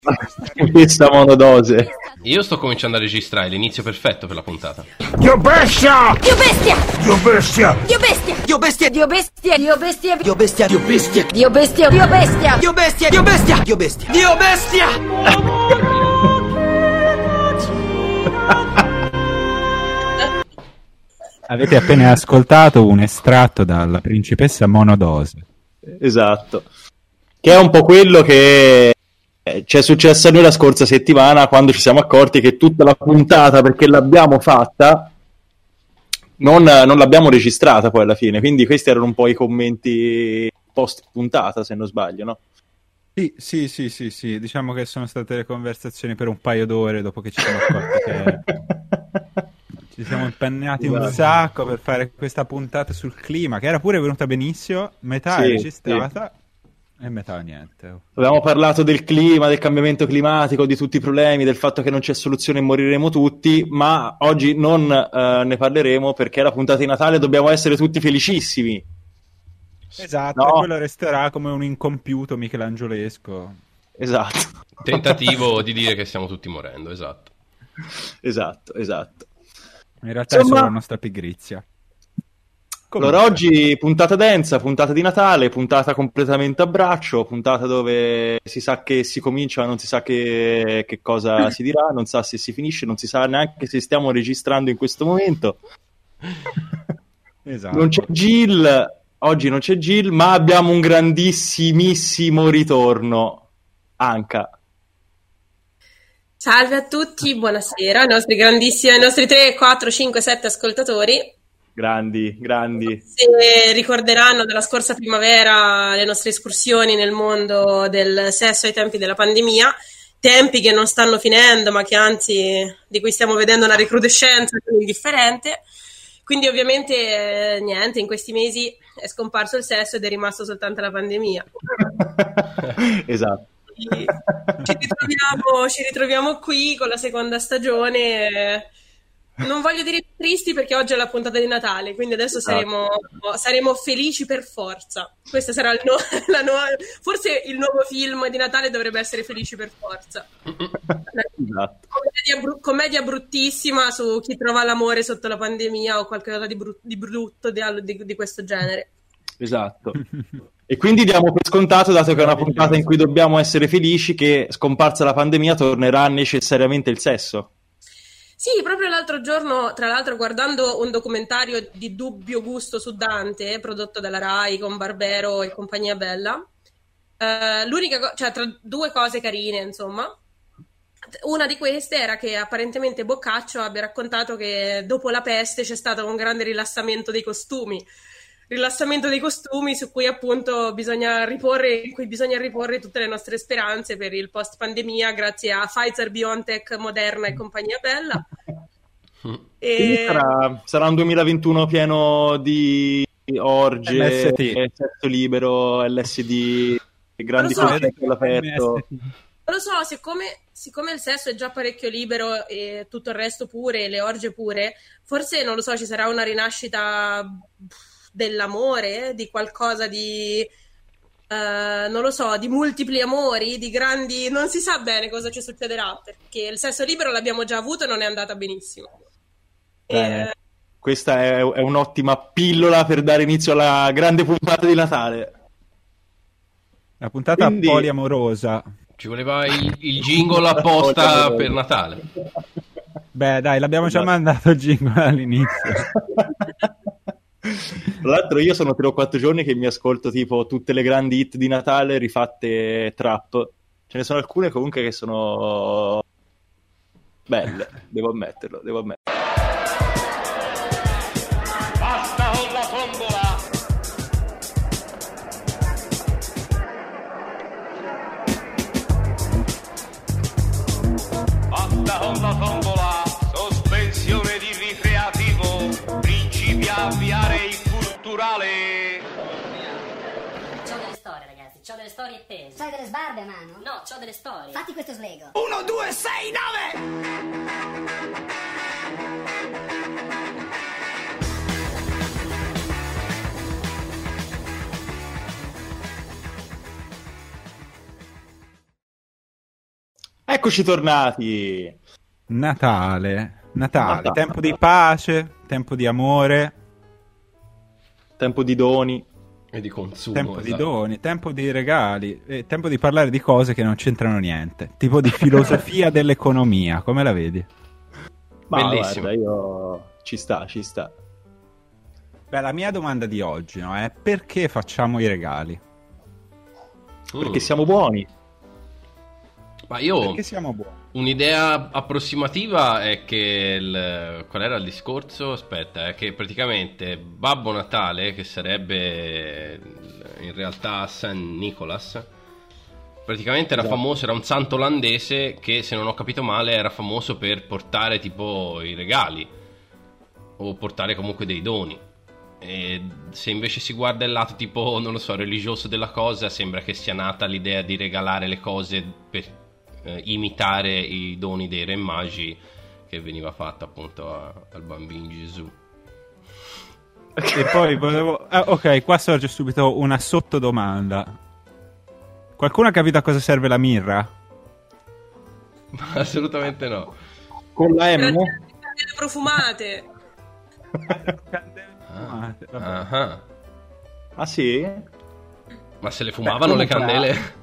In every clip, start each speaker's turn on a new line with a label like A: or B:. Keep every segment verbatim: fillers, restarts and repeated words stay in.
A: Questa monodose.
B: Io sto cominciando a registrare l'inizio perfetto per la puntata.
C: Dio bestia!
D: Dio bestia!
C: Dio bestia!
D: Dio bestia!
E: Dio bestia!
D: Dio bestia! Dio bestia!
E: Dio bestia! Dio bestia!
D: Dio bestia! Dio bestia!
E: Dio bestia! Dio bestia! Dio bestia! Dio bestia!
F: Avete appena ascoltato un estratto dalla principessa monodose.
A: Esatto. Che è un po' quello che ci è successo a noi la scorsa settimana, quando ci siamo accorti che tutta la puntata, perché l'abbiamo fatta, non, non l'abbiamo registrata poi alla fine. Quindi questi erano un po' i commenti post puntata, se non sbaglio, no?
F: Sì, sì, sì, sì, sì. Diciamo che sono state le conversazioni per un paio d'ore dopo che ci siamo accorti che ci siamo impegnati un sacco per fare questa puntata sul clima, che era pure venuta benissimo, metà
A: sì,
F: è registrata
A: sì.
F: e metà niente.
A: Abbiamo parlato del clima, del cambiamento climatico, di tutti i problemi, del fatto che non c'è soluzione e moriremo tutti, ma oggi non uh, ne parleremo, perché è la puntata di Natale, dobbiamo essere tutti felicissimi.
F: Esatto, no? Quello resterà come un incompiuto michelangiolesco.
A: Esatto.
B: Tentativo di dire che stiamo tutti morendo, esatto.
A: Esatto, esatto.
F: In realtà Insomma... è solo la nostra pigrizia.
A: Comunque. Allora oggi puntata densa, puntata di Natale, puntata completamente a braccio, puntata dove si sa che si comincia, non si sa che, che cosa si dirà, non sa se si finisce, non si sa neanche se stiamo registrando in questo momento.
F: Esatto.
A: Non c'è Jill, oggi non c'è Jill, ma abbiamo un grandissimissimo ritorno. Anca.
G: Salve a tutti, buonasera ai nostri grandissimi, ai nostri tre, quattro, cinque, sette ascoltatori.
A: Grandi, grandi.
G: Se ricorderanno della scorsa primavera le nostre escursioni nel mondo del sesso ai tempi della pandemia, tempi che non stanno finendo, ma che anzi di cui stiamo vedendo una recrudescenza indifferente. Quindi ovviamente eh, niente, in questi mesi è scomparso il sesso ed è rimasto soltanto la pandemia.
A: Esatto.
G: Ci ritroviamo, ci ritroviamo qui con la seconda stagione. Non voglio dire tristi perché oggi è la puntata di Natale, quindi adesso saremo, saremo felici per forza. Questo sarà il no, la nuova, forse il nuovo film di Natale dovrebbe essere Felici per forza.
A: Esatto.
G: Commedia, bru- commedia bruttissima su chi trova l'amore sotto la pandemia o qualcosa di, bru- di brutto di, di, di questo genere.
A: Esatto. E quindi diamo per scontato, dato che è una puntata in cui dobbiamo essere felici, che scomparsa la pandemia tornerà necessariamente il sesso.
G: Sì, proprio l'altro giorno, tra l'altro guardando un documentario di dubbio gusto su Dante, prodotto dalla Rai con Barbero e compagnia bella, eh, l'unica co- cioè tra due cose carine, insomma, una di queste era che apparentemente Boccaccio abbia raccontato che dopo la peste c'è stato un grande rilassamento dei costumi. Rilassamento dei costumi su cui appunto bisogna riporre, in cui bisogna riporre tutte le nostre speranze per il post pandemia grazie a Pfizer, BioNTech, Moderna e compagnia bella.
A: E... sarà, sarà un duemilaventuno pieno di orge,
F: M S T,
A: sesso libero, L S D, grandi
G: so,
A: concerti all'aperto.
G: Non lo so, siccome, siccome il sesso è già parecchio libero e tutto il resto pure, le orge pure, forse non lo so, ci sarà una rinascita dell'amore, di qualcosa di uh, non lo so, di multipli amori, di grandi, non si sa bene cosa ci succederà, perché il sesso libero l'abbiamo già avuto e non è andata benissimo.
A: Bene. E... questa è, è un'ottima pillola per dare inizio alla grande puntata di Natale,
F: la puntata Quindi... poliamorosa.
B: Ci voleva il, il jingle apposta per Natale.
F: Beh dai, l'abbiamo già mandato il jingle all'inizio.
A: Tra l'altro io sono tre o quattro giorni che mi ascolto tipo tutte le grandi hit di Natale rifatte trap. Ce ne sono alcune comunque che sono belle, devo ammetterlo, devo ammetterlo.
C: Basta con la tombola! Basta con la tombola! Sospensione di ricreativo! Avviare il culturale.
H: C'ho delle storie, ragazzi, c'ho delle storie tese.
D: C'hai delle sbarbe a mano?
H: No, c'ho delle storie.
D: Fatti questo slego.
C: Uno, due, sei, nove.
A: Eccoci tornati.
F: Natale, Natale,
A: Natale.
F: tempo di pace, tempo di amore,
A: Tempo di doni.
B: E di consumo.
F: tempo di
B: esatto.
F: doni, tempo di regali, e tempo di parlare di cose che non c'entrano niente, tipo di filosofia dell'economia, come la vedi?
A: Ma
B: Bellissimo.
A: guarda, io ci sta, ci sta.
F: Beh, la mia domanda di oggi, no, è perché facciamo i regali?
A: Perché
B: Mm.
A: siamo buoni.
B: Ma io
F: Perché siamo buoni?
B: un'idea approssimativa è che il, qual era il discorso? Aspetta, è che praticamente Babbo Natale, che sarebbe in realtà San Nicolas, praticamente era
A: Esatto.
B: famoso, era un santo olandese che, se non ho capito male, era famoso per portare tipo i regali o portare comunque dei doni. E se invece si guarda il lato tipo, non lo so, religioso della cosa, sembra che sia nata l'idea di regalare le cose per eh, imitare i doni dei re magi, che veniva fatta appunto a- al bambino Gesù.
F: E poi volevo... ah, ok, qua sorge subito una sottodomanda. Qualcuno ha capito a cosa serve la mirra?
B: Ma assolutamente no.
A: Con la
G: Per
A: M?
G: le profumate.
B: Ah,
F: Vabbè.
B: ah.
A: Ah sì?
B: Ma se le fumavano le
A: comunque-
B: candele?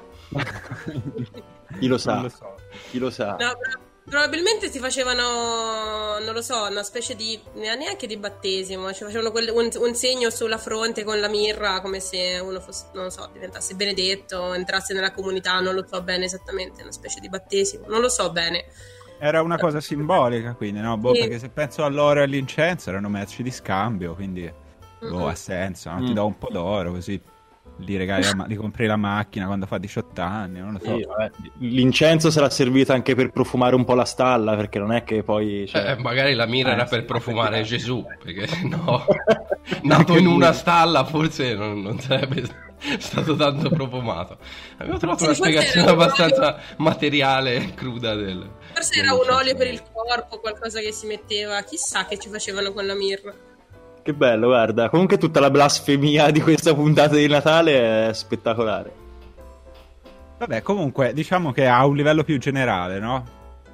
A: Chi lo sa?
F: Non lo so.
A: Chi lo sa?
G: No, pro- probabilmente si facevano, non lo so, una specie di, neanche di battesimo, ci facevano quel- un, un segno sulla fronte con la mirra, come se uno fosse, non lo so, diventasse benedetto, entrasse nella comunità, non lo so bene esattamente, una specie di battesimo, non lo so bene.
F: Era una cosa simbolica, quindi, no? Boh,
G: Sì.
F: perché se penso all'oro e all'incenso erano merci di scambio, quindi boh,
G: Mm-mm.
F: ha senso, no? Ti
A: Mm.
F: do un po' d'oro, così gli regali la ma- gli compri la macchina quando fa diciotto anni, non lo so.
A: Sì, vabbè. L'incenso sarà servito anche per profumare un po' la stalla, perché non è che poi... cioè-
B: Eh, magari la mirra
F: Eh,
B: era
F: sì,
B: per profumare
F: perché-
B: Gesù, perché se no, nato in una stalla, forse non, non sarebbe stato tanto profumato. Abbiamo trovato
G: Sì,
B: una
G: forse
B: spiegazione
G: era un
B: abbastanza materiale e cruda del...
G: Forse era un olio per il corpo, qualcosa che si metteva, chissà che ci facevano con la mirra.
A: Che bello, guarda. Comunque tutta la blasfemia di questa puntata di Natale è spettacolare.
F: Vabbè, comunque, diciamo che a un livello più generale, no?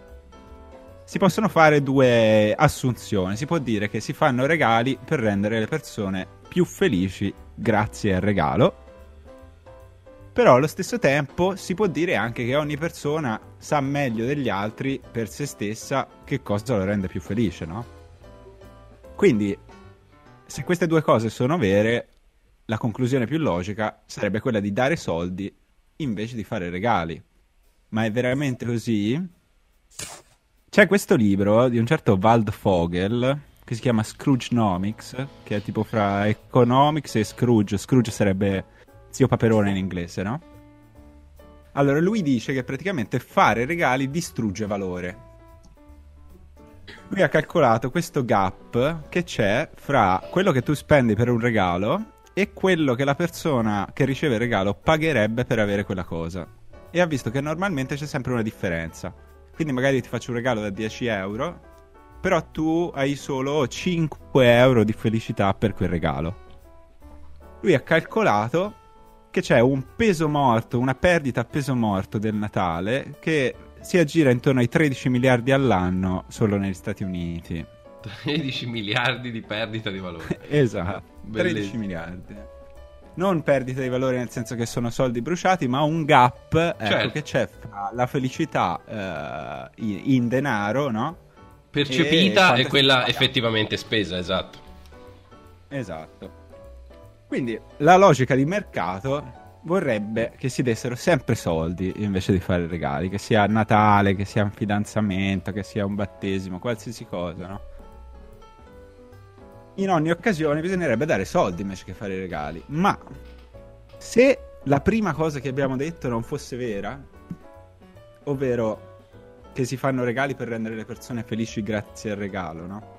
F: Si possono fare due assunzioni. Si può dire che si fanno regali per rendere le persone più felici grazie al regalo. Però allo stesso tempo si può dire anche che ogni persona sa meglio degli altri per se stessa che cosa lo rende più felice, no? Quindi, se queste due cose sono vere, la conclusione più logica sarebbe quella di dare soldi invece di fare regali. Ma è veramente così? C'è questo libro di un certo Waldvogel che si chiama Scroogenomics, che è tipo fra Economics e Scrooge. Scrooge sarebbe Zio Paperone in inglese, no? Allora lui dice che praticamente fare regali distrugge valore. Lui ha calcolato questo gap che c'è fra quello che tu spendi per un regalo e quello che la persona che riceve il regalo pagherebbe per avere quella cosa. E ha visto che normalmente c'è sempre una differenza. Quindi magari ti faccio un regalo da dieci euro, però tu hai solo cinque euro di felicità per quel regalo. Lui ha calcolato che c'è un peso morto, una perdita a peso morto del Natale che si aggira intorno ai tredici miliardi all'anno solo negli Stati Uniti.
B: tredici miliardi di perdita di valore.
F: Esatto,
B: Bellissimo.
F: tredici miliardi. Non perdita di valore nel senso che sono soldi bruciati, ma un gap, ecco,
B: Certo.
F: che c'è fra la felicità eh, in, in denaro, no?
B: Percepita
F: quanto
B: e
F: si
B: quella
F: paga.
B: effettivamente spesa, esatto.
F: Esatto. Quindi la logica di mercato vorrebbe che si dessero sempre soldi invece di fare regali, che sia Natale, che sia un fidanzamento, che sia un battesimo, qualsiasi cosa, no? In ogni occasione bisognerebbe dare soldi invece che fare regali. Ma se la prima cosa che abbiamo detto non fosse vera, ovvero che si fanno regali per rendere le persone felici grazie al regalo, no?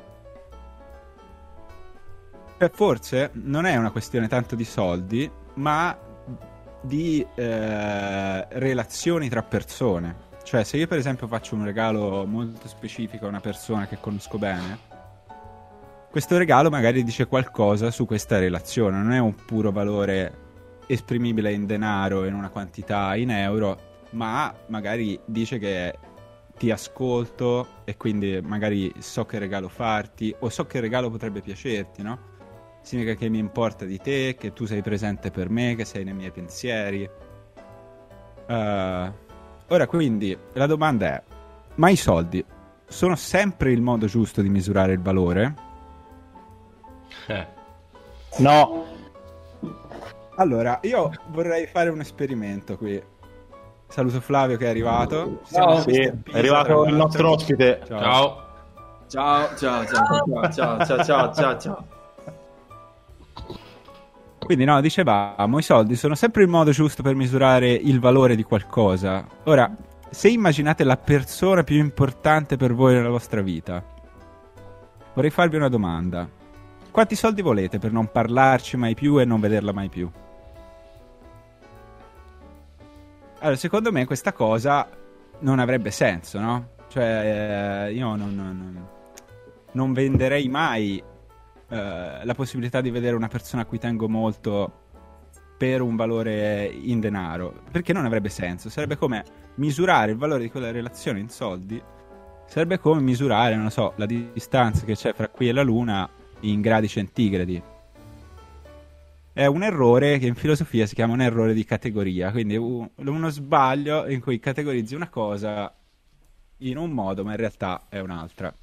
F: Beh, forse non è una questione tanto di soldi, ma di eh, relazioni tra persone. Cioè, se io per esempio faccio un regalo molto specifico a una persona che conosco bene, questo regalo magari dice qualcosa su questa relazione, non è un puro valore esprimibile in denaro, in una quantità in euro, ma magari dice che ti ascolto e quindi magari so che regalo farti, o so che regalo potrebbe piacerti, no? Significa che mi importa di te, che tu sei presente per me, che sei nei miei pensieri. Uh, ora quindi la domanda è: ma i soldi sono sempre il modo giusto di misurare il valore?
B: Eh.
A: No.
F: Allora, io vorrei fare un esperimento qui. Saluto Flavio che è arrivato. Siamo
A: Ciao,
F: in
A: sì,
F: questa
A: è
F: pista,
A: arrivato
F: tra
A: il
F: l'altro.
A: nostro ospite.
F: Ciao.
B: Ciao.
E: Ciao, ciao, ciao, ciao, ciao, ciao, ciao, ciao.
F: Quindi no, dicevamo, i soldi sono sempre il modo giusto per misurare il valore di qualcosa. Ora, se immaginate la persona più importante per voi nella vostra vita, vorrei farvi una domanda. Quanti soldi volete per non parlarci mai più e non vederla mai più? Allora, secondo me questa cosa non avrebbe senso, no? Cioè, eh, io non, non, non venderei mai eh, la possibilità di vedere una persona a cui tengo molto per un valore in denaro, perché non avrebbe senso. Sarebbe come misurare il valore di quella relazione in soldi, sarebbe come misurare, non lo so, la distanza che c'è fra qui e la Luna in gradi centigradi. È un errore che in filosofia si chiama un errore di categoria, quindi uno sbaglio in cui categorizzi una cosa in un modo ma in realtà è un'altra.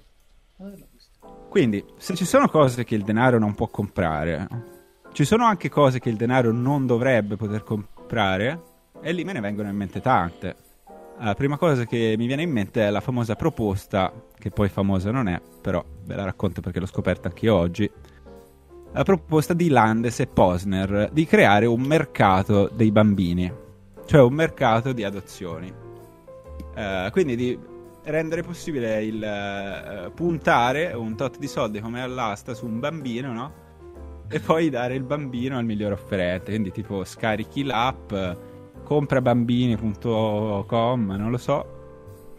F: Quindi se ci sono cose che il denaro non può comprare, ci sono anche cose che il denaro non dovrebbe poter comprare, e lì me ne vengono in mente tante. La prima cosa che mi viene in mente è la famosa proposta, che poi famosa non è, però ve la racconto perché l'ho scoperta anche io oggi. La proposta di Landes e Posner di creare un mercato dei bambini, cioè un mercato di adozioni. Uh, quindi di rendere possibile il uh, puntare un tot di soldi come all'asta su un bambino, no? E poi dare il bambino al miglior offerente. Quindi tipo scarichi l'app, comprabambini punto com, non lo so.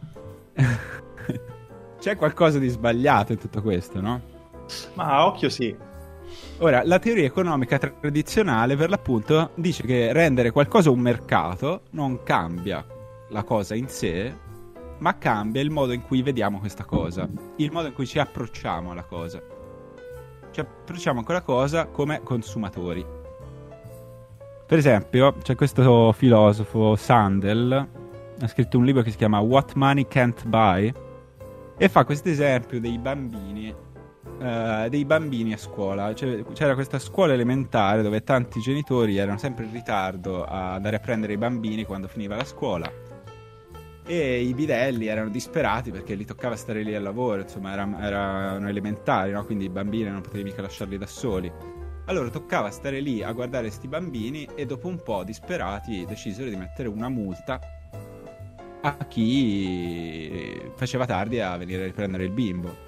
F: C'è qualcosa di sbagliato in tutto questo, no?
A: Ma occhio sì.
F: Ora, la teoria economica tradizionale, per l'appunto, dice che rendere qualcosa un mercato non cambia la cosa in sé, ma cambia il modo in cui vediamo questa cosa, il modo in cui ci approcciamo alla cosa. Ci approcciamo a quella cosa come consumatori. Per esempio, c'è questo filosofo, Sandel, ha scritto un libro che si chiama What Money Can't Buy, e fa questo esempio dei bambini Uh, dei bambini a scuola. Cioè, c'era questa scuola elementare dove tanti genitori erano sempre in ritardo a andare a prendere i bambini quando finiva la scuola, e i bidelli erano disperati perché gli toccava stare lì al lavoro, insomma era, erano elementari, no? Quindi i bambini non potevi mica lasciarli da soli. Allora toccava stare lì a guardare sti bambini, e dopo un po', disperati, decisero di mettere una multa a chi faceva tardi a venire a riprendere il bimbo.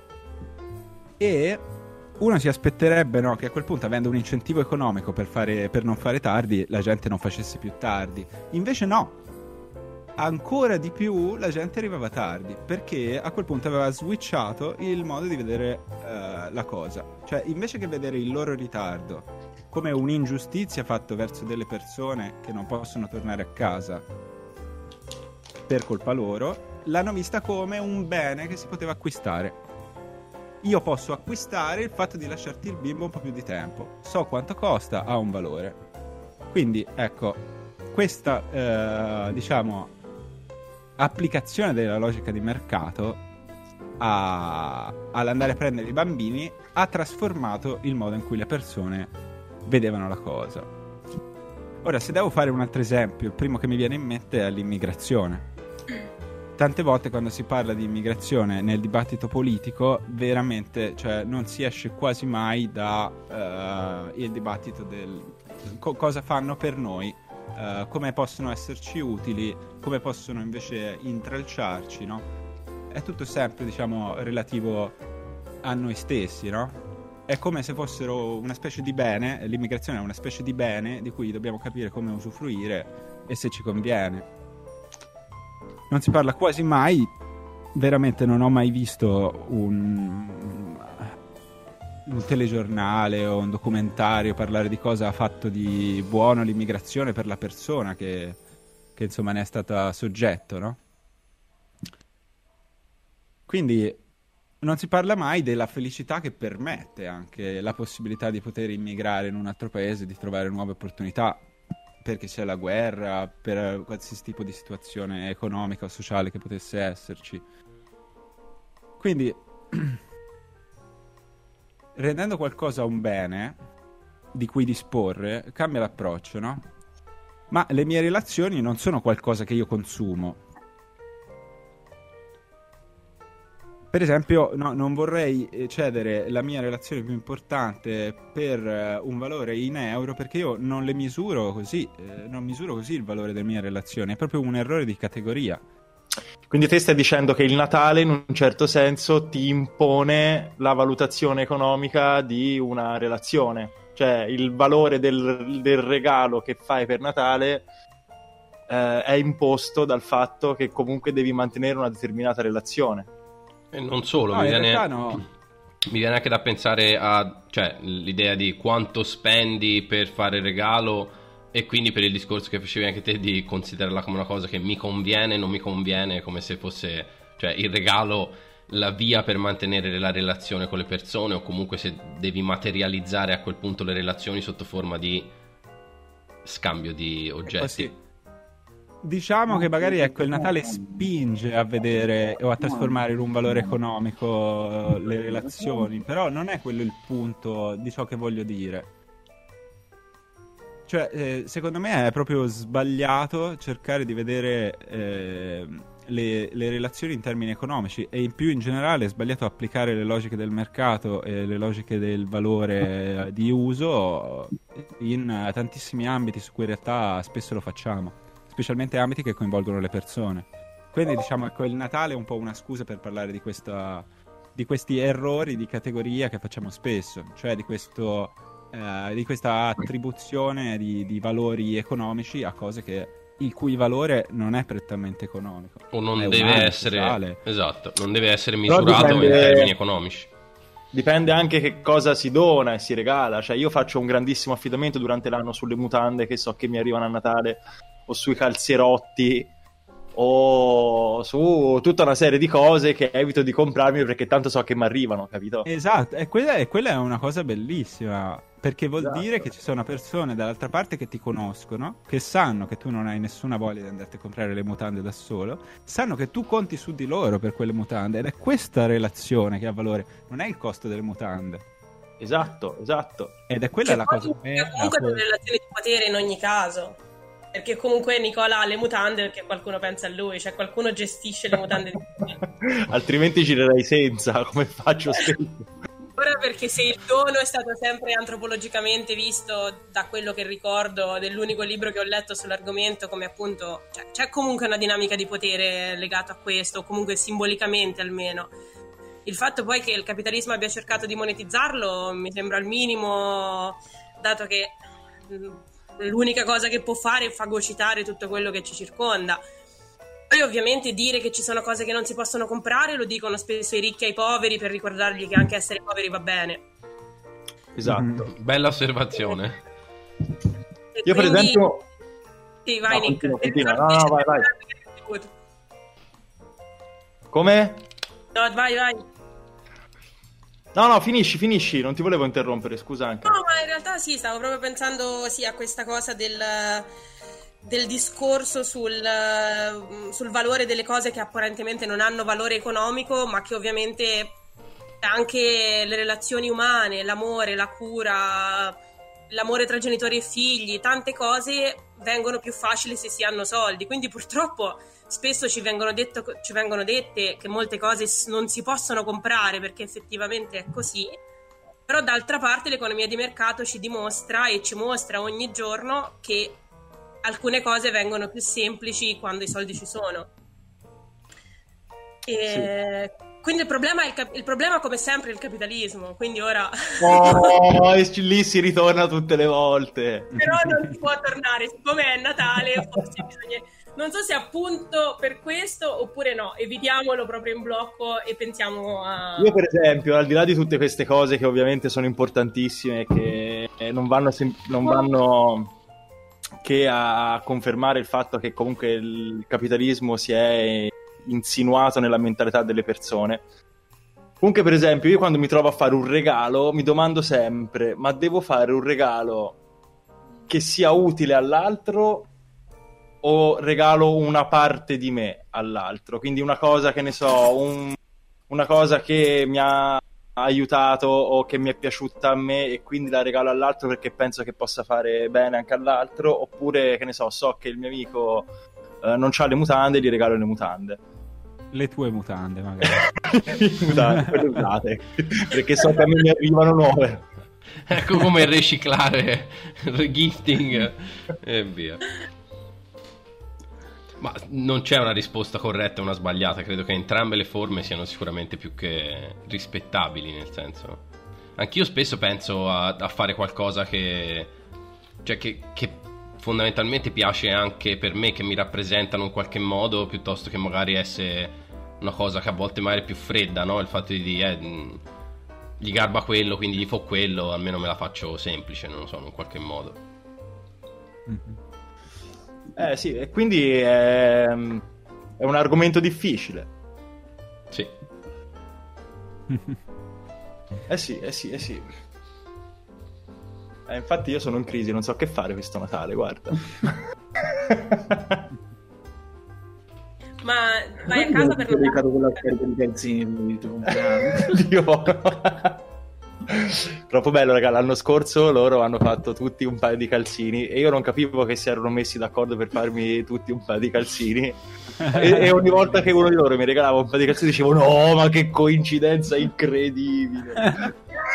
F: E uno si aspetterebbe, no, che a quel punto, avendo un incentivo economico per, fare, per non fare tardi, la gente non facesse più tardi. Invece no, ancora di più la gente arrivava tardi, perché a quel punto aveva switchato il modo di vedere uh, la cosa. Cioè, invece che vedere il loro ritardo come un'ingiustizia fatta verso delle persone che non possono tornare a casa per colpa loro, l'hanno vista come un bene che si poteva acquistare. Io posso acquistare il fatto di lasciarti il bimbo un po' più di tempo. So quanto costa, ha un valore. Quindi, ecco, questa, eh, diciamo, applicazione della logica di mercato a, all'andare a prendere i bambini ha trasformato il modo in cui le persone vedevano la cosa. Ora, se devo fare un altro esempio, il primo che mi viene in mente è l'immigrazione. Tante volte quando si parla di immigrazione nel dibattito politico, veramente, cioè, non si esce quasi mai da uh, il dibattito del co- cosa fanno per noi, uh, come possono esserci utili, come possono invece intralciarci, no? È tutto sempre, diciamo, relativo a noi stessi, no? È come se fossero una specie di bene, l'immigrazione è una specie di bene di cui dobbiamo capire come usufruire e se ci conviene. Non si parla quasi mai, veramente non ho mai visto un, un telegiornale o un documentario parlare di cosa ha fatto di buono l'immigrazione per la persona che, che insomma ne è stata soggetto, no? Quindi non si parla mai della felicità che permette anche la possibilità di poter immigrare in un altro paese, di trovare nuove opportunità, perché c'è la guerra, per qualsiasi tipo di situazione economica o sociale che potesse esserci. Quindi, rendendo qualcosa un bene di cui disporre, cambia l'approccio, no? Ma le mie relazioni non sono qualcosa che io consumo. Per esempio, no, non vorrei cedere la mia relazione più importante per uh, un valore in euro, perché io non le misuro così, eh, non misuro così il valore delle mie relazioni, è proprio un errore di categoria.
A: Quindi te stai dicendo che il Natale in un certo senso ti impone la valutazione economica di una relazione, cioè il valore del, del regalo che fai per Natale eh, è imposto dal fatto che comunque devi mantenere una determinata relazione.
B: E non solo,
F: No,
B: mi,
F: in
B: viene,
F: realtà no.
B: mi viene anche da pensare a, cioè, l'idea di quanto spendi per fare il regalo, e quindi per il discorso che facevi anche te di considerarla come una cosa che mi conviene, non mi conviene, come se fosse, cioè, il regalo la via per mantenere la relazione con le persone, o comunque se devi materializzare a quel punto le relazioni sotto forma di scambio di oggetti.
F: Diciamo che magari, ecco, il Natale spinge a vedere o a trasformare in un valore economico eh, le relazioni, però non è quello il punto di ciò che voglio dire. Cioè, eh, secondo me è proprio sbagliato cercare di vedere eh, le, le relazioni in termini economici, e in più in generale è sbagliato applicare le logiche del mercato e le logiche del valore eh, di uso in eh, tantissimi ambiti su cui in realtà spesso lo facciamo, specialmente ambiti che coinvolgono le persone. Quindi diciamo, ecco, il Natale è un po' una scusa per parlare di questa, di questi errori di categoria che facciamo spesso, cioè di questo eh, di questa attribuzione di, di valori economici a cose che il cui valore non è prettamente economico,
B: o non
F: è
B: deve
F: umano,
B: essere
F: sociale.
B: Esatto, non deve essere
A: Però
B: misurato
A: dipende-
B: in termini economici.
A: Dipende anche che cosa si dona e si regala. Cioè, io faccio un grandissimo affidamento durante l'anno sulle mutande che so che mi arrivano a Natale, o sui calzerotti, o su tutta una serie di cose che evito di comprarmi perché tanto so che mi arrivano, capito?
F: Esatto, e quella, e quella è una cosa bellissima, perché vuol
A: Esatto.
F: dire che ci sono persone dall'altra parte che ti conoscono, che sanno che tu non hai nessuna voglia di andarti a comprare le mutande da solo, sanno che tu conti su di loro per quelle mutande, ed è questa relazione che ha valore, non è il costo delle mutande.
A: Esatto, esatto.
F: Ed è quella
G: Che
F: la
G: poi
F: cosa
G: è
F: bella.
G: comunque
F: poi-
G: delle relazioni di potere in ogni caso, perché comunque Nicola ha le mutande perché qualcuno pensa a lui, cioè qualcuno gestisce le mutande di lui.
A: Altrimenti girerei senza, come faccio spesso.
G: Ora, perché se il dono è stato sempre antropologicamente visto, da quello che ricordo dell'unico libro che ho letto sull'argomento, come appunto, cioè, c'è comunque una dinamica di potere legata a questo, o comunque simbolicamente almeno. Il fatto poi che il capitalismo abbia cercato di monetizzarlo mi sembra il minimo, dato che mh, l'unica cosa che può fare è fagocitare tutto quello che ci circonda. Poi ovviamente dire che ci sono cose che non si possono comprare lo dicono spesso i ricchi ai poveri per ricordargli che anche essere poveri va bene.
A: Esatto.
B: Bella osservazione.
G: E
A: Io per
G: quindi-
A: esempio...
G: Sì, vai
A: No,
G: Nick.
A: continua,
G: Ti
A: continua.
G: ricordo
A: No, no,
G: invece
A: vai,
G: di-
A: vai. Come?
G: No, vai, vai.
A: No, no, finisci, finisci, non ti volevo interrompere, scusa anche.
G: No, ma in realtà sì, stavo proprio pensando sì, a questa cosa del, del discorso sul, sul valore delle cose che apparentemente non hanno valore economico, ma che ovviamente anche le relazioni umane, l'amore, la cura, l'amore tra genitori e figli, tante cose vengono più facili se si hanno soldi. Quindi purtroppo spesso ci vengono, detto, ci vengono dette che molte cose non si possono comprare perché effettivamente è così. Però d'altra parte l'economia di mercato ci dimostra e ci mostra ogni giorno che alcune cose vengono più semplici quando i soldi ci sono. E quindi il problema, è il, cap- il problema come sempre è il capitalismo, quindi ora
A: Oh, e lì si ritorna tutte le volte.
G: però non si può tornare, siccome è Natale forse bisogna, non so se appunto per questo oppure no, evitiamolo proprio in blocco e pensiamo a...
A: Io per esempio, al di là di tutte queste cose che ovviamente sono importantissime, che non vanno, sem- non vanno che a confermare il fatto che comunque il capitalismo si è insinuato nella mentalità delle persone. Comunque, per esempio, io quando mi trovo a fare un regalo mi domando sempre: ma devo fare un regalo che sia utile all'altro o regalo una parte di me all'altro? Quindi una cosa, che ne so, un, una cosa che mi ha aiutato o che mi è piaciuta a me e quindi la regalo all'altro perché penso che possa fare bene anche all'altro, oppure, che ne so, so che il mio amico eh, non c'ha le mutande, gli regalo le mutande.
F: Le tue mutande, magari.
A: Mutande, quelle usate, perché so che a me mi arrivano nuove.
B: Ecco come riciclare, regifting e via. Ma non c'è una risposta corretta e una sbagliata, credo che entrambe le forme siano sicuramente più che rispettabili, nel senso, anch'io spesso penso a, a fare qualcosa che, cioè che, che fondamentalmente piace anche per me, che mi rappresentano in qualche modo, piuttosto che magari essere una cosa che a volte magari è più fredda, no? Il fatto di dire eh, gli garba quello, quindi gli fo quello, almeno me la faccio semplice, non lo so, in qualche modo.
F: Mm-hmm.
A: Eh sì, e quindi è, è un argomento difficile.
B: Sì.
A: Eh sì, eh sì, eh sì. Eh, infatti io sono in crisi, non so che fare questo Natale, guarda.
G: Ma vai a casa per
I: Natale? Con la carica di calzini di tuo compleanno.
A: Dio. Troppo bello, raga. L'anno scorso loro hanno fatto tutti un paio di calzini e io non capivo che si erano messi d'accordo per farmi tutti un paio di calzini e, e ogni volta che uno di loro mi regalava un paio di calzini dicevo: no, ma che coincidenza incredibile.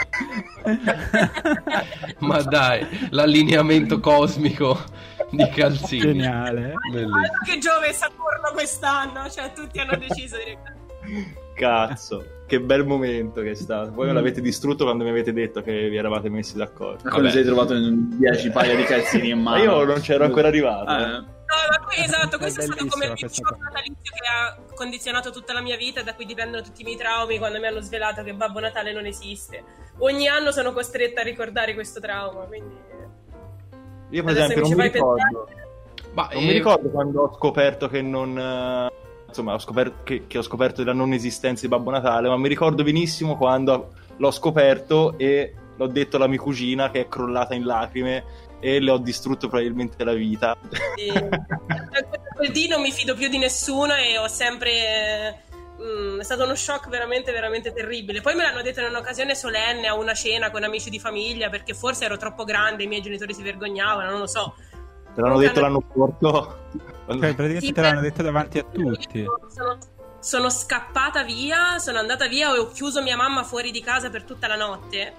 B: Ma dai, l'allineamento cosmico di calzini,
F: geniale.
B: Bellissimo.
G: Che Giove e Saturno quest'anno, cioè tutti hanno deciso di regalare.
A: Cazzo, che bel momento che è stato. Voi me l'avete distrutto quando mi avete detto che vi eravate messi d'accordo.
I: Quando sei trovato in dieci paia di calzini in mano.
A: Ma io non c'ero ancora arrivato.
I: Ah,
A: eh.
I: eh.
G: No, ma qui, esatto, questo è,
F: È
G: stato come il
F: bellissima
G: shock
F: questa cosa.
G: natalizio che ha condizionato tutta la mia vita e da cui dipendono tutti i miei traumi quando mi hanno svelato che Babbo Natale non esiste. Ogni anno sono costretta a ricordare questo trauma, quindi...
A: Io per
G: Adesso
A: esempio
G: mi
A: non
G: ci
A: mi
G: fai
A: ricordo
B: Ma,
A: Non
B: eh,
A: mi ricordo quando ho scoperto che non eh, insomma ho scoperto che, che ho scoperto della non esistenza di Babbo Natale, ma mi ricordo benissimo quando l'ho scoperto e l'ho detto alla mia cugina, che è crollata in lacrime, e le ho distrutto probabilmente la vita.
G: Sì. Quel dì non mi fido più di nessuno e ho sempre... Mm, è stato uno shock veramente veramente terribile. Poi me l'hanno detto in un'occasione solenne a una cena con amici di famiglia, perché forse ero troppo grande, i miei genitori si vergognavano, non lo so.
A: Te l'hanno detto l'anno scorso.
F: Cioè, praticamente
G: Sì,
F: te l'hanno
G: per-
F: detto davanti a tutti.
G: Sono, sono scappata via, sono andata via e ho chiuso mia mamma fuori di casa per tutta la notte.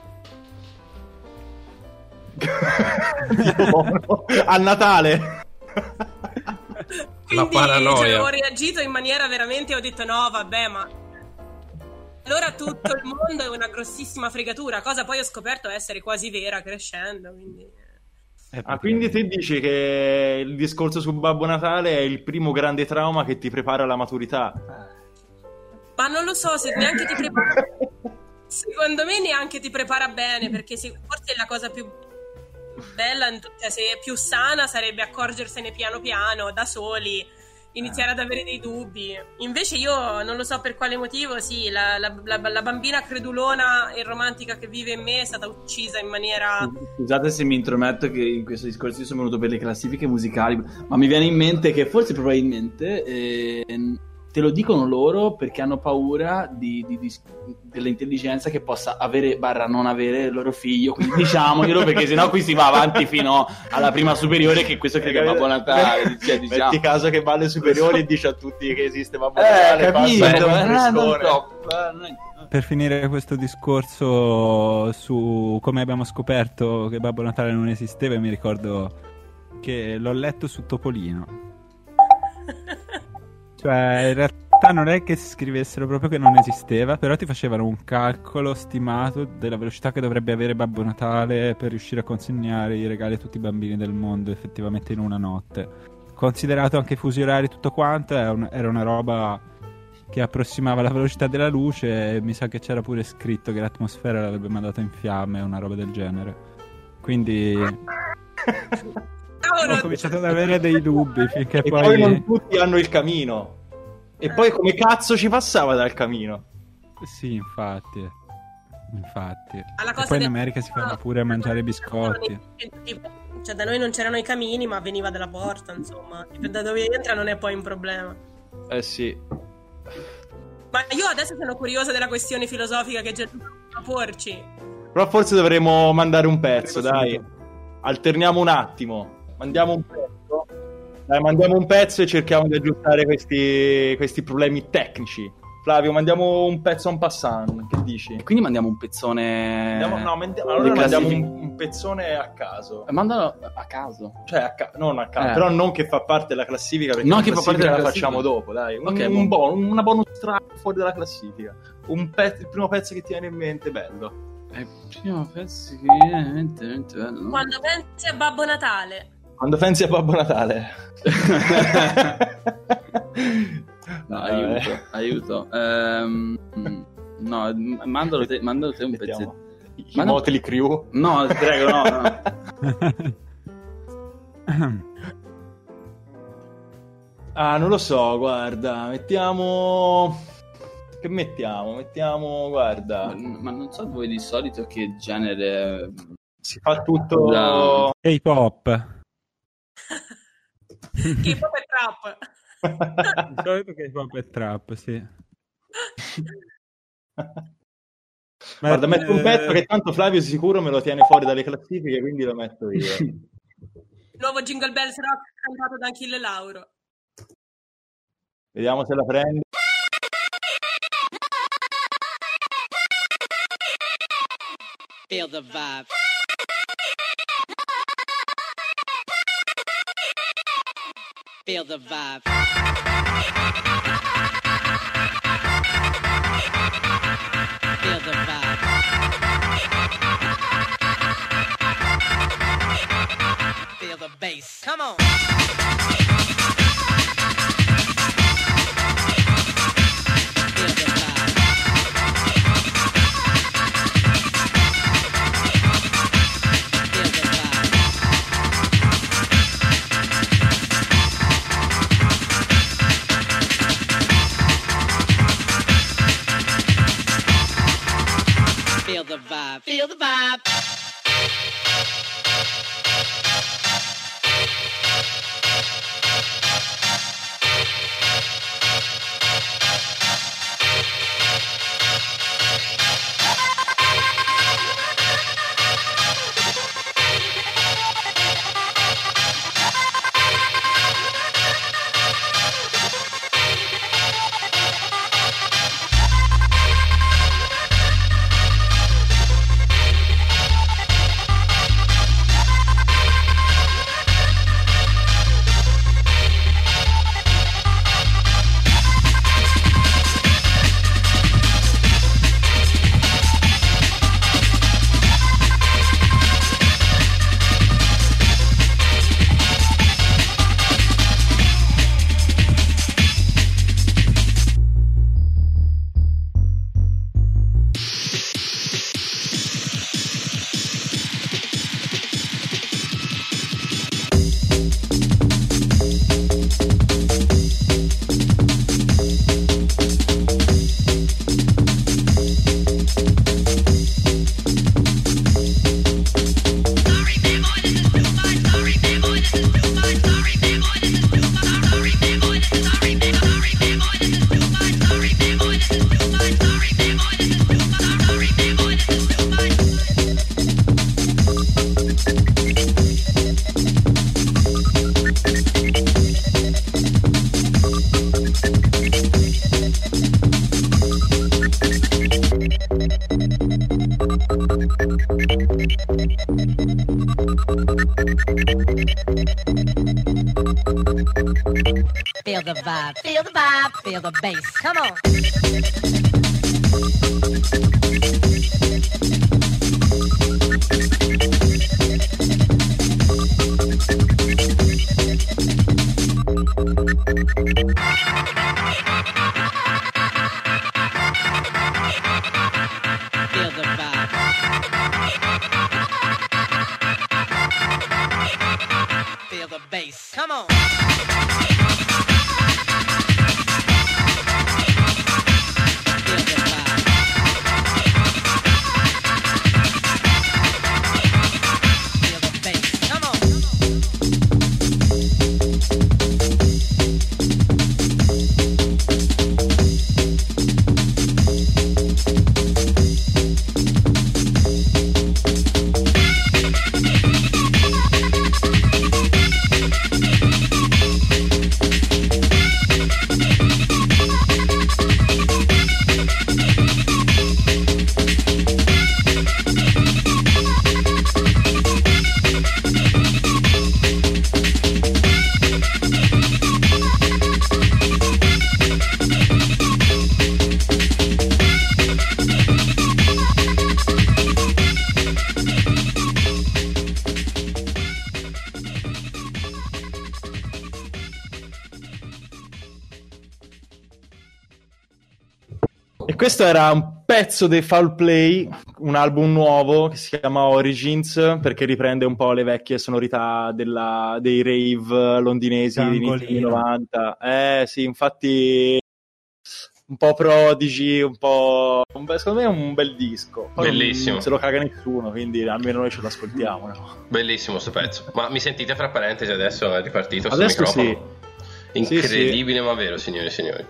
A: A Natale.
G: Quindi
B: paranoia.
G: cioè, ho reagito in maniera veramente, ho detto no vabbè, ma allora tutto il mondo è una grossissima fregatura, cosa poi ho scoperto essere quasi vera crescendo, quindi...
A: Ah, quindi te dici che il discorso su Babbo Natale è il primo grande trauma che ti prepara alla maturità?
G: Ma non lo so se neanche ti prepara. Secondo me neanche ti prepara bene, perché se- forse la cosa più bella, in tut- cioè, se è più sana, sarebbe accorgersene piano piano, da soli, iniziare ad avere dei dubbi. Invece io non lo so per quale motivo, sì, la, la- la- la bambina credulona e romantica che vive in me è stata uccisa in maniera...
I: Scusate se mi intrometto, che in questo discorso io sono venuto per le classifiche musicali, ma mi viene in mente che forse probabilmente eh, te lo dicono loro perché hanno paura di, di- di- dell'intelligenza che possa avere barra non avere il loro figlio, quindi diciamoglielo, perché sennò qui si va avanti fino alla prima superiore, che questo crede a Babbo Natale, cioè, diciamo.
A: Metti caso che va alle superiori e dice a tutti che esiste Babbo
I: Eh,
A: Natale,
I: capito,
A: passa come un
I: eh, non
A: frescone.
I: troppo, eh, non è-
F: Per finire questo discorso su come abbiamo scoperto che Babbo Natale non esisteva, mi ricordo che l'ho letto su Topolino. Cioè, in realtà non è che scrivessero proprio che non esisteva, però ti facevano un calcolo stimato della velocità che dovrebbe avere Babbo Natale per riuscire a consegnare i regali a tutti i bambini del mondo effettivamente in una notte. Considerato anche i fusi orari e tutto quanto, era un- era una roba che approssimava la velocità della luce, e mi sa che c'era pure scritto che l'atmosfera l'avrebbe mandata in fiamme o una roba del genere. Quindi
G: Ah, Lauro.
F: Ho cominciato ad avere dei dubbi finché
A: E
F: poi...
A: poi non tutti hanno il camino. E poi come cazzo ci passava dal camino?
F: Sì, infatti. Infatti.
G: Alla
F: E
G: cosa
F: poi in
G: del-
F: America si fanno pure a mangiare biscotti.
G: Cioè, da noi non c'erano i camini, ma veniva dalla porta, insomma. Da dove entra non è poi un problema.
A: Eh sì.
G: Ma io adesso sono curiosa della questione filosofica che Gesù a porci.
A: Però forse dovremmo mandare un pezzo,
F: Arrivo
A: dai.
F: subito.
A: Alterniamo un attimo. Mandiamo un pezzo. Dai, mandiamo un pezzo e cerchiamo di aggiustare questi, questi problemi tecnici. Flavio, mandiamo un pezzo en passant. Che dici?
I: Quindi mandiamo un pezzone.
A: Mandiamo, no, mandi-
I: di
A: allora mandiamo
I: classifica.
A: un, un pezzone a caso.
I: Eh, Mandalo a caso.
A: Cioè, a ca- non a caso,
I: Eh.
A: però non che fa parte della classifica, perché
I: Non
A: la
I: che fa parte
A: classifica
I: della
A: la facciamo
I: classifica.
A: dopo, dai. Un,
I: Ok,
A: un
I: buon-
A: bon- una bonus track fuori dalla classifica. Un pezzo, il primo pezzo che ti viene in mente, bello.
I: Eh, primo pezzo che viene veramente, veramente bello.
G: Quando pensi a Babbo Natale.
A: Quando pensi a Babbo Natale.
I: No,
A: Eh,
I: aiuto, aiuto. Ehm, no, m- mandalo te, mandalo te un
A: mettiamo
I: pezzetto.
A: I
I: Ma no-
A: Motley Crue.
I: No, ti prego, no, no.
A: Ah, non lo so, guarda, mettiamo... Che mettiamo? Mettiamo, guarda,
I: Ma non so voi di solito che genere...
A: si fa tutto...
I: La-
F: K-pop.
G: Che pop e trap.
F: Di solito K-pop e trap, sì. Ma,
A: Guarda, metto un
F: eh,
A: pezzo che tanto Flavio sicuro me lo tiene fuori dalle classifiche, quindi lo metto io.
G: Nuovo Jingle Bells Rock cantato da Achille Lauro.
A: Vediamo se la prende.
E: Feel the vibe. Feel the vibe. Feel the vibe. Feel the bass. Come on. Feel the vibe. Feel the vibe. Feel the vibe. Feel the vibe. Feel the vibe. Feel the vibe. Feel the bass. Come on. Feel the vibe. Feel
A: E questo era un pezzo dei Foul Play, un album nuovo che si chiama Origins, perché riprende un po' le vecchie sonorità della, dei rave londinesi degli anni novanta. Eh sì, infatti un po' Prodigy, un po'... un be- secondo me è un bel disco. Poi
B: bellissimo.
A: Non se lo caga nessuno, quindi almeno noi ce lo ascoltiamo. No?
B: Bellissimo sto pezzo. Ma mi sentite fra parentesi adesso? È ripartito sto
A: adesso
B: microfono?
A: Sì.
B: Incredibile,
A: sì, sì.
B: ma vero, signori e signori.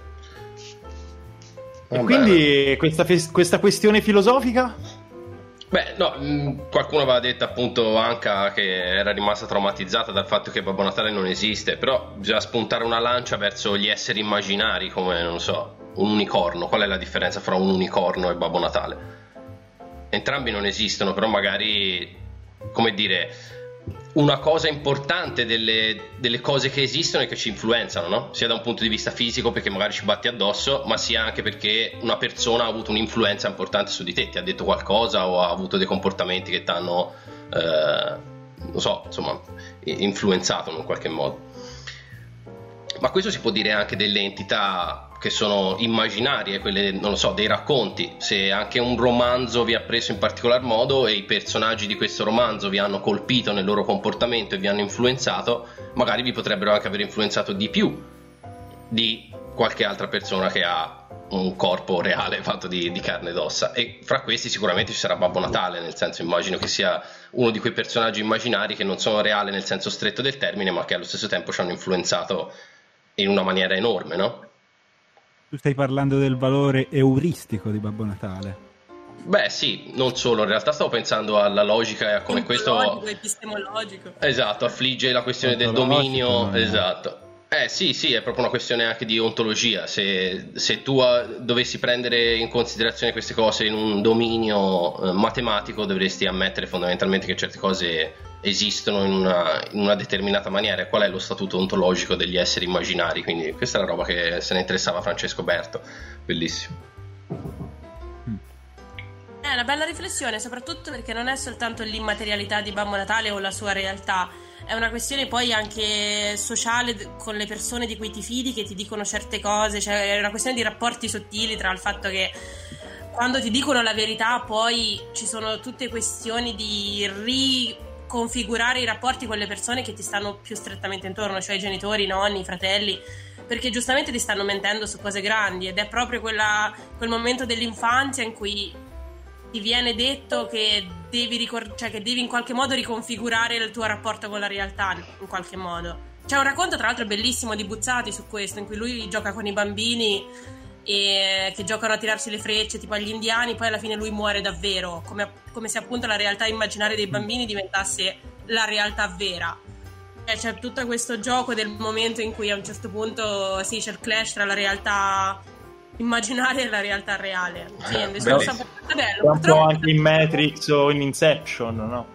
A: E quindi questa, fe- questa questione filosofica?
B: Beh, no, mh, qualcuno aveva detto appunto anche che era rimasta traumatizzata dal fatto che Babbo Natale non esiste, però bisogna spuntare una lancia verso gli esseri immaginari come, non so, un unicorno. Qual è la differenza fra un unicorno e Babbo Natale? Entrambi non esistono, però magari, come dire, una cosa importante delle, delle cose che esistono e che ci influenzano, no? Sia da un punto di vista fisico, perché magari ci batti addosso, ma sia anche perché una persona ha avuto un'influenza importante su di te, ti ha detto qualcosa o ha avuto dei comportamenti che ti hanno, eh, non so, insomma, influenzato in un qualche modo. Ma questo si può dire anche delle entità che sono immaginarie, quelle, non lo so, dei racconti. Se anche un romanzo vi ha preso in particolar modo e i personaggi di questo romanzo vi hanno colpito nel loro comportamento e vi hanno influenzato, magari vi potrebbero anche aver influenzato di più di qualche altra persona che ha un corpo reale fatto di, di carne ed ossa. E fra questi sicuramente ci sarà Babbo Natale, nel senso, immagino che sia uno di quei personaggi immaginari che non sono reali nel senso stretto del termine, ma che allo stesso tempo ci hanno influenzato in una maniera enorme, no?
F: Tu stai parlando del valore euristico di Babbo Natale?
B: Beh sì, non solo, in realtà stavo pensando alla logica e a come questo
G: epistemologico.
B: Esatto, affligge la questione del dominio, esatto. Eh sì, sì, è proprio una questione anche di ontologia. Se, se tu uh, dovessi prendere in considerazione queste cose in un dominio uh, matematico, dovresti ammettere fondamentalmente che certe cose esistono in una, in una determinata maniera. Qual è lo statuto ontologico degli esseri immaginari? Quindi questa è la roba che se ne interessava Francesco Berto. Bellissimo.
G: È una bella riflessione, soprattutto perché non è soltanto l'immaterialità di Babbo Natale o la sua realtà, è una questione poi anche sociale con le persone di cui ti fidi, che ti dicono certe cose, cioè è una questione di rapporti sottili tra il fatto che quando ti dicono la verità poi ci sono tutte questioni di riconfigurare i rapporti con le persone che ti stanno più strettamente intorno, cioè i genitori, i nonni, i fratelli, perché giustamente ti stanno mentendo su cose grandi, ed è proprio quella, quel momento dell'infanzia in cui ti viene detto che devi, ricor- cioè che devi in qualche modo riconfigurare il tuo rapporto con la realtà, in qualche modo. C'è un racconto tra l'altro bellissimo di Buzzati su questo, in cui lui gioca con i bambini e che giocano a tirarsi le frecce tipo agli indiani, poi alla fine lui muore davvero, come, come se appunto la realtà immaginaria dei bambini diventasse la realtà vera. Cioè, c'è tutto questo gioco del momento in cui a un certo punto sì, c'è il clash tra la realtà immaginaria e la realtà reale. Sì, è bello.
A: È un po' anche in Matrix o in Inception, no?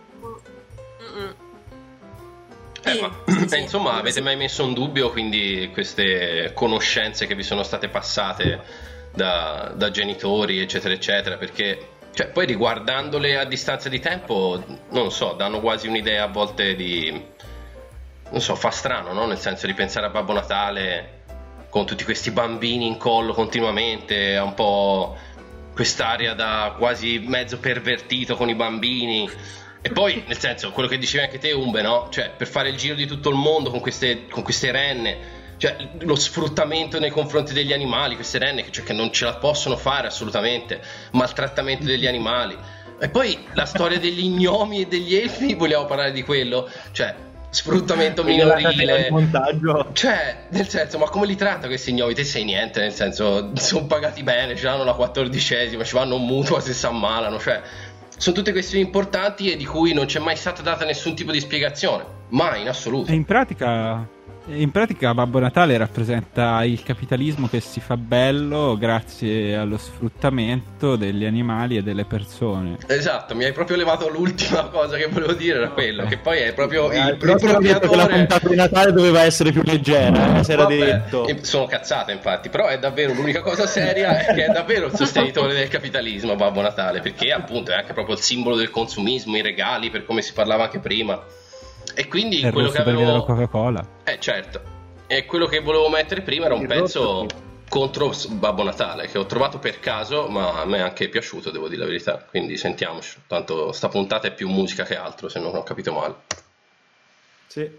B: Eh, sì, ma, sì, sì. Insomma, avete mai messo in dubbio quindi queste conoscenze che vi sono state passate da, da genitori, eccetera, eccetera? Perché cioè, poi riguardandole a distanza di tempo, non so, danno quasi un'idea a volte di, non so, fa strano, no? Nel senso di pensare a Babbo Natale con tutti questi bambini in collo continuamente, un po' quest'aria da quasi mezzo pervertito con i bambini. E poi, nel senso, quello che dicevi anche te, Umbe, no? Cioè, per fare il giro di tutto il mondo con queste, con queste renne, cioè lo sfruttamento nei confronti degli animali, queste renne che, cioè, che non ce la possono fare assolutamente, maltrattamento degli animali. E poi la storia degli gnomi e degli elfi, vogliamo parlare di quello? Cioè, sfruttamento minorile, cioè nel senso, ma come li tratta questi gnomi? Te sei niente, nel senso, sono pagati bene, ce l'hanno la quattordicesima, ci vanno un mutuo se si ammalano, cioè sono tutte questioni importanti e di cui non c'è mai stata data nessun tipo di spiegazione, mai, in assoluto.
F: E in pratica in pratica Babbo Natale rappresenta il capitalismo che si fa bello grazie allo sfruttamento degli animali e delle persone.
B: Esatto, mi hai proprio levato l'ultima cosa che volevo dire, era quello, che poi è proprio
A: eh,
B: il
A: propriatore. La puntata di Natale doveva essere più leggera, eh, si era detto.
B: Sono cazzate infatti, però è davvero l'unica cosa seria è che è davvero il sostenitore del capitalismo Babbo Natale, perché appunto è anche proprio il simbolo del consumismo, i regali, per come si parlava anche prima. E quindi
F: è
B: quello che avevo
F: per Coca-Cola.
B: Eh certo. E quello che volevo mettere prima era un
A: il
B: pezzo
A: rosso.
B: contro Babbo Natale, che ho trovato per caso, ma a me è anche piaciuto, devo dire la verità, quindi sentiamoci, tanto sta puntata è più musica che altro, se non ho capito male.
A: Sì.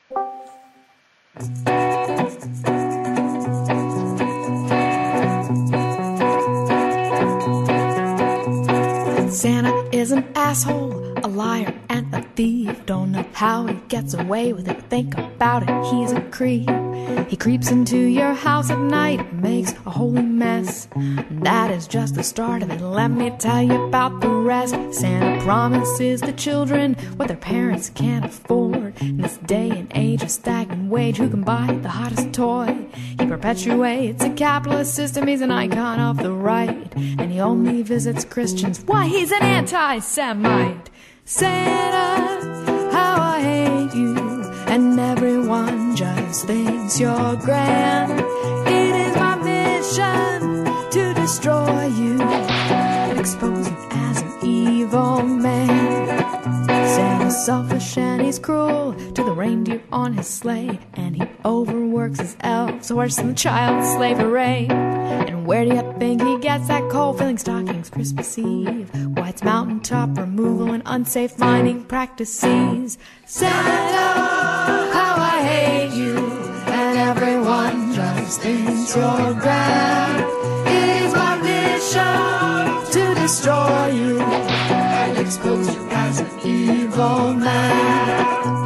J: Santa is an asshole, a liar and a thief. Don't know how he gets away with it, think about it, he's a creep. He creeps into your house at night, makes a holy mess. That is just the start of it, let me tell you about the rest. Santa promises the children what their parents can't afford. In this day and age of stagnant wage, who can buy the hottest toy? He perpetuates a capitalist system, he's an icon of the right. And he only visits Christians, why he's an anti-Semite. Santa, how I hate you, and everyone just thinks you're grand. It is my mission to destroy you and expose you as an evil man. Santa's selfish and he's cruel to the reindeer on his sleigh, and he overworks his elves worse than child slavery. And where do you think he gets that coal filling stockings Christmas Eve? Why, it's mountaintop removal and unsafe mining practices. Santa, how I hate you, and everyone just thinks you're grand. It is my mission to destroy you and expose you as an evil man.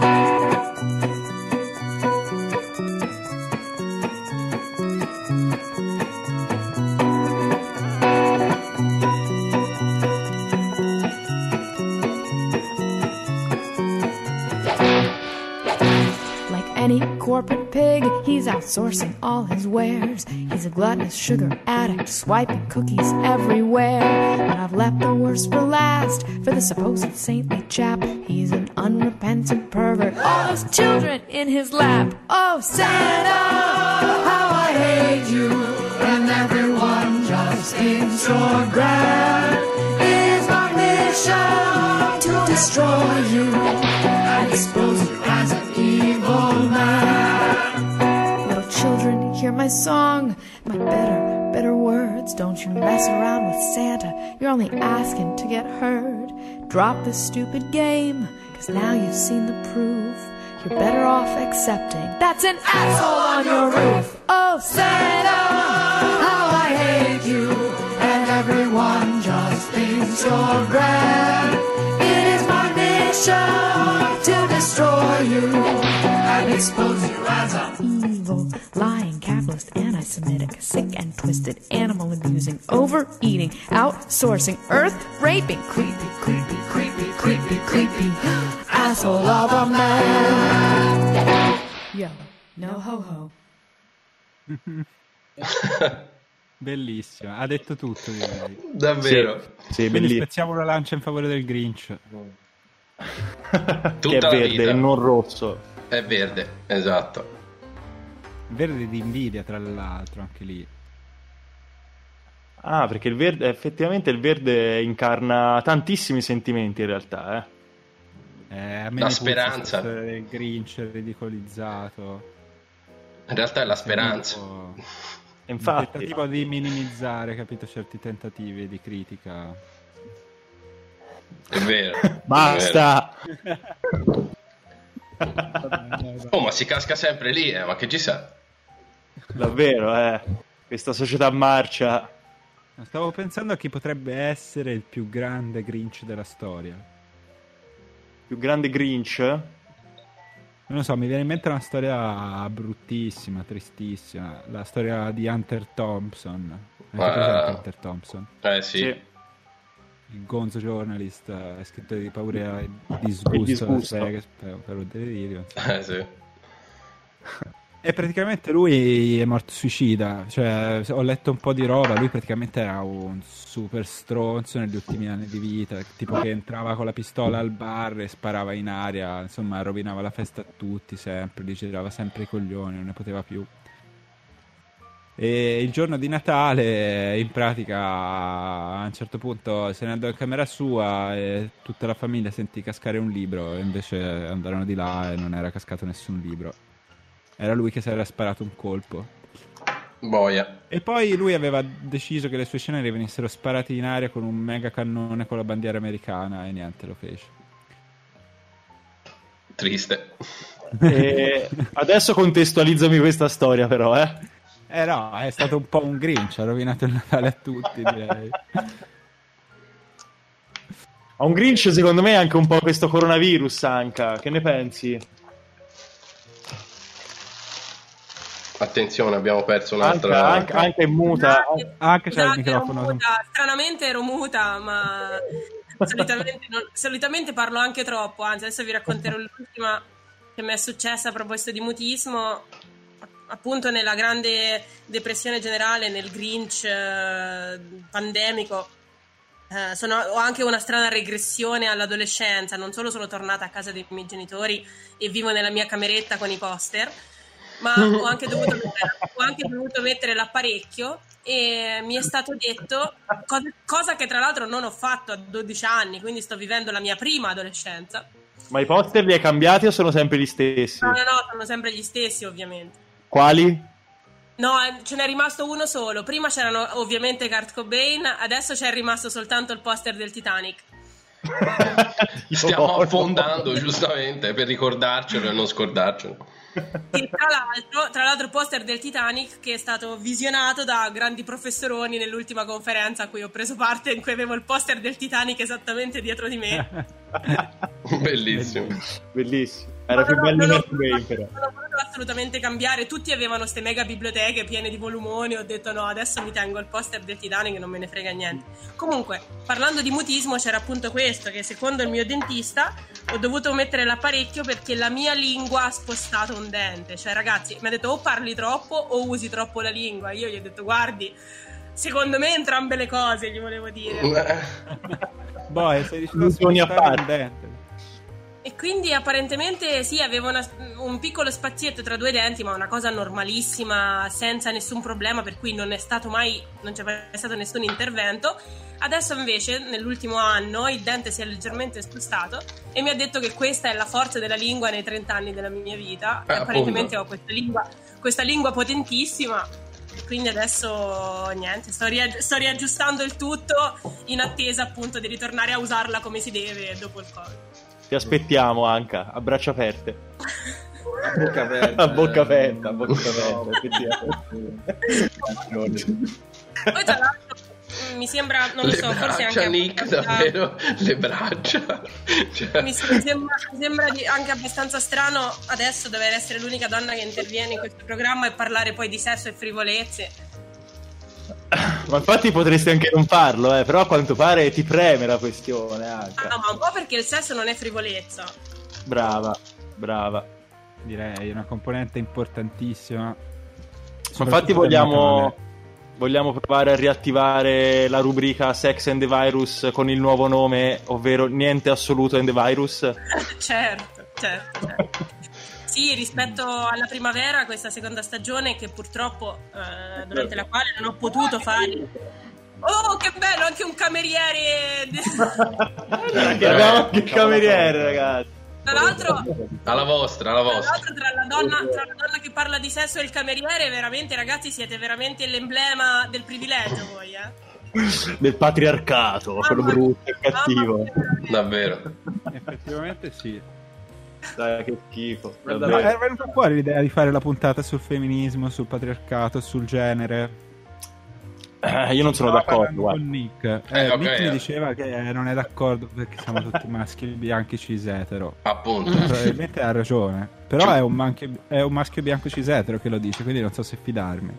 J: Any corporate pig, he's outsourcing all his wares. He's a gluttonous sugar addict, swiping cookies everywhere. But I've left the worst for last, for the supposed saintly chap. He's an unrepentant pervert, all those children in his lap. Oh, Santa, how I hate you, and everyone just thinks you're grand. It is my mission to destroy you and expose you as an evil man. Little children, hear my song, my bitter, bitter words. Don't you mess around with Santa, you're only asking to get heard. Drop this stupid game, cause now you've seen the proof. You're better off accepting that's an asshole on your roof. Oh, Santa, how I hate you, and everyone just thinks you're grand. It is my mission to destroy you and expose you as a evil, lying, capitalist, anti-Semitic, sick and twisted, animal abusing, overeating, outsourcing, earth raping, creepy, creepy, creepy, creepy, creepy, asshole of a man. Yo, no ho ho.
F: Bellissimo, ha detto tutto, direi.
B: Davvero.
A: Sì, sì,
F: Quindi
A: bellissimo.
F: spezziamo una lancia in favore del Grinch.
B: Tutta
A: Che è
B: la
A: verde
B: vita.
A: e non rosso.
B: È verde, esatto.
F: Verde di invidia, tra l'altro, anche lì.
A: Ah, perché il verde, effettivamente il verde incarna tantissimi sentimenti in realtà, eh.
F: Eh, a me
B: La
F: mi puzza
B: speranza.
F: sta storia del Grinch ridicolizzato.
B: In realtà è la speranza.
F: Un po'-
A: Infatti.
F: Un tentativo di minimizzare, capito, certi tentativi di critica.
B: È vero. È
A: Basta!
B: vero. Oh, ma si casca sempre lì, eh, ma che ci sa?
A: Davvero, eh. Questa società marcia.
F: Stavo pensando a chi potrebbe essere il più grande Grinch della storia.
A: Più grande Grinch?
F: Non lo so, mi viene in mente una storia bruttissima, tristissima. La storia di Hunter Thompson. Avete
B: Ah.
F: presente Hunter Thompson?
B: Eh sì.
A: Sì.
F: Il gonzo journalist, eh, scritto di paura e disgusto,
A: Il disgusto.
F: per, per, per un delirio. insomma.
B: Eh sì.
F: E praticamente lui è morto suicida, cioè ho letto un po' di roba, lui praticamente era un super stronzo negli ultimi anni di vita, tipo che entrava con la pistola al bar e sparava in aria, insomma rovinava la festa a tutti sempre, gli girava sempre i coglioni, non ne poteva più. E il giorno di Natale in pratica a un certo punto se ne andò in camera sua e tutta la famiglia sentì cascare un libro e invece andarono di là e non era cascato nessun libro. Era lui che si era sparato un colpo.
B: Boia.
F: E poi lui aveva deciso che le sue ceneri venissero sparate in aria con un mega cannone con la bandiera americana e niente, lo fece.
B: Triste.
A: E adesso contestualizzami questa storia però, eh.
F: Eh no, è stato un po' un Grinch, ha rovinato il Natale a tutti, direi.
A: A un Grinch secondo me è anche un po' questo coronavirus, Anca, che ne pensi?
B: Attenzione, abbianche perso un'altra.
A: Anche, anche, anche muta.
F: Anche c'è il
G: Scusate, ero
F: microfono.
G: muta. Stranamente ero muta, ma solitamente, non- solitamente parlo anche troppo. Anzi, adesso vi racconterò l'ultima che mi è successa a proposito di mutismo. Appunto, nella grande depressione generale, nel Grinch eh, pandemico. Eh, sono, ho anche una strana regressione all'adolescenza. Non solo sono tornata a casa dei miei genitori e vivo nella mia cameretta con i poster, ma ho anche dovuto mettere, ho anche dovuto mettere l'apparecchio e mi è stato detto, cosa, cosa che tra l'altro non ho fatto a dodici anni, quindi sto vivendo la mia prima adolescenza.
A: Ma i poster li hai cambiati o sono sempre gli stessi?
G: No, no, no, sono sempre gli stessi ovviamente.
A: Quali?
G: No, eh, ce n'è rimasto uno solo. Prima c'erano ovviamente Kurt Cobain, adesso c'è rimasto soltanto il poster del Titanic.
B: Stiamo affondando, giustamente, per ricordarcelo e non scordarcelo.
G: E tra l'altro, tra l'altro poster del Titanic che è stato visionato da grandi professoroni nell'ultima conferenza a cui ho preso parte, in cui avevo il poster del Titanic esattamente dietro di me.
B: Bellissimo.
A: Bellissimo. Era
G: Ma
A: più
G: no,
A: bello
G: no,
A: di
G: no,
A: Kurt Cobain, però.
G: non ho voluto assolutamente cambiare. Tutti avevano ste mega biblioteche piene di volumoni. Ho detto no, adesso mi tengo il poster del Titanic e non me ne frega niente. Comunque, parlando di mutismo, c'era appunto questo, che secondo il mio dentista ho dovuto mettere l'apparecchio perché la mia lingua ha spostato un dente. Cioè ragazzi, mi ha detto o parli troppo o usi troppo la lingua. Io gli ho detto guardi, secondo me entrambe le cose, gli volevo dire.
F: Boh, sei riuscito a
A: Illusioni a
F: spostare
A: parte.
F: un dente.
G: E quindi apparentemente sì, avevo una- un piccolo spazietto tra due denti, ma una cosa normalissima, senza nessun problema, per cui non è stato mai, non c'è mai stato nessun intervento. Adesso invece, nell'ultimo anno, il dente si è leggermente spostato e mi ha detto che questa è la forza della lingua nei trenta anni della mia vita.
B: Eh,
G: e apparentemente
B: appunto.
G: ho questa lingua, questa lingua potentissima. Quindi adesso niente, sto, ria- sto riaggiustando il tutto in attesa appunto di ritornare a usarla come si deve dopo il Covid.
A: Ti aspettiamo, Anca, a braccia aperte.
I: A bocca aperta.
A: A bocca aperta, a
I: eh,
A: bocca
I: no,
A: aperta, effettivamente.
G: Poi tra l'altro mh, mi sembra, non lo
B: Le
G: so, forse
B: braccia,
G: anche
B: Nick,
G: abbastanza-
B: davvero? Le braccia? Cioè,
G: mi sembra, mi sembra di- anche abbastanza strano adesso dover essere l'unica donna che interviene in questo programma e parlare poi di sesso e frivolezze.
A: Ma infatti potresti anche non farlo, eh, però a quanto pare ti preme la questione,
G: Ah,
A: Anca.
G: no, ma un po' perché il sesso non è frivolezza.
A: Brava, brava.
F: Direi una componente importantissima.
A: Ma
F: Soprattutto
A: infatti
F: del
A: vogliamo,
F: Natale.
A: vogliamo provare a riattivare la rubrica Sex and the Virus con il nuovo nome, ovvero Niente Assoluto and the Virus?
G: certo, certo, certo. Sì, rispetto alla primavera, questa seconda stagione che purtroppo eh, durante la quale non ho potuto fare. Oh, che bello, anche un cameriere.
A: Che abbiamo anche il cameriere, ragazzi.
G: Tra l'altro,
B: alla vostra, alla
G: tra
B: vostra.
G: l'altro tra la donna, tra la donna che parla di sesso e il cameriere, veramente ragazzi siete veramente l'emblema del privilegio voi, eh.
A: Del patriarcato, quello
G: Mamma
A: brutto e
G: mia,
A: cattivo.
G: mamma mia,
B: Davvero.
F: Effettivamente sì.
A: Dai, che schifo.
I: Guarda,
A: davvero.
F: Ma è venuta fuori l'idea di fare la puntata sul femminismo, sul patriarcato, sul genere.
A: Eh, io non sono
F: Stavo
A: d'accordo,
F: parlando
A: guarda.
F: con Nick. Eh,
B: Eh, ok,
F: Nick mi
B: eh.
F: diceva che non è d'accordo perché siamo tutti maschi bianchi cis etero.
B: Appunto.
F: Probabilmente ha ragione. Però è un, manche- è un maschio bianco cis etero che lo dice, quindi non so se fidarmi.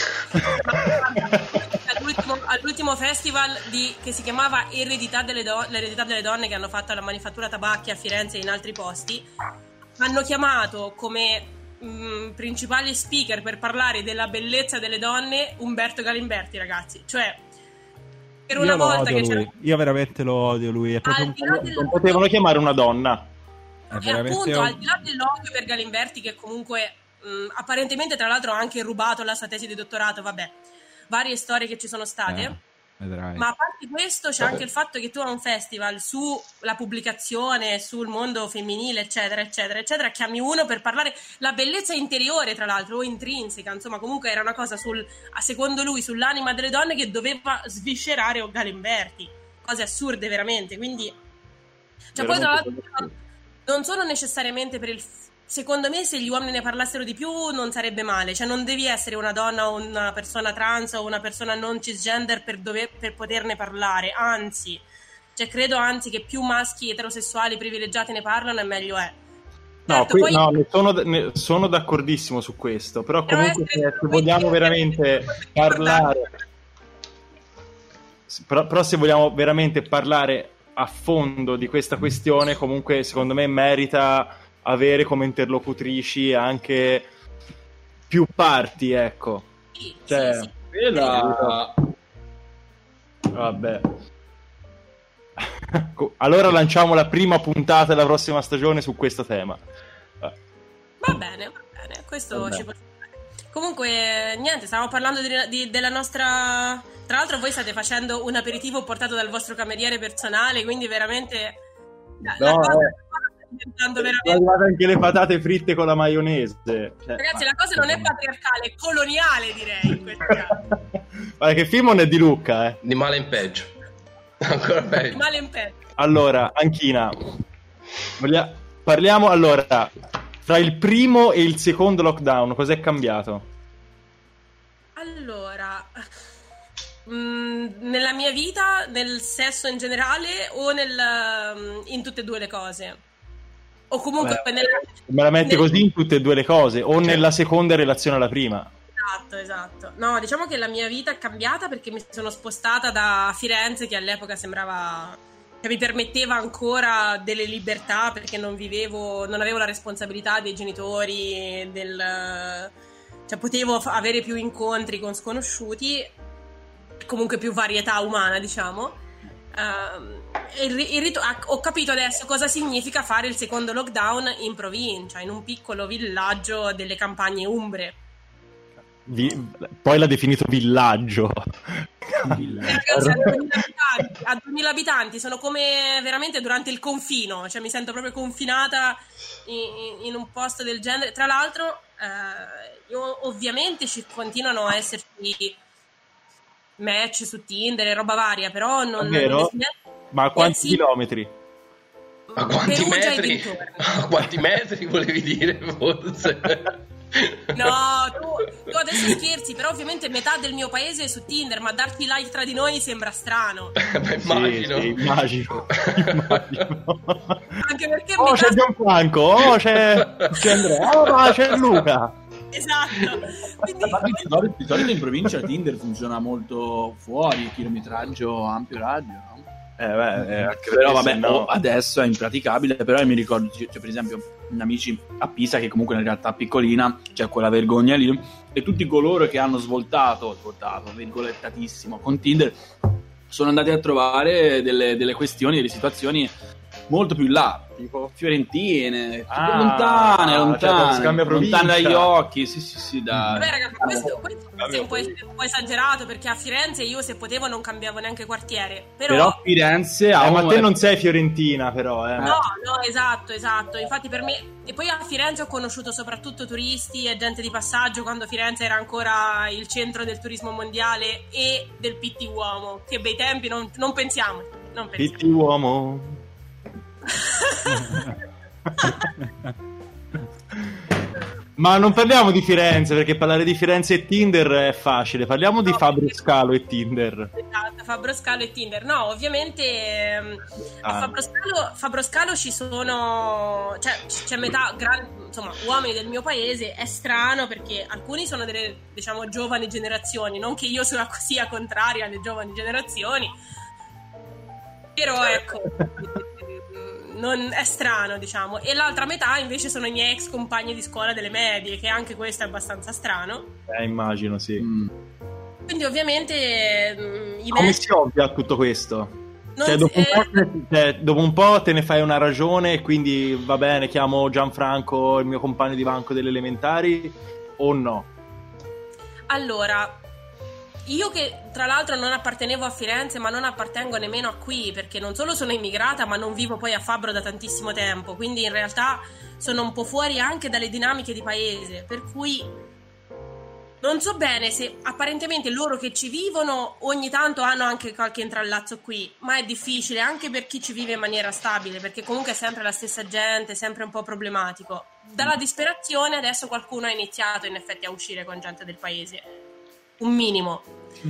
G: all'ultimo, all'ultimo festival di, che si chiamava Eredità delle, do- l'eredità delle donne, che hanno fatto alla Manifattura Tabacchi a Firenze e in altri posti, hanno chiamato come mh, principali speaker per parlare della bellezza delle donne Umberto Galimberti, ragazzi. Cioè, per una
F: Io lo
G: volta
F: odio
G: che
F: lui.
G: c'era...
F: Io veramente lo odio lui. È proprio
G: Al
F: un...
G: di là del-
A: Non potevano chiamare una donna.
F: è
G: E
F: veramente
G: appunto,
F: un-
G: al di là dell'odio per Galimberti, che comunque mh, apparentemente tra l'altro ha anche rubato la sua tesi di dottorato, vabbè, varie storie che ci sono state.
F: Eh. Vedrai.
G: Ma a parte questo c'è anche il fatto che tu a un festival sulla pubblicazione, sul mondo femminile, eccetera, eccetera, eccetera, chiami uno per parlare la bellezza interiore, tra l'altro, o intrinseca, insomma, comunque era una cosa sul, secondo lui, sull'anima delle donne che doveva sviscerare o Galimberti. Cose assurde, veramente, quindi... Cioè, poi tra l'altro non sono necessariamente per il... Secondo me se gli uomini ne parlassero di più non sarebbe male, cioè non devi essere una donna o una persona trans o una persona non cisgender per, dover, per poterne parlare, anzi, cioè credo anzi che più maschi eterosessuali privilegiati ne parlano e meglio è.
A: No,
G: Certo,
A: qui,
G: poi...
A: no ne sono, ne sono d'accordissimo su questo, però comunque se, se vogliamo veramente parlare, però, però se vogliamo veramente parlare a fondo di questa questione, comunque secondo me merita avere come interlocutrici anche più parti, ecco.
G: Sì,
A: cioè,
G: sì, sì.
I: Quella...
A: Vabbè. Allora lanciamo la prima puntata della prossima stagione su questo tema.
G: Va bene, va bene, questo
A: Vabbè.
G: ci può stare. Comunque, niente, stavamo parlando di, di- della nostra... Tra l'altro voi state facendo un aperitivo portato dal vostro cameriere personale, quindi veramente... La, la
A: No,
G: cosa
A: eh.
G: sta diventando
A: Sono
G: veramente...
A: arrivate anche le patate fritte con la maionese. Cioè,
G: Ragazzi, la cosa non è patriarcale, è coloniale, direi, in questo caso.
A: Guarda che film non è di Lucca, eh.
B: Di male in peggio. Ancora
G: Di
B: peggio.
G: male in peggio.
A: Allora, Anchina, voglia- parliamo allora fra il primo e il secondo lockdown, cos'è cambiato?
G: Allora, mm, nella mia vita, nel sesso in generale o nel, mm, in tutte e due le cose? O comunque
A: Eh,
G: nella...
A: Me la metti
G: nel-
A: così in tutte e due le cose, o nella seconda in relazione alla prima?
G: Esatto, esatto. No, diciamo che la mia vita è cambiata perché mi sono spostata da Firenze, che all'epoca sembrava, cioè mi permetteva ancora delle libertà perché non vivevo, non avevo la responsabilità dei genitori, del, cioè potevo fa- avere più incontri con sconosciuti, comunque più varietà umana, diciamo. Ehm, e il ri- il ritu- ah, ho capito adesso cosa significa fare il secondo lockdown in provincia, in un piccolo villaggio delle campagne umbre.
A: Vi- Poi l'ha definito villaggio.
G: Ragazzi, a duemila abitanti, a duemila abitanti sono come veramente durante il confino, cioè mi sento proprio confinata in, in un posto del genere. Tra l'altro, eh, io- ovviamente ci continuano a esserci match su Tinder e roba varia, però non...
A: Davvero?
G: non-
A: Ma a quanti
G: sì.
A: chilometri?
B: A quanti
G: Perugia e
B: metri?
G: dintorni.
B: A quanti metri volevi dire, forse?
G: No, tu, tu adesso scherzi, però ovviamente metà del mio paese è su Tinder, ma darti like tra di noi sembra strano.
B: Beh, immagino.
A: Sì, sì, immagino. Immagino.
G: Anche perché
A: Oh,
G: metà...
A: c'è Gianfranco, oh, c'è, c'è Andrea, oh, ma c'è Luca.
G: Esatto. Quindi,
I: Di solito, di solito in provincia Tinder funziona molto fuori, chilometraggio ampio radio, no?
A: Eh, beh, eh, anche
I: Però
A: perché
I: vabbè,
A: se no-
I: oh, adesso è impraticabile. Però io mi ricordo, cioè, per esempio, amici a Pisa, che comunque è una realtà piccolina, c'è quella vergogna lì, e tutti coloro che hanno svoltato, svoltato, virgolettatissimo, con Tinder, sono andati a trovare delle, delle questioni, delle situazioni molto più in là, tipo fiorentine,
A: Ah,
I: lontane,
A: cioè,
I: lontane,
A: scambia provincia.
I: lontane dagli occhi, sì sì sì, da...
G: vabbè, ragazzi, questo, questo è un po', es- un po' esagerato perché a Firenze io se potevo non cambiavo neanche quartiere. Però,
I: Però Firenze ha
A: Eh, ma
I: un-
A: te non sei fiorentina, però, eh.
G: no, no, esatto, esatto. Infatti per me. E poi a Firenze ho conosciuto soprattutto turisti e gente di passaggio quando Firenze era ancora il centro del turismo mondiale e del pitti uomo. Che bei tempi, non, non pensiamo. Non pensiamo.
A: Pitti uomo. Ma non parliamo di Firenze, perché parlare di Firenze e Tinder è facile. Parliamo di
G: No,
A: Fabio
G: perché-
A: Scalo e Tinder.
G: Esatto, Fabro Scalo e Tinder. No, ovviamente ehm, a
A: Ah.
G: Fabro Scalo, Fabro Scalo ci sono, cioè c- c'è metà gran- insomma, uomini del mio paese. È strano perché alcuni sono delle, diciamo, giovani generazioni, non che io sia, sia contraria alle giovani generazioni, però ecco, non è strano, diciamo. E l'altra metà invece sono i miei ex compagni di scuola delle medie, che anche questo è abbastanza strano.
A: Eh, immagino, sì.
I: Mm.
G: Quindi ovviamente mm, i
A: Come
G: match
A: si ovvia a tutto questo?
G: non
A: Cioè,
G: si-
A: dopo, un
G: eh,
A: po', te- cioè, dopo un po' te ne fai una ragione e quindi va bene, chiamo Gianfranco, il mio compagno di banco delle elementari, o no?
G: Allora, io che tra l'altro non appartenevo a Firenze, ma non appartengo nemmeno a qui, perché non solo sono immigrata, ma non vivo poi a Fabbro da tantissimo tempo, quindi in realtà sono un po' fuori anche dalle dinamiche di paese, per cui non so bene se apparentemente loro che ci vivono ogni tanto hanno anche qualche intrallazzo qui, ma è difficile anche per chi ci vive in maniera stabile, perché comunque è sempre la stessa gente, sempre un po' problematico. Dalla disperazione adesso qualcuno ha iniziato in effetti a uscire con gente del paese, un minimo.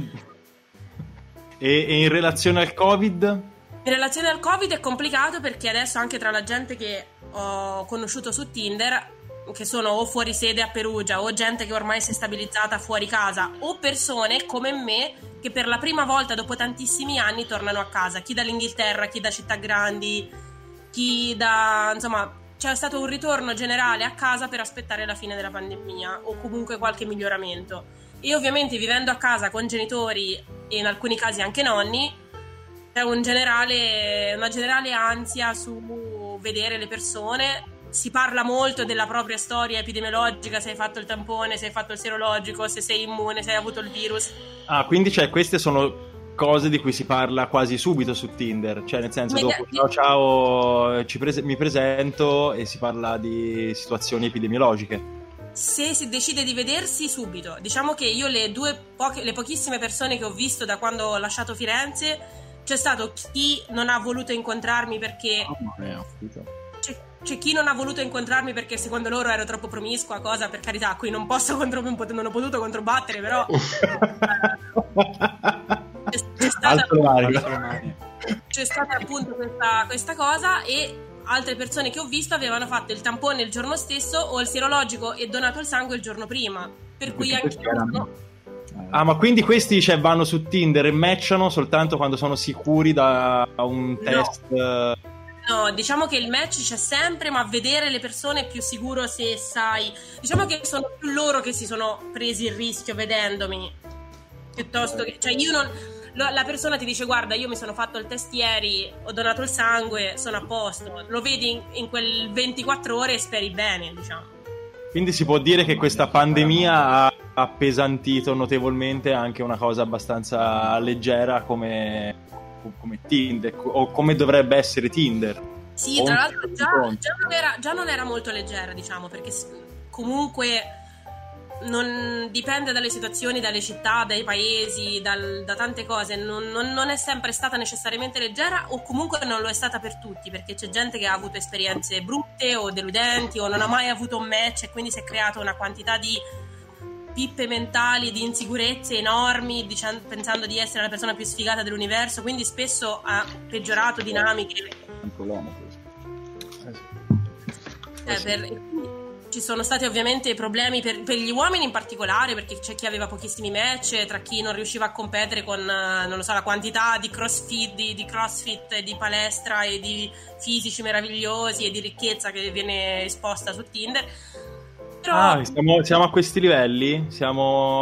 A: E, e in relazione al Covid?
G: In relazione al Covid è complicato, perché adesso anche tra la gente che ho conosciuto su Tinder, che sono o fuori sede a Perugia, o gente che ormai si è stabilizzata fuori casa, o persone come me che per la prima volta dopo tantissimi anni tornano a casa, chi dall'Inghilterra, chi da città grandi, chi da... insomma, c'è stato un ritorno generale a casa per aspettare la fine della pandemia o comunque qualche miglioramento. E ovviamente vivendo a casa con genitori e in alcuni casi anche nonni, c'è un generale, una generale ansia su vedere le persone. Si parla molto della propria storia epidemiologica, se hai fatto il tampone, se hai fatto il serologico, se sei immune, se hai avuto il virus.
A: Ah, quindi cioè, queste sono cose di cui si parla quasi subito su Tinder, cioè nel senso dopo ciao ciao ci prese- mi presento e si parla di situazioni epidemiologiche.
G: Se si decide di vedersi subito, diciamo che io le due poche, le pochissime persone che ho visto da quando ho lasciato Firenze, c'è stato chi non ha voluto incontrarmi perché
I: Oh, mia, ho capito.
G: C'è, c'è chi non ha voluto incontrarmi perché secondo loro ero troppo promiscua, cosa, per carità, qui non posso contro, non ho potuto controbattere, però c'è, c'è stata c'è stata appunto questa, questa cosa, e altre persone che ho visto avevano fatto il tampone il giorno stesso o il serologico e donato il sangue il giorno prima, per cui anche io...
A: Ah, ma quindi questi cioè, vanno su Tinder e matchano soltanto quando sono sicuri da un test?
G: No. No, diciamo che il match c'è sempre, ma vedere le persone è più sicuro se sai. Diciamo che sono più loro che si sono presi il rischio vedendomi, piuttosto che... Cioè io non... La persona ti dice guarda, io mi sono fatto il test ieri, ho donato il sangue, sono a posto. Lo vedi in, in quel ventiquattro ore e speri bene, diciamo.
A: Quindi si può dire che questa pandemia ha appesantito notevolmente anche una cosa abbastanza leggera come... come Tinder, o come dovrebbe essere Tinder.
G: Sì, tra l'altro già, già, non era, già non era molto leggera, diciamo, perché comunque non dipende dalle situazioni, dalle città, dai paesi, dal, da tante cose, non, non, non è sempre stata necessariamente leggera, o comunque non lo è stata per tutti, perché c'è gente che ha avuto esperienze brutte o deludenti o non ha mai avuto un match e quindi si è creata una quantità di pippe mentali, di insicurezze enormi, dicendo, pensando di essere la persona più sfigata dell'universo, quindi spesso ha peggiorato dinamiche.
I: Anche l'uomo questo.
G: Eh, per, ci sono stati ovviamente problemi per, per gli uomini in particolare, perché c'è chi aveva pochissimi match, tra chi non riusciva a competere con non lo so, la quantità di crossfit, di, di crossfit e di palestra e di fisici meravigliosi e di ricchezza che viene esposta su Tinder. Però...
A: Ah, siamo, siamo a questi livelli? Siamo...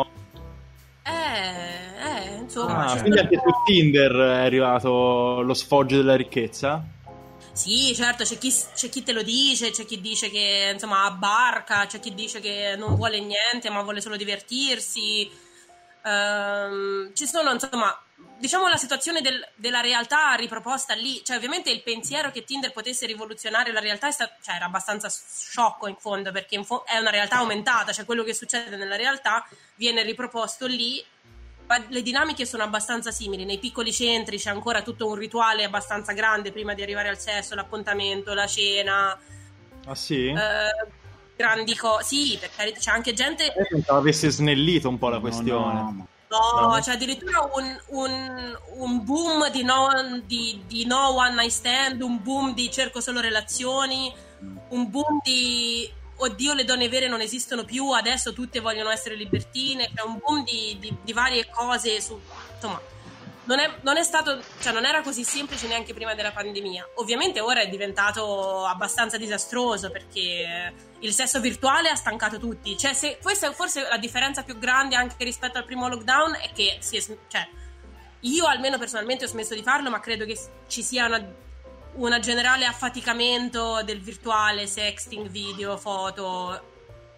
G: Eh, eh, insomma...
A: Ah, quindi anche su Tinder è arrivato lo sfoggio della ricchezza?
G: Sì, certo, c'è chi, c'è chi te lo dice, c'è chi dice che insomma abbarca, c'è chi dice che non vuole niente ma vuole solo divertirsi. Ehm, ci sono, insomma, diciamo la situazione del, della realtà riproposta lì. Cioè, ovviamente il pensiero che Tinder potesse rivoluzionare la realtà è stato, cioè, era abbastanza sciocco in fondo, perché in fo- è una realtà aumentata, cioè quello che succede nella realtà viene riproposto lì. Ma le dinamiche sono abbastanza simili. Nei piccoli centri c'è ancora tutto un rituale abbastanza grande prima di arrivare al sesso, l'appuntamento, la cena.
A: Ah sì?
G: Eh, grandi cose. Sì, perché c'è anche gente...
A: Eh, pensavo avesse snellito un po' la questione.
I: No, no.
G: No,
A: No.
G: c'è addirittura un, un, un boom di no, di, di no one night stand, un boom di cerco solo relazioni, un boom di oddio le donne vere non esistono più, adesso tutte vogliono essere libertine, c'è un boom di, di, di varie cose su, insomma non è, non è stato, cioè non era così semplice neanche prima della pandemia. Ovviamente ora è diventato abbastanza disastroso perché il sesso virtuale ha stancato tutti, cioè se, questa è forse la differenza più grande anche rispetto al primo lockdown, è che si è, cioè, io almeno personalmente ho smesso di farlo, ma credo che ci sia una una generale affaticamento del virtuale, sexting, video, foto.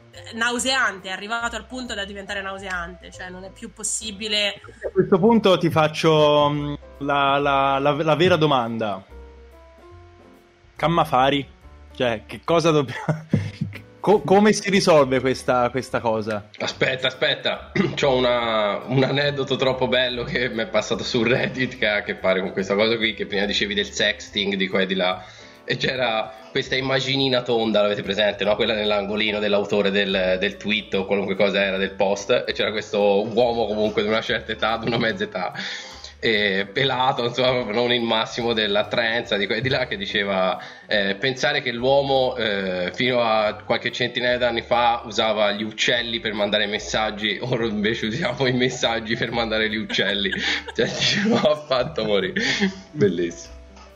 G: nauseante, è arrivato al punto da diventare nauseante, cioè non è più possibile.
A: A questo punto ti faccio mh, la, la, la, la vera domanda. Cammafari? Cioè, che cosa dobbiamo... Co- come si risolve questa, questa cosa?
B: Aspetta, aspetta, c'ho una, un aneddoto troppo bello che mi è passato su Reddit che ha a che fare con questa cosa qui, che prima dicevi del sexting di qua e di là, e c'era questa immaginina tonda, l'avete presente, no? Quella nell'angolino dell'autore del, del tweet o qualunque cosa era del post, e c'era questo uomo comunque di una certa età, di una mezza età, e pelato, insomma, non il massimo dell'attraenza di qua e di là, che diceva eh, pensare che l'uomo eh, fino a qualche centinaia d'anni fa usava gli uccelli per mandare messaggi, ora invece usiamo i messaggi per mandare gli uccelli. Cioè, dicevo, ha fatto morire. Bellissimo.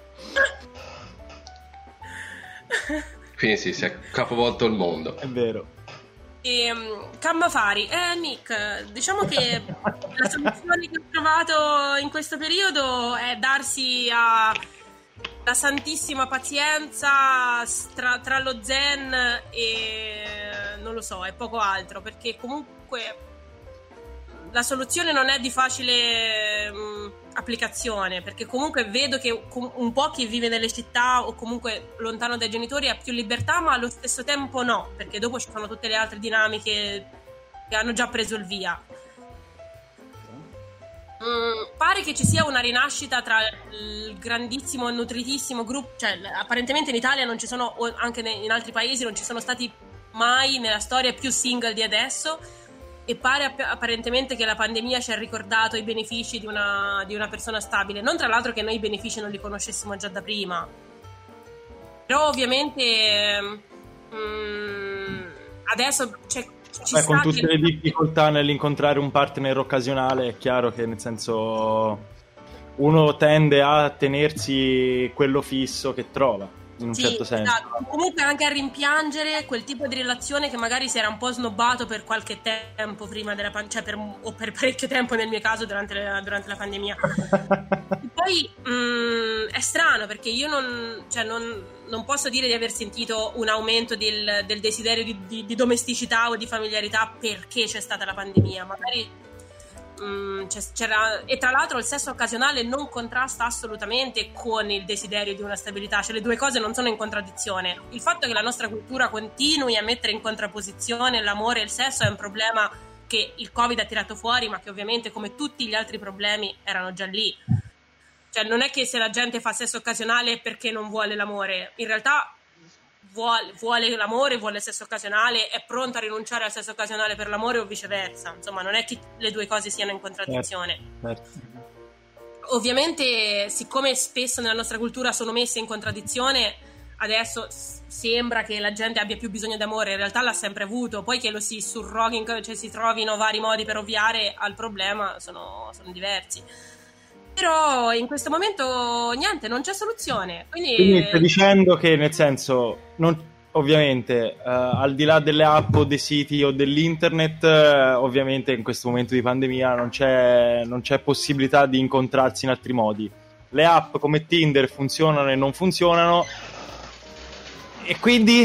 B: Quindi sì, si è capovolto il mondo.
A: È vero.
G: E, Cammafari, eh Nick, diciamo che la soluzione che ho trovato in questo periodo è darsi a la santissima pazienza tra, tra lo zen e non lo so, è poco altro, perché comunque la soluzione non è di facile mh, applicazione, perché comunque vedo che un po' chi vive nelle città o comunque lontano dai genitori ha più libertà, ma allo stesso tempo no, perché dopo ci sono tutte le altre dinamiche che hanno già preso il via. Mm, pare che ci sia una rinascita tra il grandissimo e nutritissimo gruppo, cioè apparentemente in Italia non ci sono, o anche in altri paesi non ci sono stati mai nella storia più single di adesso, e pare app- apparentemente che la pandemia ci ha ricordato i benefici di una, di una persona stabile, non tra l'altro che noi i benefici non li conoscessimo già da prima, però ovviamente mm, adesso c'è, ci
A: Beh,
G: sta
A: con tutte
G: che...
A: le difficoltà nell'incontrare un partner occasionale, è chiaro che nel senso uno tende a tenersi quello fisso che trova, in un
G: sì,
A: certo senso.
G: Esatto. Comunque anche a rimpiangere quel tipo di relazione che magari si era un po' snobbato per qualche tempo prima della pandemia, cioè per, o per parecchio tempo nel mio caso durante la, durante la pandemia. Poi mh, è strano perché io non, cioè non, non posso dire di aver sentito un aumento del, del desiderio di, di, di domesticità o di familiarità perché c'è stata la pandemia, magari mh, c'era, e tra l'altro il sesso occasionale non contrasta assolutamente con il desiderio di una stabilità, cioè le due cose non sono in contraddizione. Il fatto che la nostra cultura continui a mettere in contrapposizione l'amore e il sesso è un problema che il Covid ha tirato fuori, ma che ovviamente come tutti gli altri problemi erano già lì. Cioè non è che se la gente fa sesso occasionale è perché non vuole l'amore, in realtà vuole, vuole l'amore, vuole il sesso occasionale, è pronto a rinunciare al sesso occasionale per l'amore o viceversa, insomma non è che le due cose siano in contraddizione.
A: Certo, certo.
G: Ovviamente siccome spesso nella nostra cultura sono messe in contraddizione, adesso sembra che la gente abbia più bisogno di amore, in realtà l'ha sempre avuto, poi che lo si surroghi, cioè si trovino vari modi per ovviare al problema sono, sono diversi. Però in questo momento niente, non c'è soluzione. Quindi,
A: Quindi stai dicendo che nel senso, non, ovviamente, uh, al di là delle app o dei siti o dell'internet, uh, ovviamente in questo momento di pandemia non c'è, non c'è possibilità di incontrarsi in altri modi. Le app come Tinder funzionano e non funzionano, e quindi...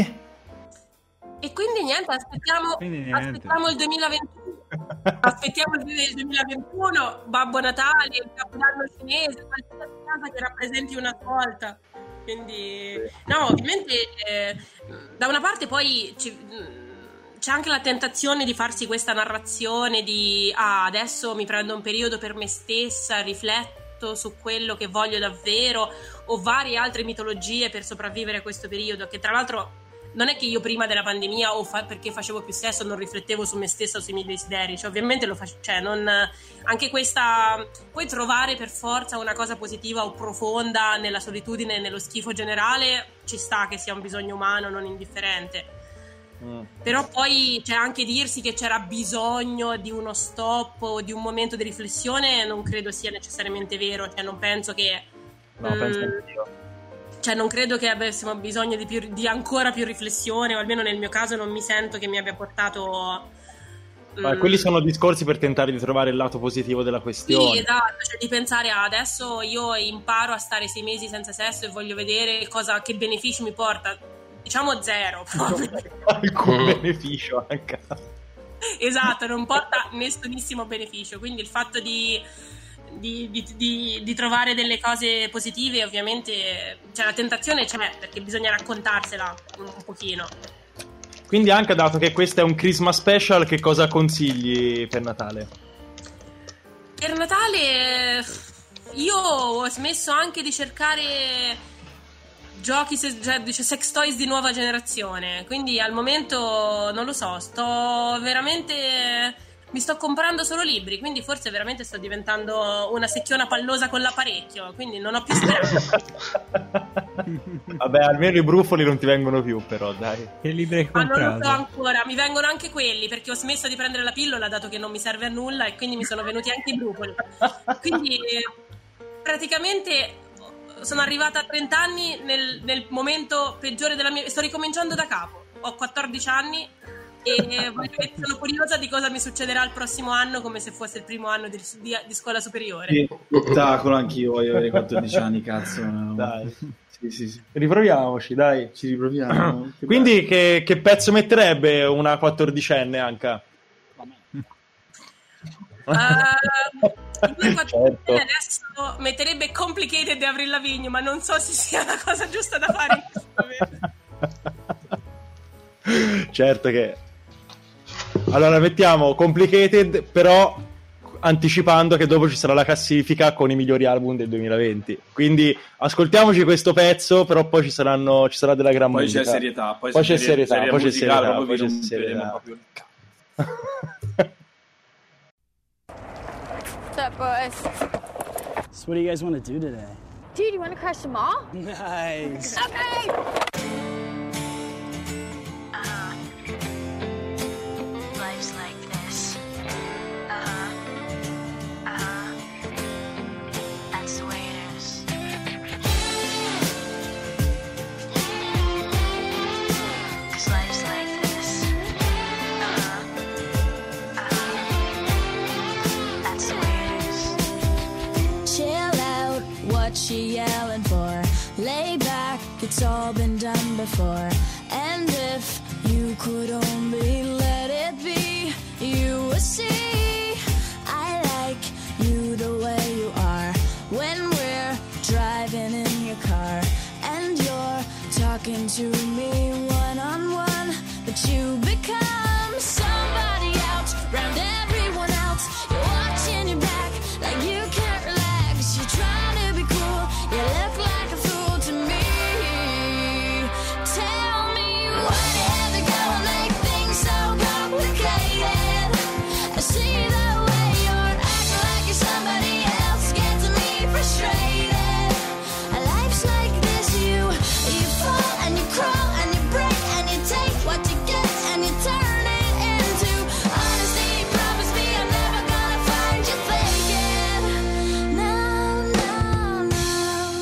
G: E quindi niente, aspettiamo,
F: Quindi niente.
G: aspettiamo il duemilaventuno. Aspettiamo il duemilaventuno, Babbo Natale, il Capodanno cinese, qualsiasi cosa che rappresenti una svolta. Quindi, no, ovviamente, eh, da una parte poi ci, c'è anche la tentazione di farsi questa narrazione di ah, adesso mi prendo un periodo per me stessa, rifletto su quello che voglio davvero, o varie altre mitologie per sopravvivere a questo periodo, che tra l'altro non è che io prima della pandemia o fa- perché facevo più sesso non riflettevo su me stessa o sui miei desideri, cioè ovviamente lo faccio, cioè non, anche questa, puoi trovare per forza una cosa positiva o profonda nella solitudine e nello schifo generale, ci sta che sia un bisogno umano non indifferente, mm. però poi c'è anche dirsi che c'era bisogno di uno stop o di un momento di riflessione, non credo sia necessariamente vero, cioè non penso che
A: no, mm, penso anch'io.
G: Cioè non credo che avessimo bisogno di, più, di ancora più riflessione, o almeno nel mio caso non mi sento che mi abbia portato...
A: Ma quelli sono discorsi per tentare di trovare il lato positivo della questione.
G: Sì, esatto, cioè di pensare ah, adesso io imparo a stare sei mesi senza sesso e voglio vedere cosa, che benefici mi porta. diciamo zero proprio.
A: Alcun beneficio anche.
G: Esatto, non porta nessunissimo beneficio, quindi il fatto di, di, di, di, di trovare delle cose positive, ovviamente, cioè la tentazione c'è, perché bisogna raccontarsela un, un pochino.
A: Quindi anche dato che questo è un Christmas special, che cosa consigli per Natale?
G: Per Natale io ho smesso anche di cercare giochi, cioè, dice sex toys di nuova generazione, quindi al momento non lo so, sto veramente mi sto comprando solo libri, quindi forse veramente sto diventando una secchiona pallosa con l'apparecchio, quindi non ho più speranza.
A: Vabbè, almeno i brufoli non ti vengono più, però dai.
F: Che libri hai
G: Ma non
F: comprato?
G: lo so ancora, mi vengono anche quelli perché ho smesso di prendere la pillola dato che non mi serve a nulla e quindi mi sono venuti anche i brufoli. Quindi praticamente sono arrivata a trenta anni nel, nel momento peggiore della mia... Sto ricominciando da capo. Ho quattordici anni e sono curiosa di cosa mi succederà il prossimo anno, come se fosse il primo anno di, di, di scuola superiore.
I: Sì, spettacolo, anch'io voglio avere quattordici anni, cazzo.
A: Dai.
I: Sì, sì, sì.
A: Riproviamoci, dai.
I: Ci riproviamo. Che
A: Quindi che, che pezzo metterebbe una quattordicenne anche?
G: Uh,
A: Certo.
G: Adesso metterebbe Complicated di Avril Lavigne, ma non so se sia la cosa giusta da fare in questo momento.
A: Certo che... Allora mettiamo Complicated, però anticipando che dopo ci sarà la classifica con i migliori album del duemilaventi. Quindi ascoltiamoci questo pezzo, però poi ci saranno ci sarà della gran
I: Poi
A: musica.
I: c'è serietà, poi,
A: Poi c'è
I: serie-
A: serietà,
I: serie
A: poi c'è
I: musicale,
A: serietà,
I: proprio
A: poi c'è
I: non
A: serietà.
I: vedremo proprio il cazzo.
K: What's up, boys?
L: So what do you guys want to do today?
K: Dude, you want to crash the mall?
L: Nice.
K: Okay.
M: Uh-huh. Life's like this. Uh-huh. Uh-huh. That's the way it is. Cause life's like this. Uh-huh. Uh-huh. That's the way it is.
J: Chill out, what you yelling for? Lay back, it's all been done before. And if you could only let it be, you would see I like you the way you are. When we're driving in your car and you're talking to me one on one, but you become somebody else round everyone else. You're watching your back like you can't relax. You're trying to be cool, you look like a fool to me. Tell me why you have to go and make things so complicated. I see the way you're acting like you're somebody else, gets me frustrated. Life's like this, you you fall and you crawl and you break and you take what you get and you turn it into honesty. Promise me I'm never gonna find you faking. No, no, no.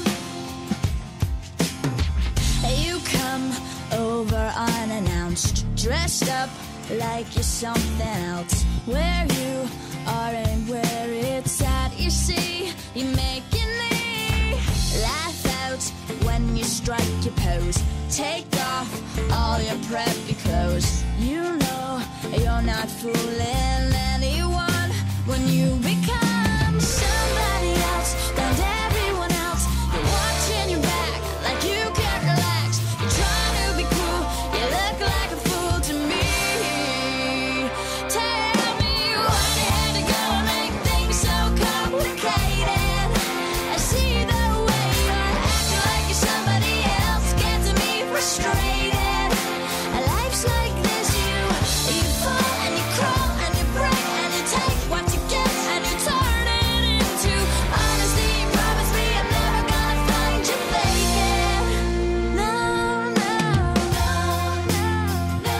J: You come over unannounced, dressed up like you're something else. Where you are and where it's at, you see, you're making me laugh out when you strike your pose. Take off all your preppy clothes. You know you're not fooling anyone when you become somebody else round everyone else. You're watching your back like you can't relax. You're trying to be cool, you look like a fool to me. Tell me why you had to go and make things so complicated. I see the way you're acting like you're somebody else, gets me frustrated. Life's like this, you you fall and you crawl and you break and you take what you get and you turn it into honesty. Promise me I'm never gonna find you faking. No, no, no, no, no,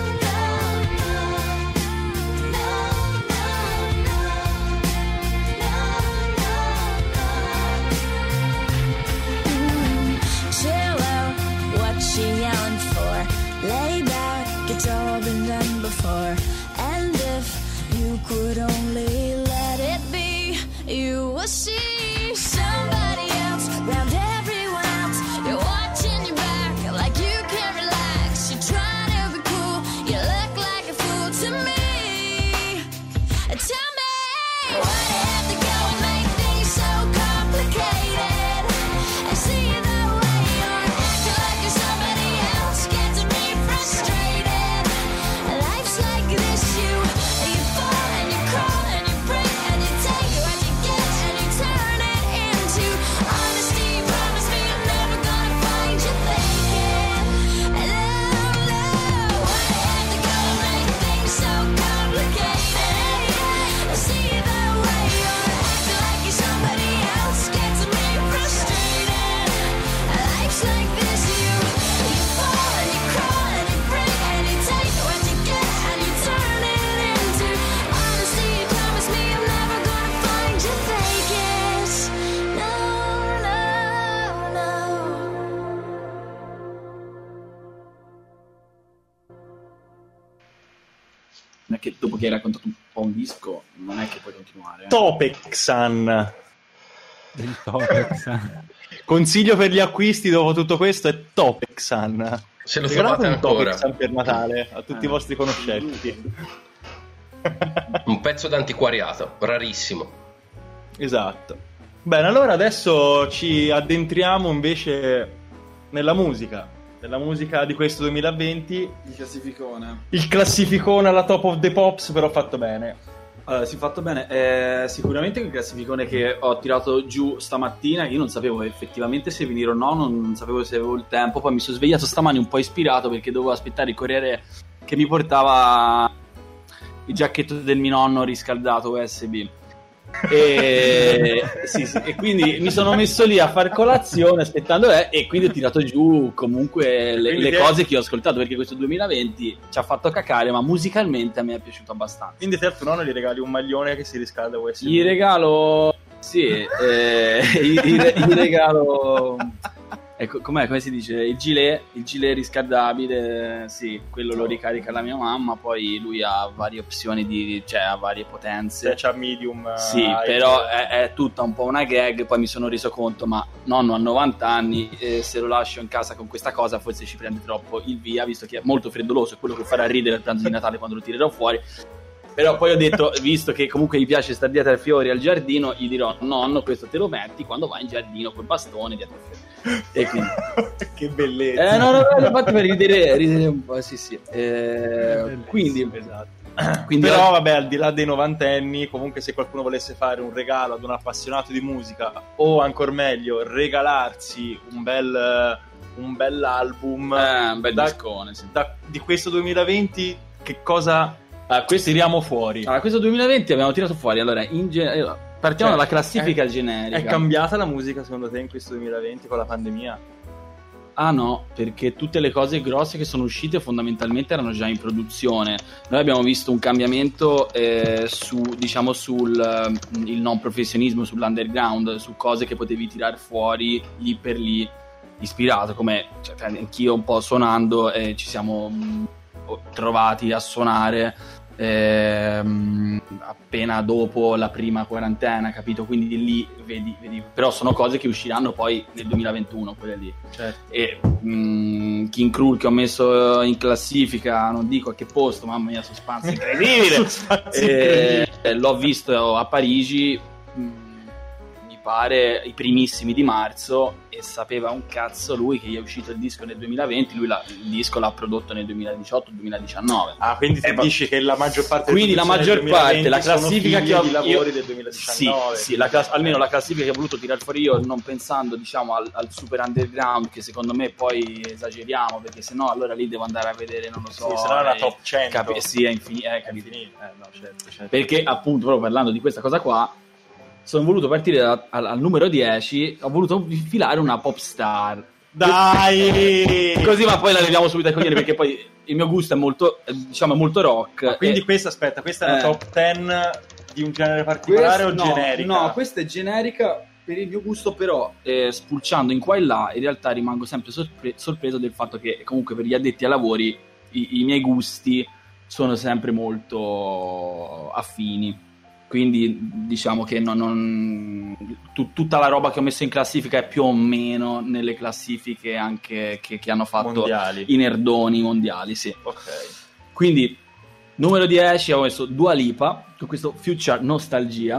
J: chill out, what you yelling for? Lay back, it's all been done before. And if you could only let it be, you will see somebody else round everyone else. You're watching your back like you can't relax.
I: non è che dopo che hai raccontato un po' un disco non è che puoi continuare. eh.
A: Topexan.
F: Il Topexan.
A: Consiglio per gli acquisti dopo tutto questo è Topexan.
B: Se lo
A: Regalate
B: trovate
A: un
B: ancora.
A: Topexan per Natale a tutti
I: Eh.
A: i vostri conoscenti.
B: Un pezzo d'antiquariato, rarissimo.
A: Esatto. Bene, allora adesso ci addentriamo invece nella musica. Nella musica di questo duemilaventi.
I: Il classificone.
A: Il classificone alla top of the pops, però fatto bene.
I: Allora, si è fatto bene. Eh, sicuramente il classificone che ho tirato giù stamattina, io non sapevo effettivamente se venire o no, non sapevo se avevo il tempo. Poi mi sono svegliato stamani un po' ispirato perché dovevo aspettare il corriere che mi portava il giacchetto del mio nonno riscaldato U S B. E, sì, sì, e quindi mi sono messo lì a far colazione aspettando eh, e quindi ho tirato giù comunque le, le
A: te...
I: cose che ho ascoltato, perché questo duemilaventi ci ha fatto cacare, ma musicalmente a me è piaciuto abbastanza.
A: Quindi te al tuo nonno gli regali un maglione che si riscalda U S B?
I: Gli regalo sì eh, gli, gli, gli regalo ecco, com'è, come si dice, il gilet il gilet riscaldabile, sì, quello lo ricarica la mia mamma, poi lui ha varie opzioni di, cioè ha varie potenze,
A: c'ha medium,
I: sì,
A: high,
I: però è, è tutta un po' una gag. Poi mi sono reso conto, ma nonno ha novanta anni e se lo lascio in casa con questa cosa forse ci prende troppo il via, visto che è molto freddoloso, è quello che farà ridere al pranzo di Natale quando lo tirerò fuori. Però poi ho detto, visto che comunque gli piace stare dietro ai fiori al giardino, gli dirò: nonno, questo te lo metti quando vai in giardino col bastone dietro ai fiori. E quindi
A: che bellezza.
I: eh, no, no, no, l'ho fatto per ridere, ridere un po', sì, sì. Eh, quindi,
A: esatto.
I: quindi
A: Però
I: oggi-
A: vabbè, al di là dei novantenni, comunque se qualcuno volesse fare un regalo ad un appassionato di musica, o ancor meglio regalarsi un bel un bell'album,
I: eh, un bel
A: da,
I: discone, sì.
A: da- di questo duemilaventi, che cosa
I: Ah, questo,
A: tiriamo fuori?
I: allora, questo duemilaventi abbiamo tirato fuori. Allora, in ge- allora, partiamo
A: Cioè,
I: dalla classifica
A: è-
I: generica.
A: È cambiata la musica secondo te in questo duemilaventi con la pandemia?
I: Ah no, perché tutte le cose grosse che sono uscite fondamentalmente erano già in produzione. Noi abbiamo visto un cambiamento eh, su, diciamo, sul eh, il non professionismo, sull'underground, su cose che potevi tirare fuori lì per lì, ispirato, come cioè, anch'io un po' suonando eh, ci siamo mh, trovati a suonare ehm, appena dopo la prima quarantena, capito? Quindi lì vedi, vedi, però sono cose che usciranno poi nel duemilaventuno, quelle lì.
A: Certo.
I: E mh, King Krul che ho messo in classifica, non dico a che posto, mamma mia, suspense incredibile.
A: Suspense
I: Eh,
A: incredibile.
I: l'ho visto a Parigi, mh, mi pare i primissimi di marzo, e sapeva un cazzo lui che gli è uscito il disco nel duemilaventi, lui la, il disco l'ha prodotto nel duemiladiciotto duemiladiciannove.
A: Ah, quindi ti
I: Eh, ma-
A: dici che la maggior parte
I: Quindi la
A: delle
I: maggior
A: produzioni del
I: parte, la
A: duemilaventi
I: classifica
A: sono
I: che ho
A: figlie di lavori
I: io-
A: del
I: sì,
A: duemiladiciannove.
I: sì, la class- almeno la classifica che ho voluto tirare fuori io, non pensando, diciamo, al, al super underground, che secondo me poi esageriamo, perché sennò allora lì devo andare a vedere, non lo so,
A: Sì, se no è una
I: eh,
A: top cento.
I: capi- sì, è infini- eh,
A: È
I: capito.
A: finito. Eh, no, certo, certo.
I: Perché appunto, proprio parlando di questa cosa qua, sono voluto partire da- al, al numero dieci, ho voluto filare una pop star.
A: Dai!
I: Così, ma poi la leviamo subito ai coglioni, perché poi il mio gusto è molto, eh, diciamo, è molto rock.
A: Ma quindi
I: e-
A: questa, aspetta, questa è una
I: Eh.
A: top dieci di un genere particolare
I: Questa-
A: o
I: no,
A: generica?
I: No, questa è generica per il mio gusto, però eh, spulciando in qua e là in realtà rimango sempre sorpre- sorpreso del fatto che comunque per gli addetti ai lavori i, i miei gusti sono sempre molto affini. Quindi diciamo che non, non- tu- tutta la roba che ho messo in classifica è più o meno nelle classifiche anche che, che hanno fatto
A: Mondiali.
I: i nerdoni mondiali, sì.
A: Ok.
I: Quindi numero dieci ho messo Dua Lipa con questo Future Nostalgia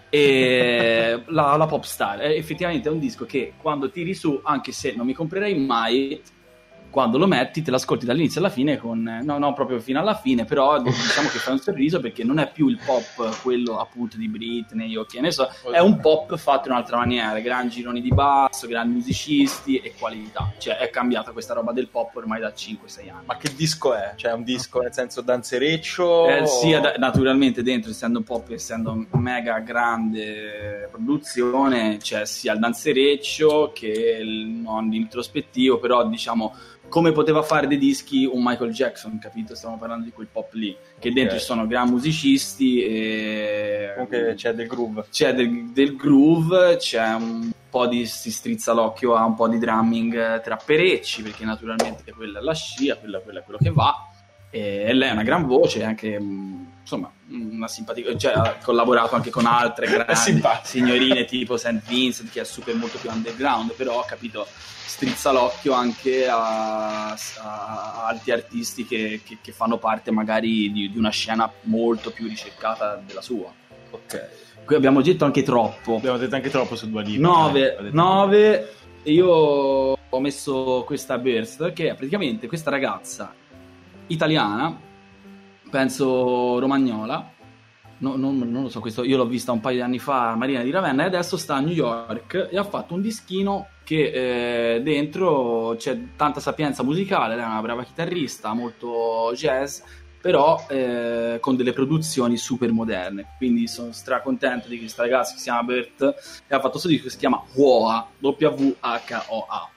I: e la, la pop star. È effettivamente è un disco che quando tiri su, anche se non mi comprerei mai, quando lo metti te l'ascolti dall'inizio alla fine con no no proprio fino alla fine, però diciamo che fai un sorriso, perché non è più il pop quello appunto di Britney o che ne so, è un pop fatto in un'altra maniera, grandi gironi di basso, grandi musicisti e qualità, cioè è cambiata questa roba del pop ormai da cinque sei anni.
A: Ma che disco è? Cioè è un disco nel senso danzereccio?
I: Eh, sia
A: o-
I: da- naturalmente dentro, essendo un pop, essendo mega grande produzione, c'è sia il danzereccio che il non introspettivo, però diciamo come poteva fare dei dischi un Michael Jackson, capito? Stiamo parlando di quel pop lì, che dentro
A: Ok.
I: ci sono gran musicisti e
A: Comunque c'è del groove.
I: c'è del, del groove, c'è un po' di, si strizza l'occhio a un po' di drumming eh, tra perecci, perché naturalmente quella è la scia, quella, quella è quello che va. e lei è una gran voce, anche insomma una simpatica, cioè ha collaborato anche con altre grandi signorine tipo Saint Vincent, che è super molto più underground, però ho capito, strizza l'occhio anche a, a, a altri artisti che, che, che fanno parte magari di, di una scena molto più ricercata della sua.
A: Ok,
I: qui abbiamo detto anche troppo
A: abbiamo detto anche troppo su Dua Lipa.
I: nove nove io ho messo questa Burst, che è praticamente questa ragazza italiana, penso romagnola, no, non, non lo so, questo io l'ho vista un paio di anni fa a Marina di Ravenna, e adesso sta a New York e ha fatto un dischino che eh, dentro c'è tanta sapienza musicale. Lei è una brava chitarrista, molto jazz, però eh, con delle produzioni super moderne, quindi sono stracontento di questa ragazza che si chiama Bert e ha fatto questo disco che si chiama Woa, W H O A.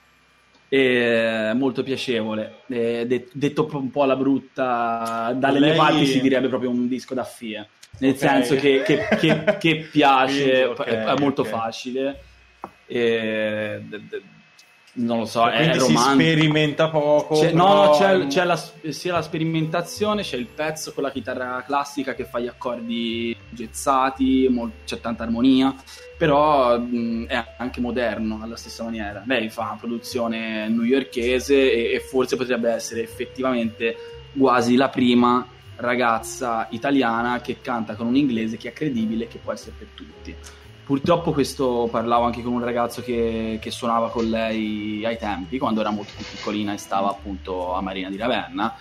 I: È molto piacevole, è de- detto un po' alla brutta, dalle
A: Lei...
I: mie parti si direbbe proprio un disco da fie, nel okay. senso che, che, che, che piace, okay, è, è molto okay. facile, e, de- de- non lo so,
A: quindi
I: è
A: si
I: romantico,
A: sperimenta poco,
I: c'è,
A: però...
I: no, c'è, c'è la, sia la sperimentazione, c'è il pezzo con la chitarra classica che fa gli accordi gezzati, mol- c'è tanta armonia, però mh, è anche moderno alla stessa maniera. Lei fa una produzione newyorkese e, e forse potrebbe essere effettivamente quasi la prima ragazza italiana che canta con un inglese che è credibile e che può essere per tutti. Purtroppo questo, parlavo anche con un ragazzo che, che suonava con lei ai tempi, quando era molto più piccolina e stava appunto a Marina di Ravenna,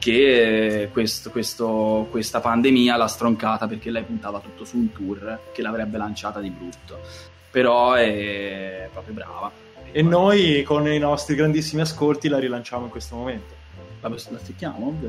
I: che questo, questo, questa pandemia l'ha stroncata perché lei puntava tutto su un tour che l'avrebbe lanciata di brutto, però è proprio brava.
A: E noi con i nostri grandissimi ascolti la rilanciamo in questo momento.
I: La, la secchiamo?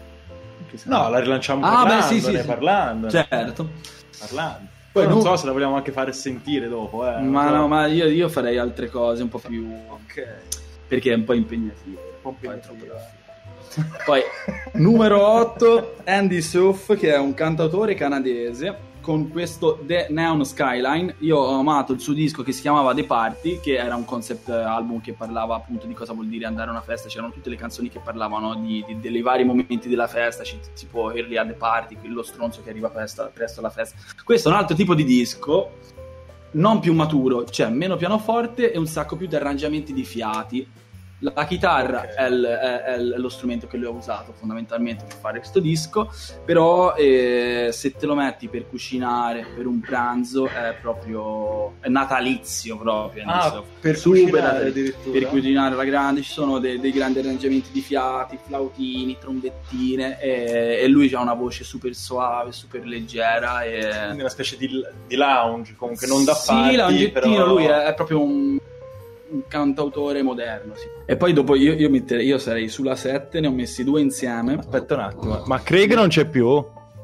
A: No, la rilanciamo
I: ah,
A: parlando,
I: beh, sì, sì,
A: sì. parlando.
I: Certo.
A: Parlando. Poi non so se la vogliamo anche fare sentire dopo, eh.
I: Ma
A: so.
I: no, ma io, io farei altre cose un po' più...
A: Ok.
I: Perché è un po' impegnativo.
A: Un po' impegnativo.
I: Poi, numero otto, Andy Surf, che è un cantautore canadese, con questo The Neon Skyline. Io ho amato il suo disco che si chiamava The Party, che era un concept album che parlava appunto di cosa vuol dire andare a una festa. C'erano tutte le canzoni che parlavano di, di, dei vari momenti della festa, tipo Early at the Party, quello stronzo che arriva presto, presto alla festa. Questo è un altro tipo di disco, non più maturo, cioè meno pianoforte e un sacco più di arrangiamenti di fiati. La chitarra okay. è, il, è, è lo strumento che lui ha usato fondamentalmente per fare questo disco, però eh, se te lo metti per cucinare, per un pranzo, è proprio è natalizio proprio.
A: Ah, per
I: super
A: cucinare addirittura.
I: Per cucinare la grande, ci sono dei, dei grandi arrangiamenti di fiati, flautini, trombettine, e, e lui ha una voce super suave, super leggera. E...
A: Quindi una specie di, di lounge, comunque non da
I: sì,
A: party,
I: loungettino,
A: però...
I: lui è, è proprio un... un cantautore moderno, sì. E poi dopo io, io, metterei, io sarei sulla sette, ne ho messi due insieme.
A: Aspetta un attimo, ma Craig non c'è più?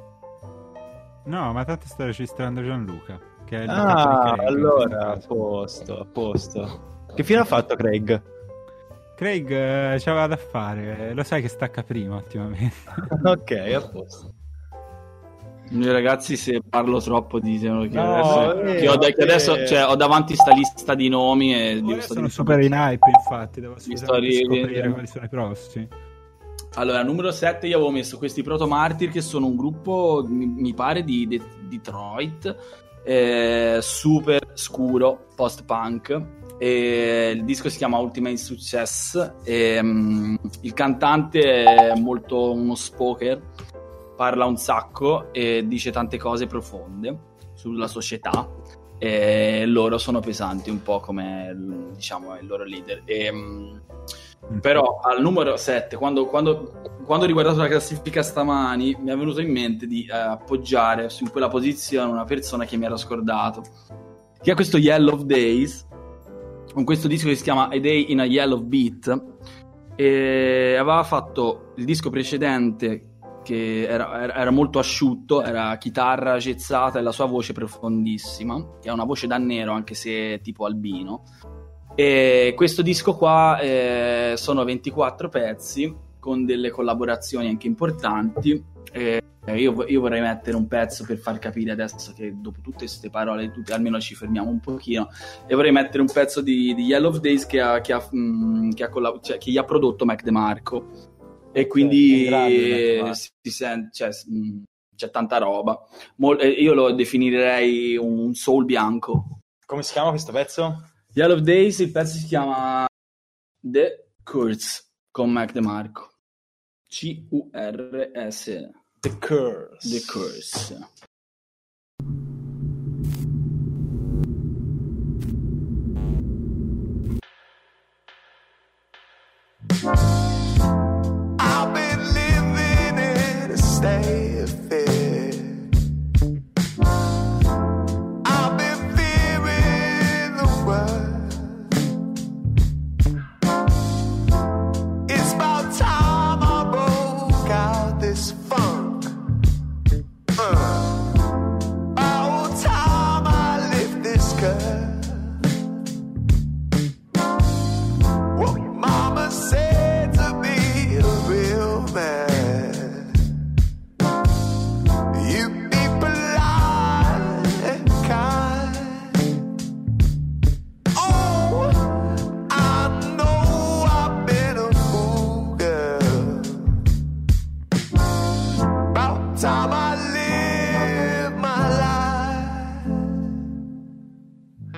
F: No, ma tanto sta registrando Gianluca, che è il
A: ah,
F: Craig,
A: allora a posto, a posto. Che fine ha fatto Craig?
F: Craig eh, c'aveva da fare, lo sai che stacca prima ultimamente.
A: Ok, a posto.
I: I ragazzi, se parlo troppo dicono che,
A: no,
I: adesso,
A: eh,
I: che, ho, da, che adesso cioè, ho davanti sta lista di nomi e
F: io sono super in hype, infatti devo scoprire quali sono i prossimi.
I: Allora, numero sette io avevo messo questi Proto Martyr, che sono un gruppo mi, mi pare di, di Detroit, eh, super scuro, post-punk, e il disco si chiama Ultimate Success e, um, il cantante è molto uno spoker, parla un sacco e dice tante cose profonde sulla società, e loro sono pesanti un po' come, diciamo, il loro leader. E, però al numero sette, quando, quando, quando ho riguardato la classifica stamani, mi è venuto in mente di eh, appoggiare su quella posizione una persona che mi ero scordato, che è questo Yellow Days, con questo disco che si chiama A Day in a Yellow Beat, e aveva fatto il disco precedente che era, era molto asciutto, era chitarra gezzata e la sua voce profondissima, che ha una voce da nero anche se tipo albino. E questo disco qua eh, sono ventiquattro pezzi con delle collaborazioni anche importanti. E io, io vorrei mettere un pezzo per far capire adesso che dopo tutte queste parole tutte, almeno ci fermiamo un pochino, e vorrey mettere un pezzo di, di Yellow Days che, ha, che, ha, mh, che, ha collab- cioè, che gli ha prodotto Mac DeMarco. e quindi
A: Sì, grande,
I: eh, si, si sente, cioè, mh, c'è tanta roba. Mol- eh, io lo definirei un soul bianco.
A: Come si chiama questo pezzo?
I: Yellow Days, il pezzo si chiama The Curse con Mac DeMarco. C U R S.
A: The Curse.
I: The Curse.
N: I've been living in a state of fear. I've been fearing the worst. It's about time I broke out this funk. Uh, about time I lift this curse. Well, mama said to be a real man, you be polite and kind. Oh, I know I've been a fool, girl. About time I live my life.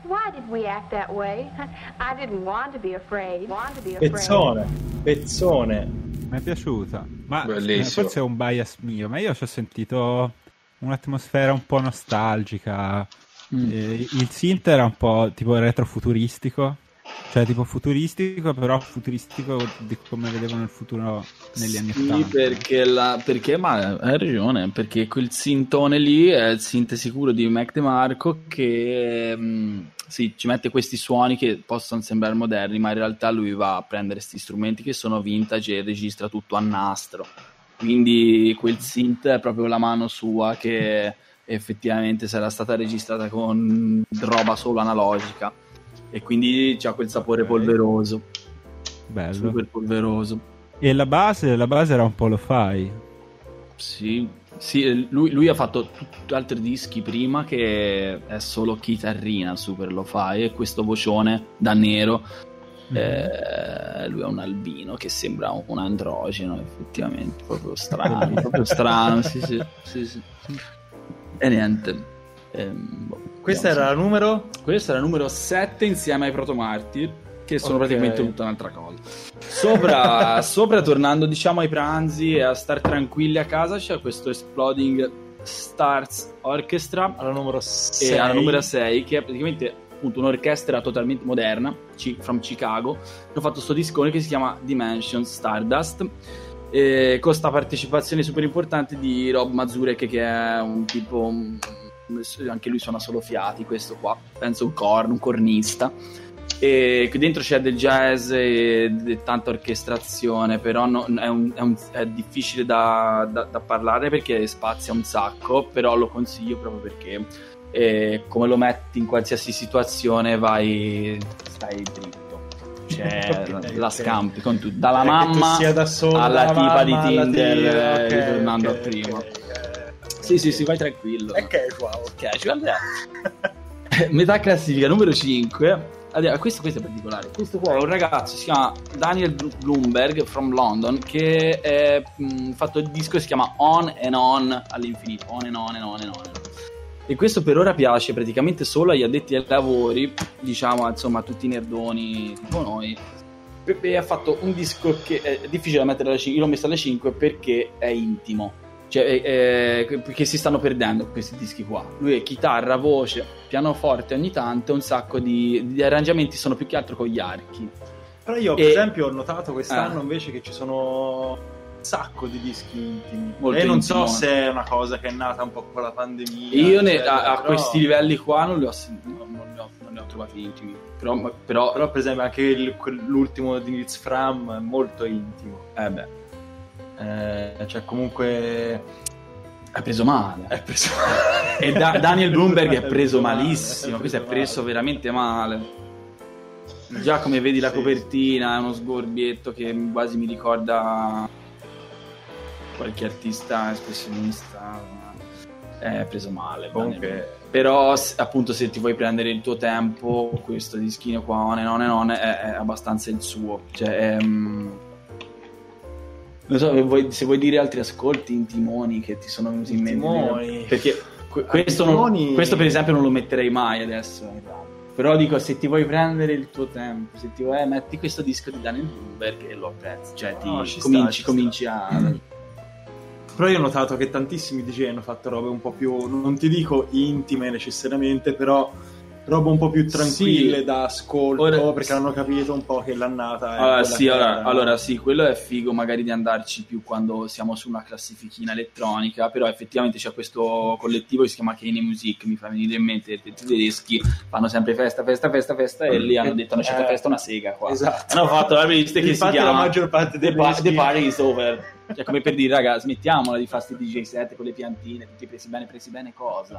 K: Why did we act that way? I didn't want to be afraid. Want to be afraid.
A: Pezzone, pezzone.
F: Mi è piaciuta. Ma eh,
B: Bellissimo.
F: forse è un bias mio, ma io ci ho sentito un'atmosfera un po' nostalgica.
I: Mm.
F: Eh, il synth era un po' tipo retrofuturistico, cioè tipo futuristico, però futuristico di come vedevano il futuro negli anni
I: Sì,
F: ottanta.
I: perché, la, perché ma hai ragione, perché quel sintone lì è il synth sicuro di Mac DeMarco che mh, sì, ci mette questi suoni che possono sembrare moderni, ma in realtà lui va a prendere questi strumenti che sono vintage e registra tutto a nastro, quindi quel synth è proprio la mano sua che effettivamente sarà stata registrata con roba solo analogica e quindi c'ha quel sapore
F: Ok.
I: polveroso,
F: Bello.
I: super polveroso.
F: E la base, la base era un po' lo fai.
I: Sì, sì, lui, lui ha fatto tutti altri dischi prima che è solo chitarrina super lo fai e questo vocione da nero. Eh, lui è un albino che sembra un androgeno, effettivamente, proprio strano, proprio strano, sì, sì, sì, sì. E niente. Ehm, boh,
A: Questa
I: vediamo
A: era
I: se-
A: la numero?
I: Questa era la numero sette insieme ai Protomartyr, che sono
A: Ok.
I: praticamente tutta un'altra cosa. Sopra, sopra, tornando diciamo ai pranzi e a star tranquilli a casa, c'è questo Exploding Stars Orchestra
A: Alla numero sei.
I: e alla numero sei, che è praticamente appunto un'orchestra totalmente moderna, ci- from Chicago, che ha fatto sto discone che si chiama Dimension Stardust, e con sta partecipazione super importante di Rob Mazurek, che è un tipo un- anche lui suona solo fiati, questo qua penso un corno, un cornista, e qui dentro c'è del jazz e, e tanta orchestrazione, però no- è, un- è un- è difficile da, da- da parlare perché spazia un sacco, però lo consiglio proprio perché eh, come lo metti in qualsiasi situazione vai, stai dritto, cioè
A: Ok,
I: la,
A: ok.
I: la scampi con tutto, dalla
A: Eh, che tu
I: mamma
A: sia da sola,
I: alla
A: la
I: tipa
A: mamma,
I: di
A: alla
I: Tinder,
A: tia,
I: eh,
A: ok,
I: ritornando
A: ok,
I: a prima.
A: ok,
I: Sì, sì, sì, vai tranquillo.
A: È casual.
I: Casual, eh. Metà classifica numero cinque. Allora, questo, questo è particolare. Questo qua è un ragazzo, si chiama Daniel Bloomberg from London, che ha fatto il disco che si chiama On and On all'infinito. On and On and On and On. E questo per ora piace praticamente solo agli addetti ai lavori, diciamo, insomma, a tutti i nerdoni tipo noi. E ha fatto un disco che è difficile da mettere alle cinque, io l'ho messo alle cinque perché è intimo. Cioè, eh, eh, perché si stanno perdendo questi dischi qua. Lui è chitarra, voce, pianoforte ogni tanto, un sacco di, di arrangiamenti, sono più che altro con gli archi.
A: Però io, per
I: E-
A: esempio, ho notato quest'anno
I: Eh.
A: invece che ci sono un sacco di dischi intimi.
I: Molto
A: e non
I: intimo.
A: so se è una cosa che è nata un po' con la pandemia.
I: Io ne-
A: eccetera,
I: a, a
A: però-
I: questi livelli qua non li ho, sen- non, non li ho, non li ho trovati intimi. Però, ma- però,
A: Però, per esempio, anche il- quel- l'ultimo di Nils Fram è molto intimo.
I: eh beh,
A: Eh, cioè, comunque.
I: è preso male.
A: È preso.
I: E da- Daniel Bloomberg è
A: È
I: preso
A: male,
I: malissimo.
A: è
I: Questo è
A: preso
I: preso
A: male.
I: veramente male. Già come vedi la
A: Sì,
I: copertina è uno sgorbietto che quasi mi ricorda qualche artista espressionista. È preso male.
A: Comunque-
I: Daniel. Però s- appunto se ti vuoi prendere il tuo tempo, questo dischino qua on and on and on, è, è abbastanza il suo. Cioè è, mm, non so se vuoi, se vuoi dire altri ascolti intimoni che ti sono venuti in mente.
A: Intimoni.
I: Perché que- questo, non-
A: Intimoni-
I: questo per esempio non lo metterei mai adesso. Però dico, se ti vuoi prendere il tuo tempo, se ti vuoi, eh, metti questo disco di Daniel Bloomberg e lo apprezzi. Cioè ti
A: No, ci sta,
I: cominci,
A: ci
I: cominci
A: sta.
I: a...
A: Però io ho notato che tantissimi D J hanno fatto robe un po' più, non ti dico intime necessariamente, però robe un po' più tranquille
I: Sì.
A: da ascolto,
I: Ora-
A: perché hanno capito un po' che l'annata è
I: Allora
A: quella
I: sì,
A: che
I: allora,
A: era.
I: allora sì, quello è figo magari di andarci più quando siamo su una classifichina elettronica, però effettivamente c'è questo collettivo che si chiama Kane Music, mi fa venire in mente, i tedeschi fanno sempre festa, festa, festa, festa e lì hanno detto non c'è
A: Eh,
I: festa una sega qua.
A: esatto.
I: Hanno fatto la playlist che si
A: Infatti
I: chiama
A: la maggior parte dei
I: The, pa-
A: dischi-
I: The Party is Over. Cioè come per dire raga, smettiamola di fare sti D J set con le piantine, tutti presi bene, presi bene cosa.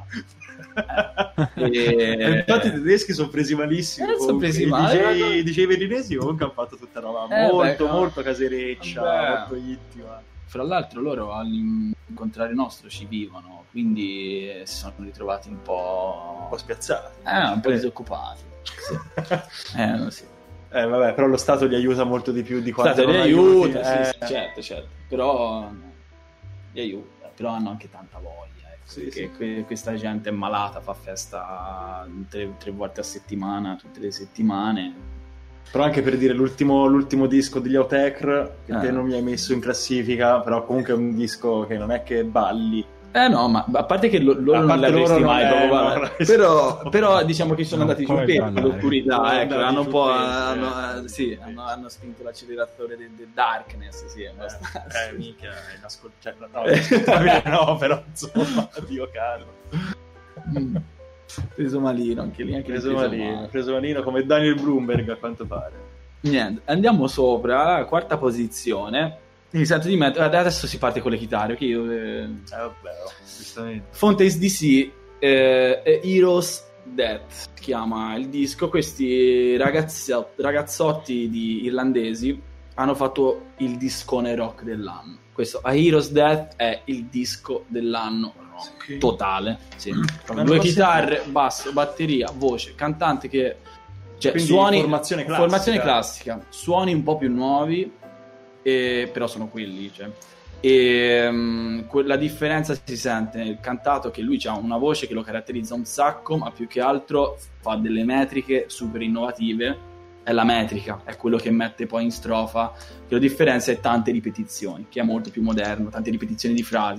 I: Eh,
A: E infatti i tedeschi sono presi malissimo.
I: Eh, sono
A: comunque.
I: presi
A: I
I: male.
A: D J, i D J verinesi comunque hanno fatto tutta roba
I: Eh,
A: molto,
I: beh, no.
A: molto casereccia,
I: Vabbè.
A: molto intima.
I: Fra l'altro loro all'incontrario nostro ci vivono, quindi eh, si sono ritrovati un po',
A: Un po' spiazzati.
I: eh, un po' disoccupati. Sì. eh, no, sì.
A: Eh, vabbè, però lo Stato li aiuta molto di più di quanto
I: State, li
A: non
I: aiuta,
A: aiuti,
I: sì,
A: eh.
I: sì, certo, certo. Però li aiuta, però hanno anche tanta voglia, ecco. sì, perché sì. Que- questa gente è malata, fa festa tre, tre volte a settimana, tutte le settimane.
A: Però anche per dire l'ultimo, l'ultimo disco degli Autechre, che
I: eh.
A: te non mi hai messo in classifica, però comunque è un disco che non è che balli.
I: Eh no, ma a parte che lo, loro non li avresti mai
A: è,
I: proprio
A: no,
I: ballare. però, però diciamo che sono
F: non
I: andati giù
F: puoi
I: per
F: ballare.
I: l'oscurità, ecco, hanno un po'
A: giù
I: hanno,
A: per-
I: eh, sì, hanno, hanno spinto l'acceleratore del de darkness, sì, è abbastanza.
A: Eh, mica, è inascoltabile. No, inascoltabile no, però insomma, Dio caro.
I: Mm. Preso malino, anche lì, anche lì
A: Preso malino,
I: male.
A: preso malino come Daniel Bloomberg a quanto pare.
I: Niente, andiamo sopra, quarta posizione. Mi sento di mettere, adesso si parte con le chitarre, che io... Eh...
A: Eh vabbè, oh, giustamente.
I: Fontaines D C, eh, Heroes Death si chiama il disco. Questi ragazzo- ragazzotti di irlandesi hanno fatto il discone rock dell'anno. Questo, A Heroes Death, è il disco dell'anno rock
A: Sì.
I: totale, sì.
A: Ma
I: Due
A: non
I: chitarre, basso, batteria, voce, cantante che... Cioè,
A: Quindi
I: suoni,
A: formazione classica.
I: formazione classica, suoni un po' più nuovi, e, però sono quelli, cioè. E um, que- la differenza si sente nel cantato, che lui ha una voce che lo caratterizza un sacco, ma più che altro fa delle metriche super innovative. È la metrica, è quello che mette poi in strofa, che la differenza è tante ripetizioni, che è molto più moderno, tante ripetizioni di frasi.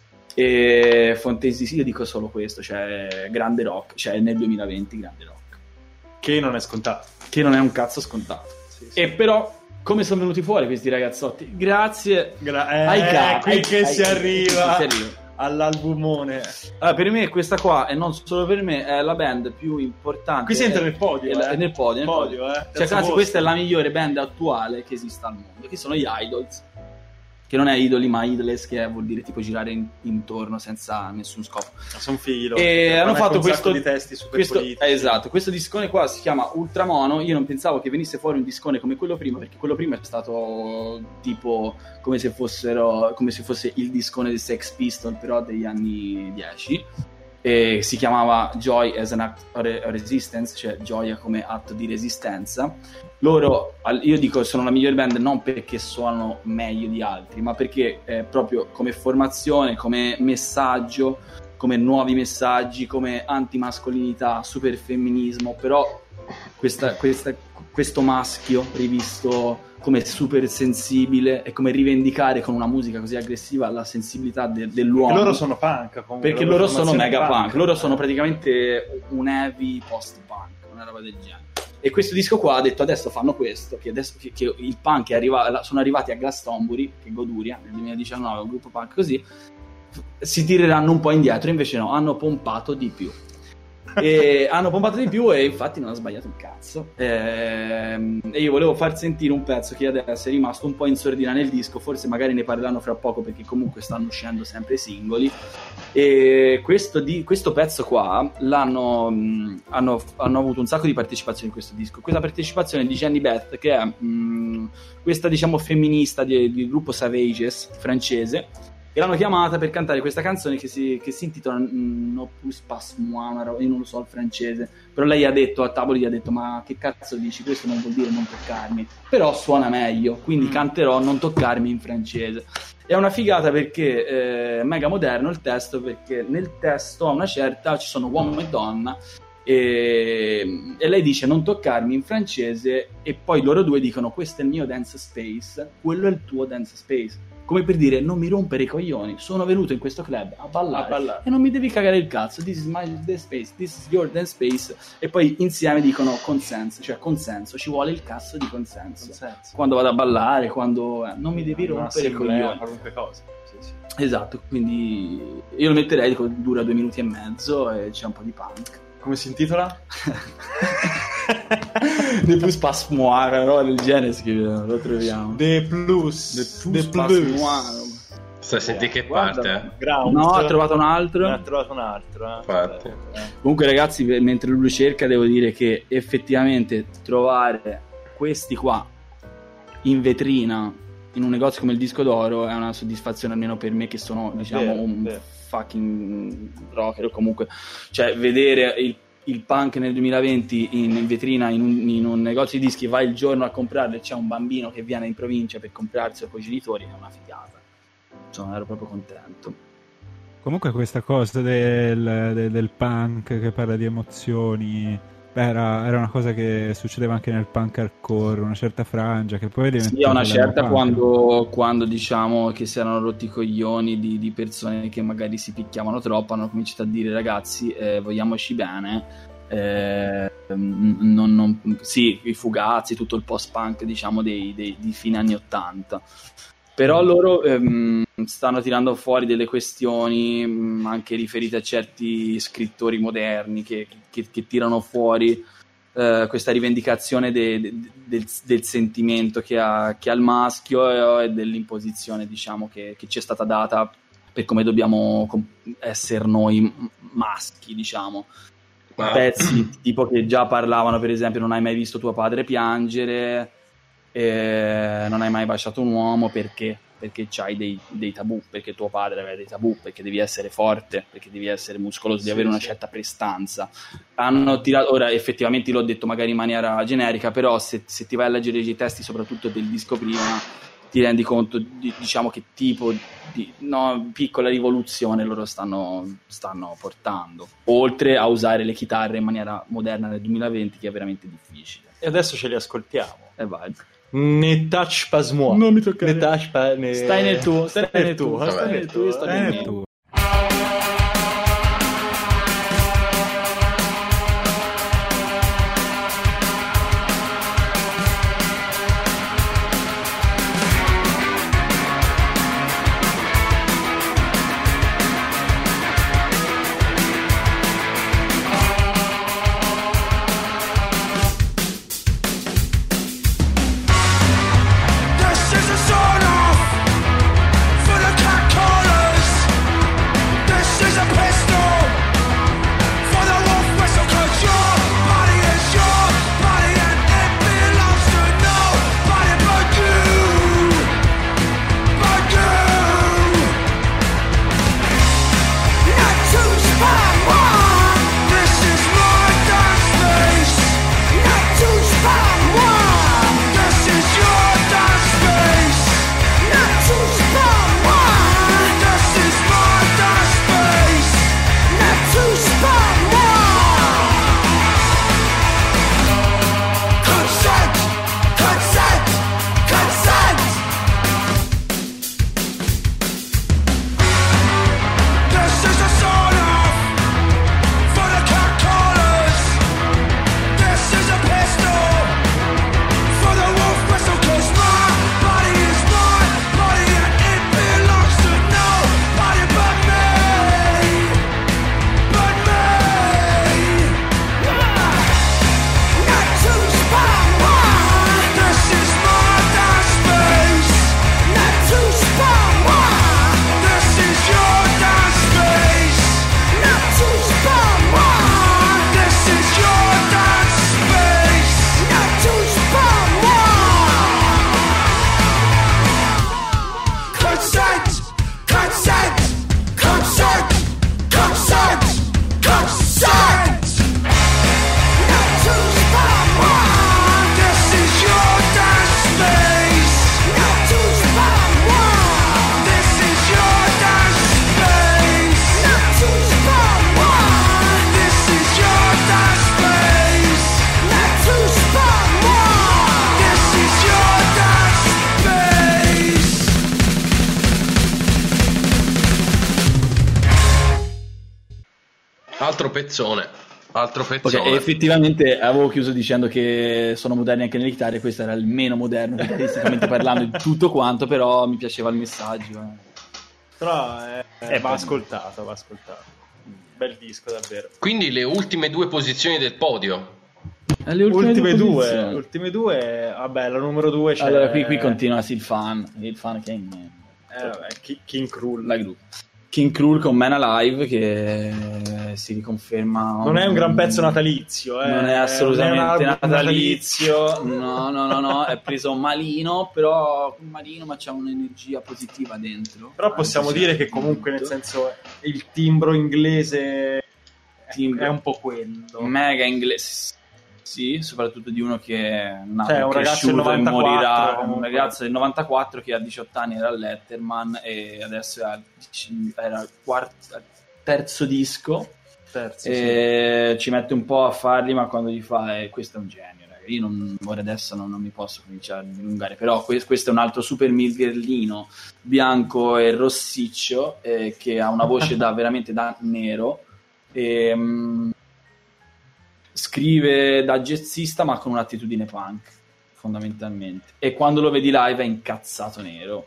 I: E Fontaines D C, io dico solo questo, cioè grande rock, cioè nel duemilaventi grande rock,
A: Che non è scontato.
I: che non è un cazzo scontato.
A: Sì, sì.
I: E però come sono venuti fuori questi ragazzotti? Grazie
A: Gra- eh,
I: ai capi,
A: qui che
I: ai
A: si
I: capi,
A: arriva
I: si arriva.
A: all'albumone.
I: Allora, per me questa qua, e non solo per me, è la band più importante.
A: Qui si entra
I: è-
A: nel podio,
I: è-
A: eh.
I: è nel podio, nel
A: Podio,
I: podio.
A: eh.
I: Cioè,
A: Terzo
I: anzi,
A: posto.
I: questa è la migliore band attuale che esista al mondo, che sono gli Idols. Che non è idoli, ma idles, che vuol dire tipo girare in- intorno senza nessun scopo.
A: Sono filo.
I: E hanno fatto
A: un sacco
I: questo
A: di testi super
I: questo,
A: politici.
I: eh, esatto, questo discone qua si chiama Ultramono. Io non pensavo che venisse fuori un discone come quello prima, perché quello prima è stato tipo come se fossero come se fosse il discone dei Sex Pistols, però degli anni dieci, e si chiamava Joy as an Act of Re- Resistance, cioè gioia come atto di resistenza. Loro, al- io dico, sono la migliore band non perché suonano meglio di altri, ma perché eh, proprio come formazione, come messaggio, come nuovi messaggi, come antimascolinità, super femminismo, però questa, questa, questo maschio rivisto come super sensibile e come rivendicare con una musica così aggressiva la sensibilità de- dell'uomo.
A: E loro sono punk. Comunque,
I: Perché
A: la
I: loro sono
A: formazione
I: mega punk.
A: punk.
I: Loro sono praticamente un heavy post-punk, una roba del genere. E questo disco qua ha detto adesso fanno questo, che adesso che, che il punk è arriva- sono arrivati a Glastonbury, che Goduria nel duemiladiciannove, un gruppo punk così, si tireranno un po' indietro, invece no, hanno pompato di più. E hanno pompato di più e infatti non ha sbagliato un cazzo. Ehm, e io volevo far sentire un pezzo che adesso è rimasto un po' in sordina nel disco, forse magari ne parleranno fra poco perché comunque stanno uscendo sempre singoli. E questo, di, questo pezzo qua l'hanno mh, hanno, hanno avuto un sacco di partecipazioni in questo disco. Questa partecipazione di Jenny Beth, che è mh, questa diciamo femminista di- del gruppo Savages francese, e l'hanno chiamata per cantare questa canzone che si, che si intitola mm, No plus pas moi, una roba- io non lo so il francese, però lei ha detto a tavolo, gli ha detto ma che cazzo dici, questo non vuol dire non toccarmi, però suona meglio, quindi
A: Mm.
I: canterò non toccarmi in francese. È una figata perché è mega moderno il testo, perché nel testo a una certa ci sono uomo e donna e, e lei dice non toccarmi in francese e poi loro due dicono questo è il mio dance space, quello è il tuo dance space, come per dire non mi rompere i coglioni, sono venuto in questo club a ballare,
A: A ballare.
I: e non mi devi cagare il cazzo, this is my dance space, this is your dance space, e poi insieme dicono consenso, cioè consenso, ci vuole il cazzo di consenso,
A: Consenso.
I: quando vado a ballare, quando eh, non mi devi rompere i
A: Un'assemblea,
I: coglioni.
A: qualunque cosa. Sì, sì.
I: Esatto, quindi io lo metterei, dico, dura due minuti e mezzo e c'è un po' di punk.
A: Come si intitola?
I: De plus pas moi, una roba del genere scrive, lo troviamo.
A: The Plus.
I: De plus
A: The
I: pas
A: Plus.
I: moi.
B: Stai senti che
A: Guarda,
B: parte?
A: Ground.
I: No, ha trovato un
A: Ne ha
I: altro.
A: trovato un altro. eh.
B: Parte.
A: Eh.
I: Comunque ragazzi, per- mentre lui cerca devo dire che effettivamente trovare questi qua in vetrina in un negozio come il Disco d'Oro è una soddisfazione, almeno per me che sono diciamo
A: vero,
I: un
A: vero.
I: fucking rocker, o comunque cioè vedere il, il punk nel duemilaventi in, in vetrina in un, in un negozio di dischi, vai il giorno a comprarlo e c'è un bambino che viene in provincia per comprarsi con i genitori, è una figata, insomma ero proprio contento.
F: Comunque questa cosa del, del, del punk che parla di emozioni, beh, era, era una cosa che succedeva anche nel punk hardcore, una certa frangia che poi è diventata...
I: Sì, a una certa
F: punk.
I: quando, quando diciamo che si erano rotti i coglioni di, di persone che magari si picchiavano troppo, hanno cominciato a dire ragazzi eh, vogliamoci bene, eh, non, non, sì, i Fugazi, tutto il post-punk diciamo dei, dei, di fine anni ottanta. Però loro ehm, stanno tirando fuori delle questioni mh, anche riferite a certi scrittori moderni che, che, che tirano fuori eh, questa rivendicazione de, de, del, del sentimento che ha, che ha il maschio e, e dell'imposizione diciamo che, che ci è stata data per come dobbiamo essere noi maschi, diciamo.
B: Ah.
I: Pezzi tipo che già parlavano, per esempio, non hai mai visto tuo padre piangere, eh, non hai mai baciato un uomo, perché? Perché c'hai dei, dei tabù, perché tuo padre aveva dei tabù, perché devi essere forte, perché devi essere muscoloso, devi
B: Sì,
I: avere una
B: sì.
I: certa prestanza. Hanno tirato, ora effettivamente l'ho detto magari in maniera generica, però se, se ti vai a leggere i testi soprattutto del disco prima ti rendi conto di, diciamo che tipo di no, piccola rivoluzione loro stanno, stanno portando, oltre a usare le chitarre in maniera moderna nel duemilaventi, che è veramente difficile.
A: E adesso ce li ascoltiamo.
I: E vai.
A: Ne touch pas moi.
I: Non mi toccare.
A: Ne touch pas, ne...
I: Stai nel tuo, stai nel tuo,
A: Vabbè,
I: stai nel tuo, io sto
F: Stai
I: nel
F: nel
I: mio.
F: tuo.
N: This is a sort of for the cat callers. This is a pistol for the wolf whistle, 'cause your body is your body and it belongs to nobody but you, but you. Not to spy one. This is my dance space. Not to spy one. This is your dance space. Not to spy one. This is my dance space. Not to spy one. Consent, consent, consent. This is a sort of for the cat callers. This is a pistol for the wolf whistle, 'cause my body is my body and it belongs to nobody but me, but me. Not to spy one. This is my dance space. Not to spy one. This is your dance space. Not to spy one. This is your dance space. Not to spy one. Consent, consent, consent, consent, consent. Not to spy one. This is your dance space. Not to spy one. This is your dance space. Not to spy one. This is your dance space. Not to spy one. This is your dance space.
B: Altro pezzone. Altro
I: Ok,
B: pezzone.
I: e effettivamente avevo chiuso dicendo che sono moderni anche nelle chitarre, questo era il meno moderno chitarristicamente parlando di tutto quanto, però mi piaceva il messaggio. eh.
A: Però eh,
I: Eh,
A: va
I: beh.
A: ascoltato, va ascoltato. Bel disco davvero.
B: Quindi le ultime due posizioni del podio.
I: E le
A: Ultime, due,
I: posizioni.
A: ultime due, vabbè, la numero due c'è...
I: Allora, qui, qui continua sì, il fan, il fan che è in...
A: Eh, vabbè, Ki- King Cruel.
I: la gru. King Cruel con Man Alive, che si riconferma.
A: Non è un gran pezzo natalizio, eh.
I: Non è assolutamente
A: non è un album
I: natalizio. No, no, no, no. È preso malino, però malino, ma c'è un'energia positiva dentro.
A: Però possiamo
I: Anche
A: dire
I: se-
A: che comunque, nel senso, il timbro inglese
I: Timbro.
A: è un po' quello.
I: Mega inglese. sì, soprattutto di uno che è nato,
A: Cioè, un ragazzo del
I: cresciuto e
A: novantaquattro,
I: morirà, un
A: comunque.
I: ragazzo del novantaquattro che a diciotto anni era a Letterman e adesso era, era il quarto, terzo disco.
A: Terzo,
I: E ci mette un po' a farli, ma quando gli fa eh, questo è un genio, raga. Io non, ora adesso non, non mi posso cominciare a dilungare, però que- questo è un altro super milgherlino bianco e rossiccio eh, che ha una voce da veramente da nero e, mh, scrive da jazzista ma con un'attitudine punk fondamentalmente, e quando lo vedi live è incazzato nero.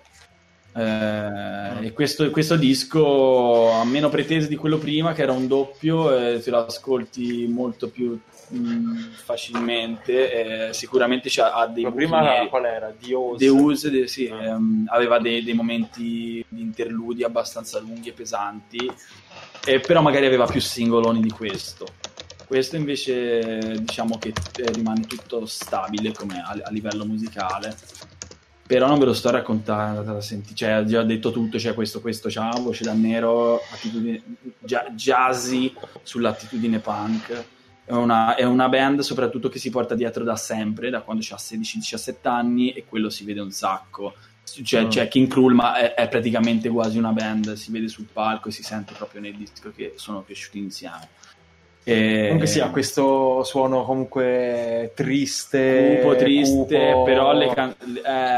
I: Eh, e questo, questo disco ha meno pretese di quello prima, che era un doppio, eh, te lo ascolti molto più mh, facilmente, eh, sicuramente c'ha, ha dei
A: Ma
I: buchi
A: prima
I: neri.
A: qual era? Dios?
I: Deus, de- sì, ehm, aveva dei, dei momenti di interludi abbastanza lunghi e pesanti, eh, però magari aveva più singoloni di questo. Questo invece diciamo che eh, rimane tutto stabile come a, a livello musicale. Però non ve lo sto a raccontare, senti, cioè, ho già detto tutto, cioè questo, questo c'ha voce da nero, attitudine gia- jazzy sull'attitudine punk. È una, è una band soprattutto che si porta dietro da sempre, da quando ha sedici diciassette anni, e quello si vede un sacco. Cioè,
A: Mm.
I: cioè King Krul, ma è, è praticamente quasi una band, si vede sul palco e si sente proprio nel disco che sono cresciuti insieme. E...
A: Comunque sì, ha questo suono comunque triste,
I: cupo, triste,
A: cupo.
I: però le can- è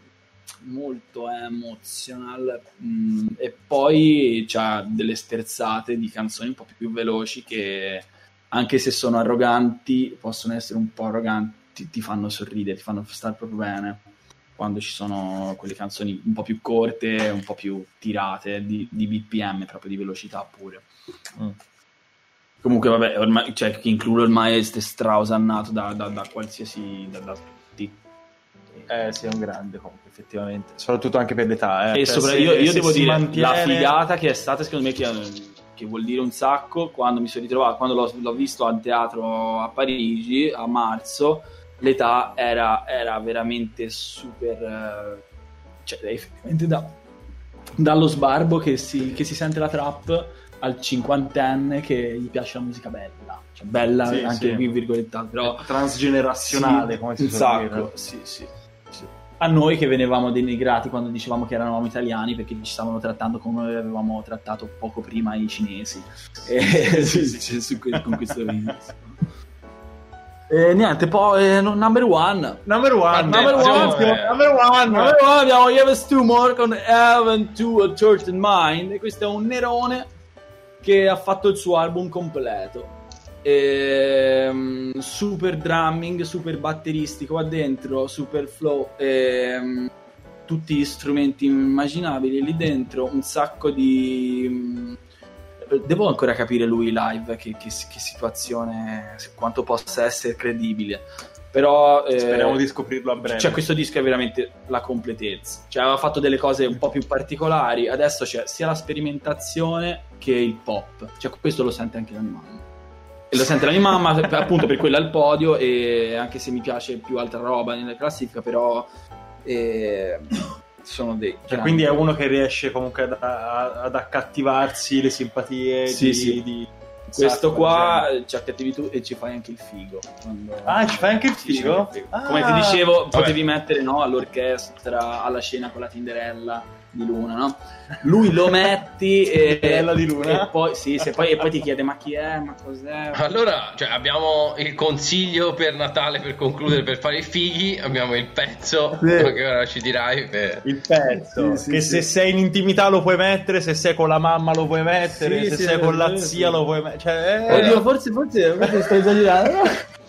I: molto emotional, mm, e poi c'ha delle sterzate di canzoni un po' più veloci che, anche se sono arroganti, possono essere un po' arroganti, ti fanno sorridere, ti fanno stare proprio bene quando ci sono quelle canzoni un po' più corte, un po' più tirate di, di B P M, proprio di velocità pure.
A: Mm.
I: Comunque vabbè, ormai, cioè, King Krul ormai è strausannato da, da, da qualsiasi da, da tutti.
A: Eh sì, è un grande comunque, effettivamente, soprattutto anche per l'età, eh.
I: E
A: Cioè,
I: sopra-
A: se-
I: io, io
A: se
I: devo
A: si
I: dire
A: mantiene-
I: la figata che è stata, secondo me, che, che vuol dire un sacco, quando mi sono ritrovato, quando l'ho, l'ho visto al teatro a Parigi a marzo, l'età era, era veramente super, eh, cioè effettivamente da, dallo sbarbo che si, che si sente la trap al cinquantenne che gli piace la musica bella, cioè bella
A: Sì,
I: anche
A: sì.
I: qui virgolettato, però
A: transgenerazionale,
I: sì,
A: come si
I: un
A: suol
I: sacco,
A: dire.
I: sì, sì, sì. A noi che venivamo denigrati quando dicevamo che eravamo italiani perché ci stavano trattando come noi avevamo trattato poco prima i cinesi, e, sì, sì, sì, su que- con questo video. E niente, poi eh, no- number one
A: Number one,
I: number one,
A: attenzione, number one.
I: number one abbiamo Evan Stumor con Heaven to a Certain Mind, e questo è un nerone che ha fatto il suo album completo. Ehm, super drumming, super batteristico qua dentro, super flow, ehm, tutti gli strumenti immaginabili lì dentro, un sacco di... Devo ancora capire lui live che, che, che situazione, quanto possa essere credibile, però eh,
A: Speriamo di scoprirlo a breve.
I: cioè questo disco è veramente la completezza, cioè aveva fatto delle cose un po' più particolari, adesso c'è sia la sperimentazione che il pop, cioè questo lo sente anche la mia mamma, e lo sente la mia mamma appunto per quello al podio, e anche se mi piace più altra roba nella classifica, però eh, sono dei
A: Cioè,
I: grandi-
A: quindi è uno che riesce comunque ad, a- ad accattivarsi le simpatie
I: Sì,
A: di,
I: sì.
A: di-
I: questo
A: sacco,
I: qua
A: diciamo.
I: ci accattivi tu e ci fai anche il figo quando-
A: Ah, ci fai anche il
I: Sì, ci
A: figo?
I: fai anche il figo.
A: Ah.
I: Come ti dicevo,
A: Vabbè.
I: potevi mettere, no, all'orchestra, alla scena con la Tinderella di Luna, no? Lui lo metti e,
A: Tinderella di Luna?
I: e poi sì, se poi, e poi ti chiede ma chi è, ma cos'è?
B: Allora, cioè, abbiamo il consiglio per Natale, per concludere, per fare i fighi. Abbiamo il pezzo
A: Sì.
B: che ora ci dirai. Per...
A: Il pezzo,
I: Sì, sì,
A: che
I: sì.
A: se sei in intimità lo puoi mettere, se sei con la mamma lo puoi mettere,
I: Sì,
A: se
I: sì,
A: sei con
I: sì,
A: la
I: sì.
A: zia lo puoi mettere. Cioè, eh,
I: Oddio, forse, forse, forse sto esagerando.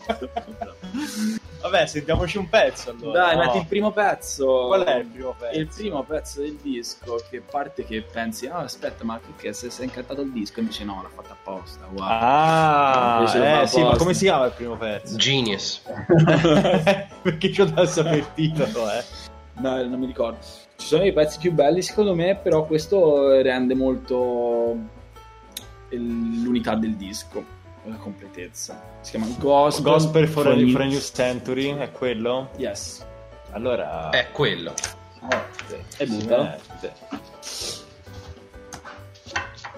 A: Vabbè, sentiamoci un pezzo allora.
I: Dai,
A: no?
I: metti il primo pezzo.
A: Qual è il primo pezzo?
I: Il primo pezzo del disco, che parte che pensi, ah, aspetta, ma che se sei incantato il disco? Invece no, l'ha fatto apposta. Wow.
A: Ah,
I: Invece lo fa
A: eh, sì, ma
I: apposta.
A: come si chiama il primo pezzo?
B: Genius.
A: Perché c'ho da sapere il titolo, eh.
I: No, non mi ricordo. Ci sono i pezzi più belli secondo me, però questo rende molto l'unità del disco, la completezza. Si chiama Gospel,
A: Gospel for, a,
I: New-
A: for a New Century, è quello?
I: Yes.
A: Allora...
B: È quello.
I: Forte. E
A: si
I: buttalo.
A: mette.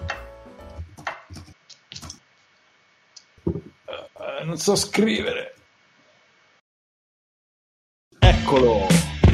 A: Eh, non so scrivere.
I: Eccolo.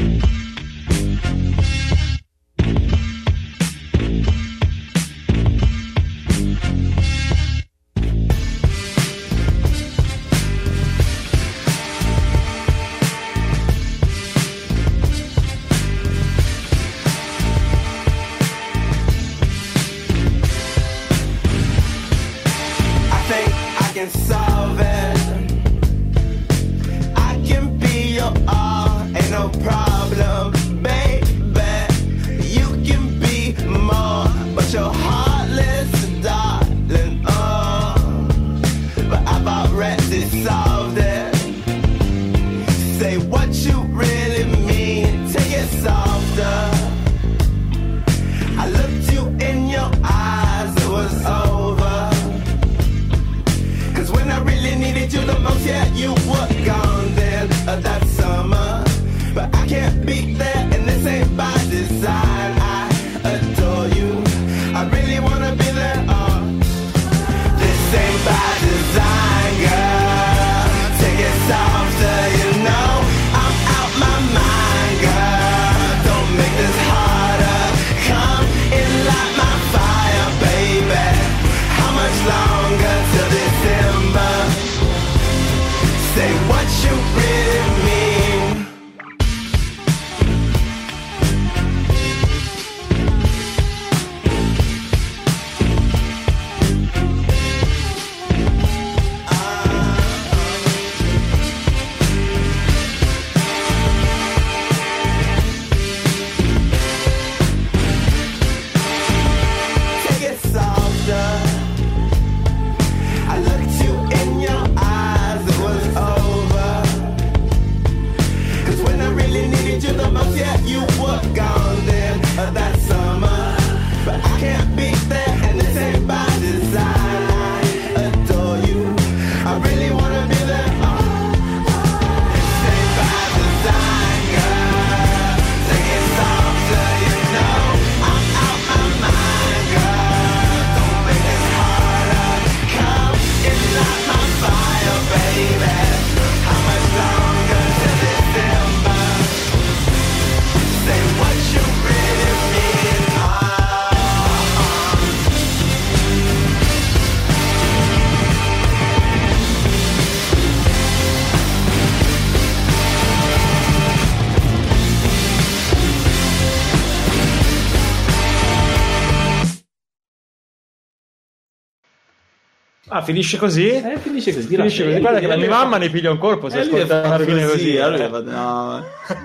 A: Ah, finisce così?
I: Eh, finisce così.
A: Finisce così. Guarda che la mia mamma ne piglia un colpo se
I: eh,
A: ascolta una fine così.
I: Allora,
A: eh.
I: no.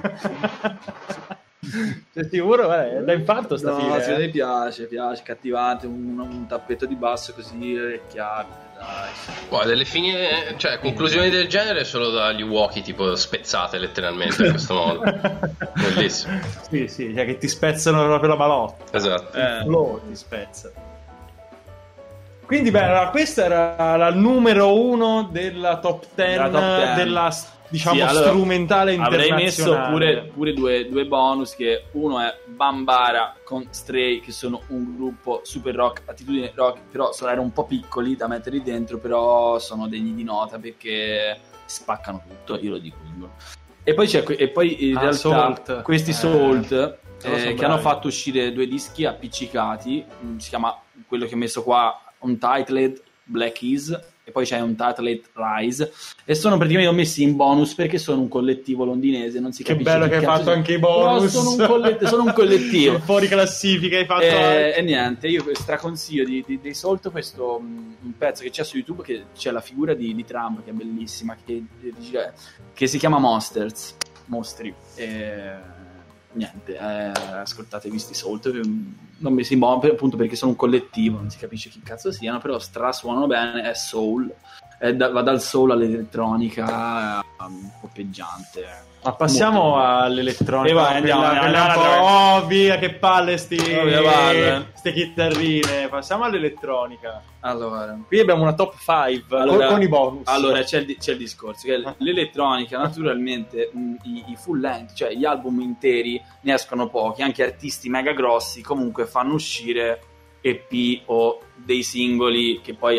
A: Sei sicuro? Guarda, da infarto sta
I: no,
A: fine.
I: sì,
A: eh.
I: mi piace, piace, cattivante, un, un tappetto di basso così orecchiabile, dai.
B: Poi delle fine, cioè conclusioni del genere solo dagli Walkie tipo spezzate letteralmente in questo modo. Bellissimo.
A: Sì, sì, cioè che ti spezzano proprio la balotta.
B: Esatto.
A: Il flow ti spezza. Quindi beh, allora, questa era la numero uno della top ten,
I: La top ten.
A: della, diciamo,
I: Sì, allora,
A: strumentale internazionale.
I: Avrei messo pure, pure due, due bonus, che uno è Bambara con Stray, che sono un gruppo super rock, attitudine rock, però sono, erano un po' piccoli da metterli dentro, però sono degni di nota perché spaccano tutto, io lo dico. E poi c'è e poi in
A: ah,
I: realtà
A: Salt.
I: questi
A: eh,
I: Salt eh,
A: che
I: bravi. Hanno fatto uscire due dischi appiccicati, si chiama quello che ho messo qua Untitled Black Keys e poi c'è Untitled Rise, e sono praticamente messi in bonus perché sono un collettivo londinese, non si
A: che
I: capisce
A: bello che hai fatto
I: c'è.
A: anche i bonus.
I: Però sono un, collet- sono un collettivo
A: fuori classifica hai fatto
I: e,
A: anche.
I: e niente, io straconsiglio di, di, dei Salt questo um, un pezzo che c'è su YouTube, che c'è la figura di, di Trump che è bellissima, che, che si chiama Monsters Mostri e niente, eh, ascoltate questi Salt, non mi si muove appunto perché sono un collettivo, non si capisce chi cazzo siano, però strasuonano bene, è soul, è da, va dal soul all'elettronica, un po' peggiante.
A: Ma passiamo
I: molto
A: all'elettronica.
I: E vai, andiamo,
A: quella,
I: andiamo,
A: quella
I: andiamo,
A: un po',
I: andiamo.
A: oh, via, che palle sti,
I: Oh, palle.
A: ste chitarrine. Passiamo all'elettronica.
I: Allora,
A: qui abbiamo una top cinque
I: allora,
A: con, con i bonus.
I: Allora c'è il, c'è il discorso che l'elettronica naturalmente mh, i, i full length, cioè gli album interi ne escono pochi, anche artisti mega grossi comunque fanno uscire E P o dei singoli che poi hai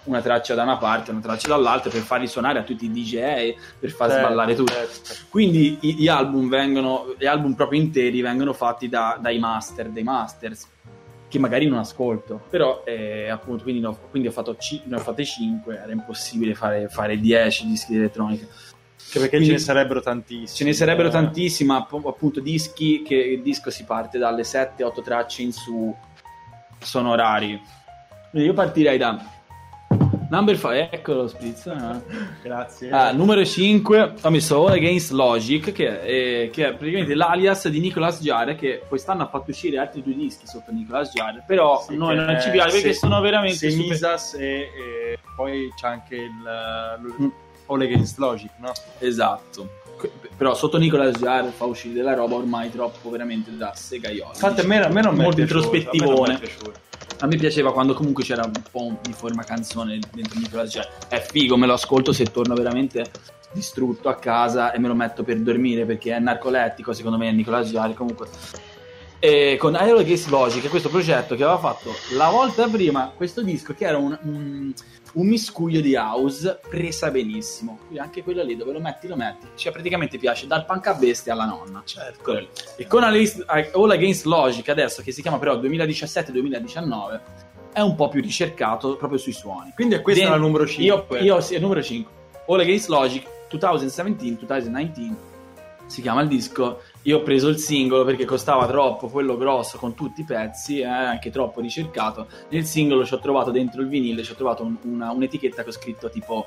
I: una traccia da una parte, una traccia dall'altra, per farli suonare a tutti i D J, per far
A: Certo,
I: sballare tutti.
A: certo.
I: Quindi i- gli album vengono, gli album proprio interi vengono fatti da- dai master, dei masters, che magari non ascolto, però eh, appunto quindi, no- quindi ho fatto ci- ne ho fatte cinque, era impossibile fare, fare dieci dischi di elettronica.
A: Anche perché
I: Quindi
A: ce ne sarebbero tantissimi.
I: Ce ne sarebbero
A: eh.
I: tantissimi, ma app- appunto dischi che il disco si parte dalle sette otto tracce in su, sono rari. Quindi io partirei da number five, eccolo Spritz. eh.
A: Grazie.
I: Ah, numero cinque ho messo All Against Logic, che è, che è praticamente l'alias di Nicolas Jarre, che quest'anno ha fatto uscire altri due dischi sotto Nicolas Jarre, però
A: Sì,
I: noi
A: che
I: non ci
A: è
I: piace perché
A: Se-
I: sono veramente super...
A: Semisas e, e poi c'è anche il,
I: Mm.
A: il All Against Logic, no?
I: Esatto. Que- Però sotto Nicolas Jarre fa uscire della roba ormai troppo veramente da segaiola.
A: Infatti a me, a me non mi è
I: molto
A: piaciuto,
I: introspettivone.
A: a me non mi è piaciuto.
I: A me piaceva quando comunque c'era un po' di forma canzone dentro Nicolas Jarre. È figo, me lo ascolto se torno veramente distrutto a casa e me lo metto per dormire, perché è narcolettico, secondo me, Nicolas Jarre comunque. E con All Against Logic, questo progetto che aveva fatto la volta prima questo disco, che era un, un, un miscuglio di house presa benissimo. Quindi anche quello lì, dove lo metti lo metti, cioè praticamente piace dal punk a bestia alla nonna.
A: Certo.
I: Quello lì. E con All Against- All Against Logic adesso, che si chiama però duemiladiciassette duemiladiciannove, è un po' più ricercato proprio sui suoni.
A: Quindi è questa
I: Den-
A: la numero
I: Io,
A: cinque.
I: io sì, è il numero cinque. All Against Logic duemiladiciassette duemiladiciannove si chiama il disco. Io ho preso il singolo perché costava troppo, quello grosso con tutti i pezzi, eh, anche troppo ricercato. Nel singolo ci ho trovato dentro il vinile, ci ho trovato un- una, un'etichetta che ho scritto tipo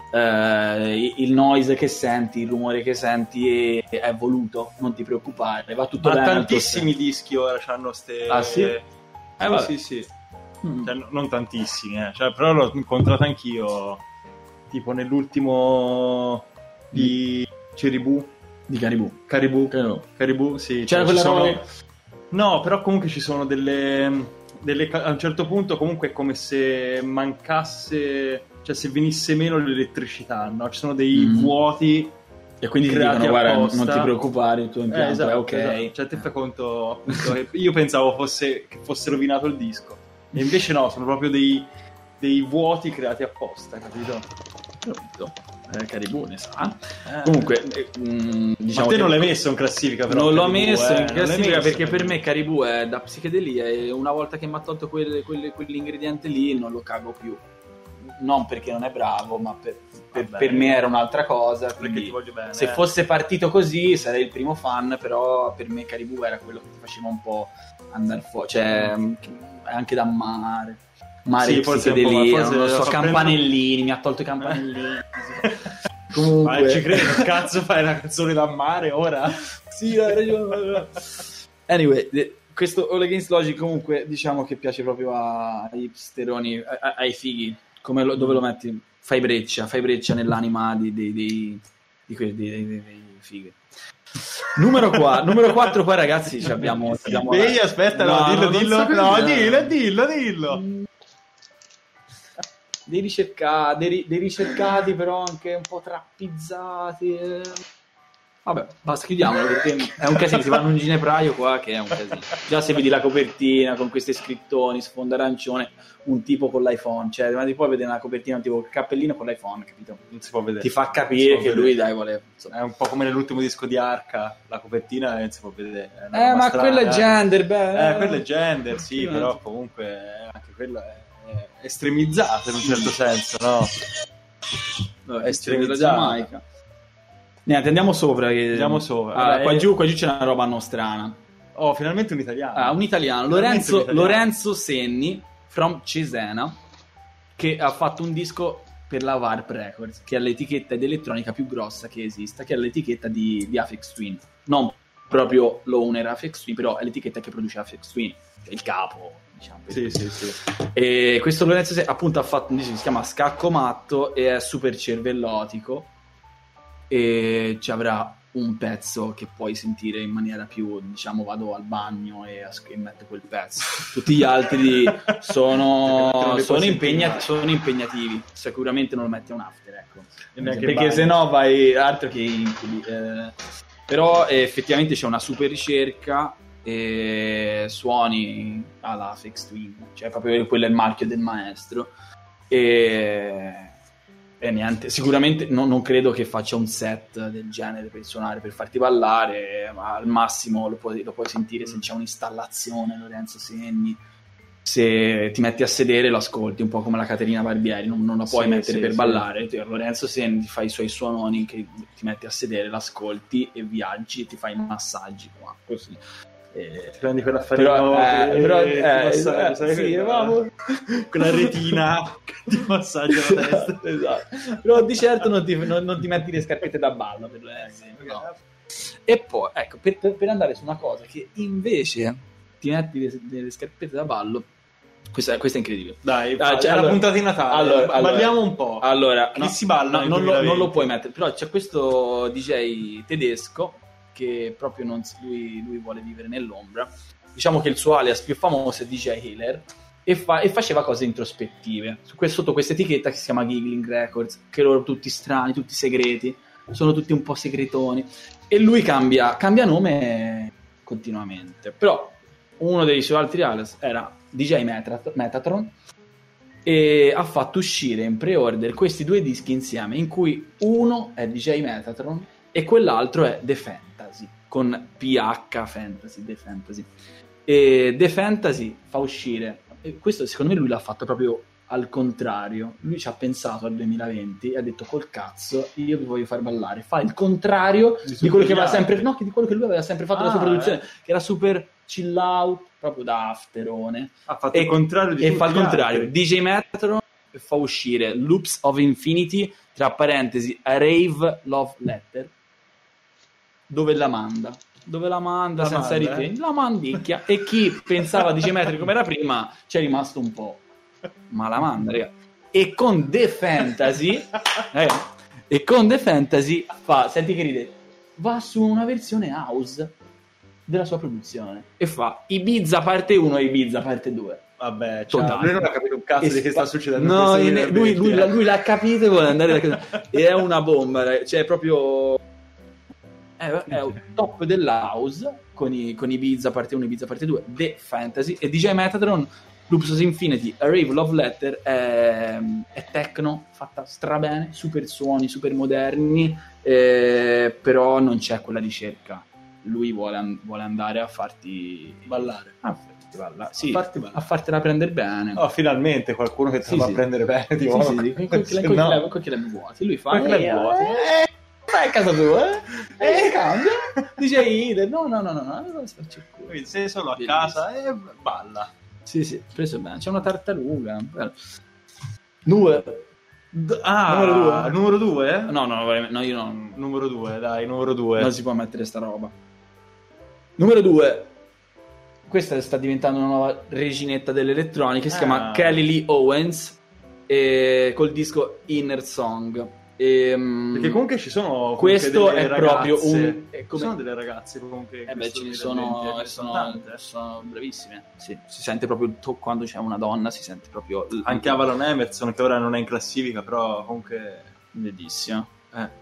I: eh, il noise che senti, il rumore che senti è, è voluto, non ti preoccupare, va tutto
A: Ma
I: bene.
A: tantissimi dischi ora hanno ste...
I: Ah, sì?
A: Eh,
I: vabbè.
A: sì, sì.
I: Mm.
A: Cioè, no- non tantissimi, eh. Cioè, però l'ho incontrato anch'io, tipo nell'ultimo di Ceribù.
I: Di Caribou.
A: Caribou.
I: Caribou.
A: Caribou, sì.
I: C'era
A: cioè,
I: quella
A: ci sono-
I: roba-
A: No, però comunque ci sono delle, delle... A un certo punto comunque è come se mancasse... Cioè, se venisse meno l'elettricità, no? Ci sono dei
I: Mm.
A: vuoti...
I: E quindi ti
A: creati
I: dicono, guarda,
A: apposta.
I: non ti preoccupare, il tuo impianto
A: Eh, esatto,
I: è ok.
A: esatto. Cioè, te fai conto, appunto, che io pensavo fosse, che fosse rovinato il disco. E invece no, sono proprio dei, dei vuoti creati apposta, capito?
I: Capito? Eh, Caribou ne sa.
A: Eh.
I: Comunque, eh, mh, diciamo
A: Ma te
I: che-
A: non l'hai messo in classifica, però.
I: non l'ho
A: Caribou,
I: messo
A: eh,
I: in
A: non l'hai
I: classifica
A: messo,
I: perché per
A: Caribou.
I: me Caribou è da psichedelia e una volta che mi ha tolto quelle- quelle- quell'ingrediente lì non lo cago più. Non perché non è bravo, ma per, per-
A: Vabbè.
I: per me era un'altra cosa.
A: Perché
I: quindi
A: ti voglio bene.
I: se
A: eh.
I: fosse partito così sarei il primo fan, però per me Caribou era quello che ti faceva un po' andare fuori, cioè mh, anche da mare. Mare
A: Sì,
I: e
A: forse un po', ma
I: psichedelia,
A: forse
I: non lo so,
A: fa
I: campanellini, mi ha tolto i campanellini.
A: Ma
I: Comunque,
A: ci credo, cazzo fai una canzone da mare ora?
I: sì, hai ragione. Anyway, de- questo All Against Logic comunque diciamo che piace proprio a- agli hipsteroni, a- a- ai fighi. Come lo- dove lo metti? Fai breccia, fai breccia nell'anima di, dei, dei, di quelli dei, dei, dei- dei fighi. Numero qua, numero quattro qua ragazzi ci abbiamo... ci abbiamo
A: Ehi, aspetta, no, dillo,
I: non
A: dillo,
I: so come
A: no,
I: dire.
A: dillo, dillo, dillo.
I: Dei ricercati, dei, ri- dei ricercati però anche un po' trappizzati. eh. Vabbè, basta, chiudiamolo perché è un casino, si va in un ginepraio qua che è un casino. Già se vedi la copertina con questi scrittoni, sfondo arancione, un tipo con l'iPhone, cioè ma ti puoi vedere una copertina un tipo il cappellino con l'iPhone, capito?
A: Non si può vedere.
I: Ti fa
A: Non
I: capire
A: si può
I: che
A: vedere.
I: lui dai vuole... insomma.
A: È un po' come nell'ultimo disco di Arca, la copertina non si può vedere. è una
I: Eh,
A: roba
I: ma
A: strana,
I: quello è
A: eh.
I: gender, beh.
A: Eh, quello è gender, sì,
I: Sì,
A: però
I: ma-
A: comunque eh, anche quello è, è estremizzato in un certo senso, no?
I: Vabbè,
A: È
I: estremizzato.
A: estremizzato.
I: Giamaica. Niente, andiamo sopra. Che...
A: Andiamo sopra.
I: Ah,
A: Vabbè,
I: qua,
A: eh.
I: giù, qua giù c'è una roba nostrana.
A: Oh, finalmente un italiano.
I: Ah, un italiano,
A: Finalmente
I: Lorenzo,
A: un italiano.
I: Lorenzo Senni, from Cesena, che ha fatto un disco per la Warp Records, che è l'etichetta di elettronica più grossa che esista, che è l'etichetta di, di Aphex Twin. Non proprio l'owner Aphex Twin, però è l'etichetta che produce Aphex Twin, cioè il capo, diciamo.
A: Sì, sì, sì.
I: E questo Lorenzo Senni appunto ha fatto un disco che si chiama Scacco Matto e è super cervellotico e ci avrà un pezzo che puoi sentire in maniera più, diciamo, vado al bagno e, as- e metto quel pezzo. Tutti gli altri sono,
A: Non li puoi
I: sono,
A: sentire
I: impegna-
A: mai.
I: sono impegnativi. Sicuramente non lo metti a un after, ecco.
A: E neanche in
I: Perché
A: bagno.
I: se no vai altro che incubi. Eh, però eh, effettivamente c'è una super ricerca e suoni alla Aphex Twin, cioè proprio quello è il marchio del maestro. e, e niente, sicuramente no, non credo che faccia un set del genere per suonare, per farti ballare, ma al massimo lo puoi, lo puoi sentire se c'è un'installazione Lorenzo Senni, se ti metti a sedere lo ascolti, un po' come la Caterina Barbieri, non, non la puoi
A: Sì,
I: mettere
A: sì,
I: per
A: sì.
I: ballare, ti- Lorenzo Senni ti fa i suoi suononi che ti metti a sedere, l'ascolti e viaggi e ti fai i massaggi qua, così. Eh,
A: Ti prendi quell'affarino
I: però, eh,
A: che
I: però,
A: ti
I: eh,
A: massaggia,
I: eh,
A: sai
I: sì,
A: quella-
I: vamo.
A: quella retina che ti massaggia la testa.
I: Esatto. Però di certo non ti, non, non ti metti le scarpette da ballo per l'esempio, no. E poi ecco, per, per- per andare su una cosa che invece ti metti le, le scarpette da ballo, questa, questa è incredibile.
A: Dai,
I: Ah,
A: fa-
I: cioè,
A: è la
I: allora-
A: puntata di Natale.
I: allora,
A: Ba-
I: allora-
A: balliamo un po'.
I: Allora,
A: Chi
I: no,
A: si balla
I: no,
A: nel
I: non, lo, non lo
A: duemilaventi?
I: puoi mettere, però c'è questo D J tedesco che proprio non si- lui, lui vuole vivere nell'ombra. Diciamo che il suo alias più famoso è D J Healer e, fa- e faceva cose introspettive su que- sotto questa etichetta che si chiama Giggling Records, che loro tutti strani, tutti segreti, sono tutti un po' segretoni, e lui cambia, cambia nome continuamente. Però uno dei suoi altri alias era D J Metat- Metatron, e ha fatto uscire in pre-order questi due dischi insieme, in cui uno è D J Metatron e quell'altro è The Fantasy, con P H Fantasy, The Fantasy. E The Fantasy fa uscire, e questo secondo me lui l'ha fatto proprio al contrario, lui ci ha pensato al duemilaventi e ha detto col cazzo io vi voglio far ballare, fa il contrario
A: Di
I: di quello che aveva
A: Super
I: sempre, no, di quello che lui aveva sempre fatto
A: Ah,
I: la sua produzione,
A: eh.
I: che era super chill out, proprio da afterone.
A: Ha fatto
I: E-
A: il contrario di
I: e
A: tutti
I: fa il
A: gli
I: contrario,
A: altri.
I: D J Metatron fa uscire Loops of Infinity, tra parentesi a Rave Love Letter, dove la manda dove la manda
A: La
I: senza
A: manda,
I: ritegno,
A: eh?
I: la mandicchia, e chi pensava a D J Metri come era prima ci è rimasto un po', ma la manda, raga. E con The Fantasy raga, e con The Fantasy fa, senti che ride, va su una versione house della sua produzione e fa Ibiza parte uno e Ibiza parte due.
A: Vabbè, cioè,
I: Totale.
A: lui non ha capito un cazzo
I: E
A: di che
I: fa-
A: sta succedendo.
I: No,
A: in
I: in-
A: questi
I: lui, lui-
A: duemilaventi, eh.
I: lui l'ha capito e vuole andare da... e è una bomba, raga. Cioè è proprio è, è un top dell'house con i con Ibiza parte uno, Ibiza parte due, The Fantasy, e D J Metatron Loops of Infinity, A Rave Love Letter è, è techno fatta strabene, super suoni, super moderni, eh, però non c'è quella ricerca. Lui vuole, an- vuole andare a farti
A: Ballare.
I: a farti ballare, sì,
A: A farti ballare.
I: a fartela prendere bene.
A: Oh, finalmente qualcuno che ti
I: Sì,
A: fa
I: sì.
A: prendere bene.
I: Sì,
A: Tipo,
I: sì, sì, con con chi
A: se
I: con chi
A: no-
I: le- con chi le vuoti. Lui fa
A: Con chi le
I: eh,
A: vuoti?
I: eh, vai a casa tua, eh? E cambia. Dice Ide, no, no, no, no, no, no, farci il culo.
A: Quindi sei solo a
I: Bellissimo.
A: casa e balla.
I: Sì, sì, preso bene. C'è una tartaruga. bello. Due.
A: D- ah,
I: Numero due?
A: numero due?
I: No, no, veramente- no, io non,
A: Numero due, dai, numero due.
I: non si può mettere sta roba. Numero due. Questa sta diventando una nuova reginetta dell'elettronica, si
A: Ah.
I: chiama Kelly Lee Owens, e col disco Inner Song. E, mm,
A: Perché comunque ci sono comunque
I: questo
A: delle
I: è
A: ragazze.
I: proprio un... è
A: Ci
I: come-
A: sono delle ragazze comunque.
I: Eh
A: in
I: beh,
A: questo
I: ce ne
A: duemilaventi,
I: sono,
A: ce ne
I: sono,
A: tante.
I: sono bravissime. Sì, si sente proprio il to- quando c'è una donna, si sente proprio il-
A: Anche Avalon Emerson, che ora non è in classifica, però comunque.
I: bellissimo.
A: Eh.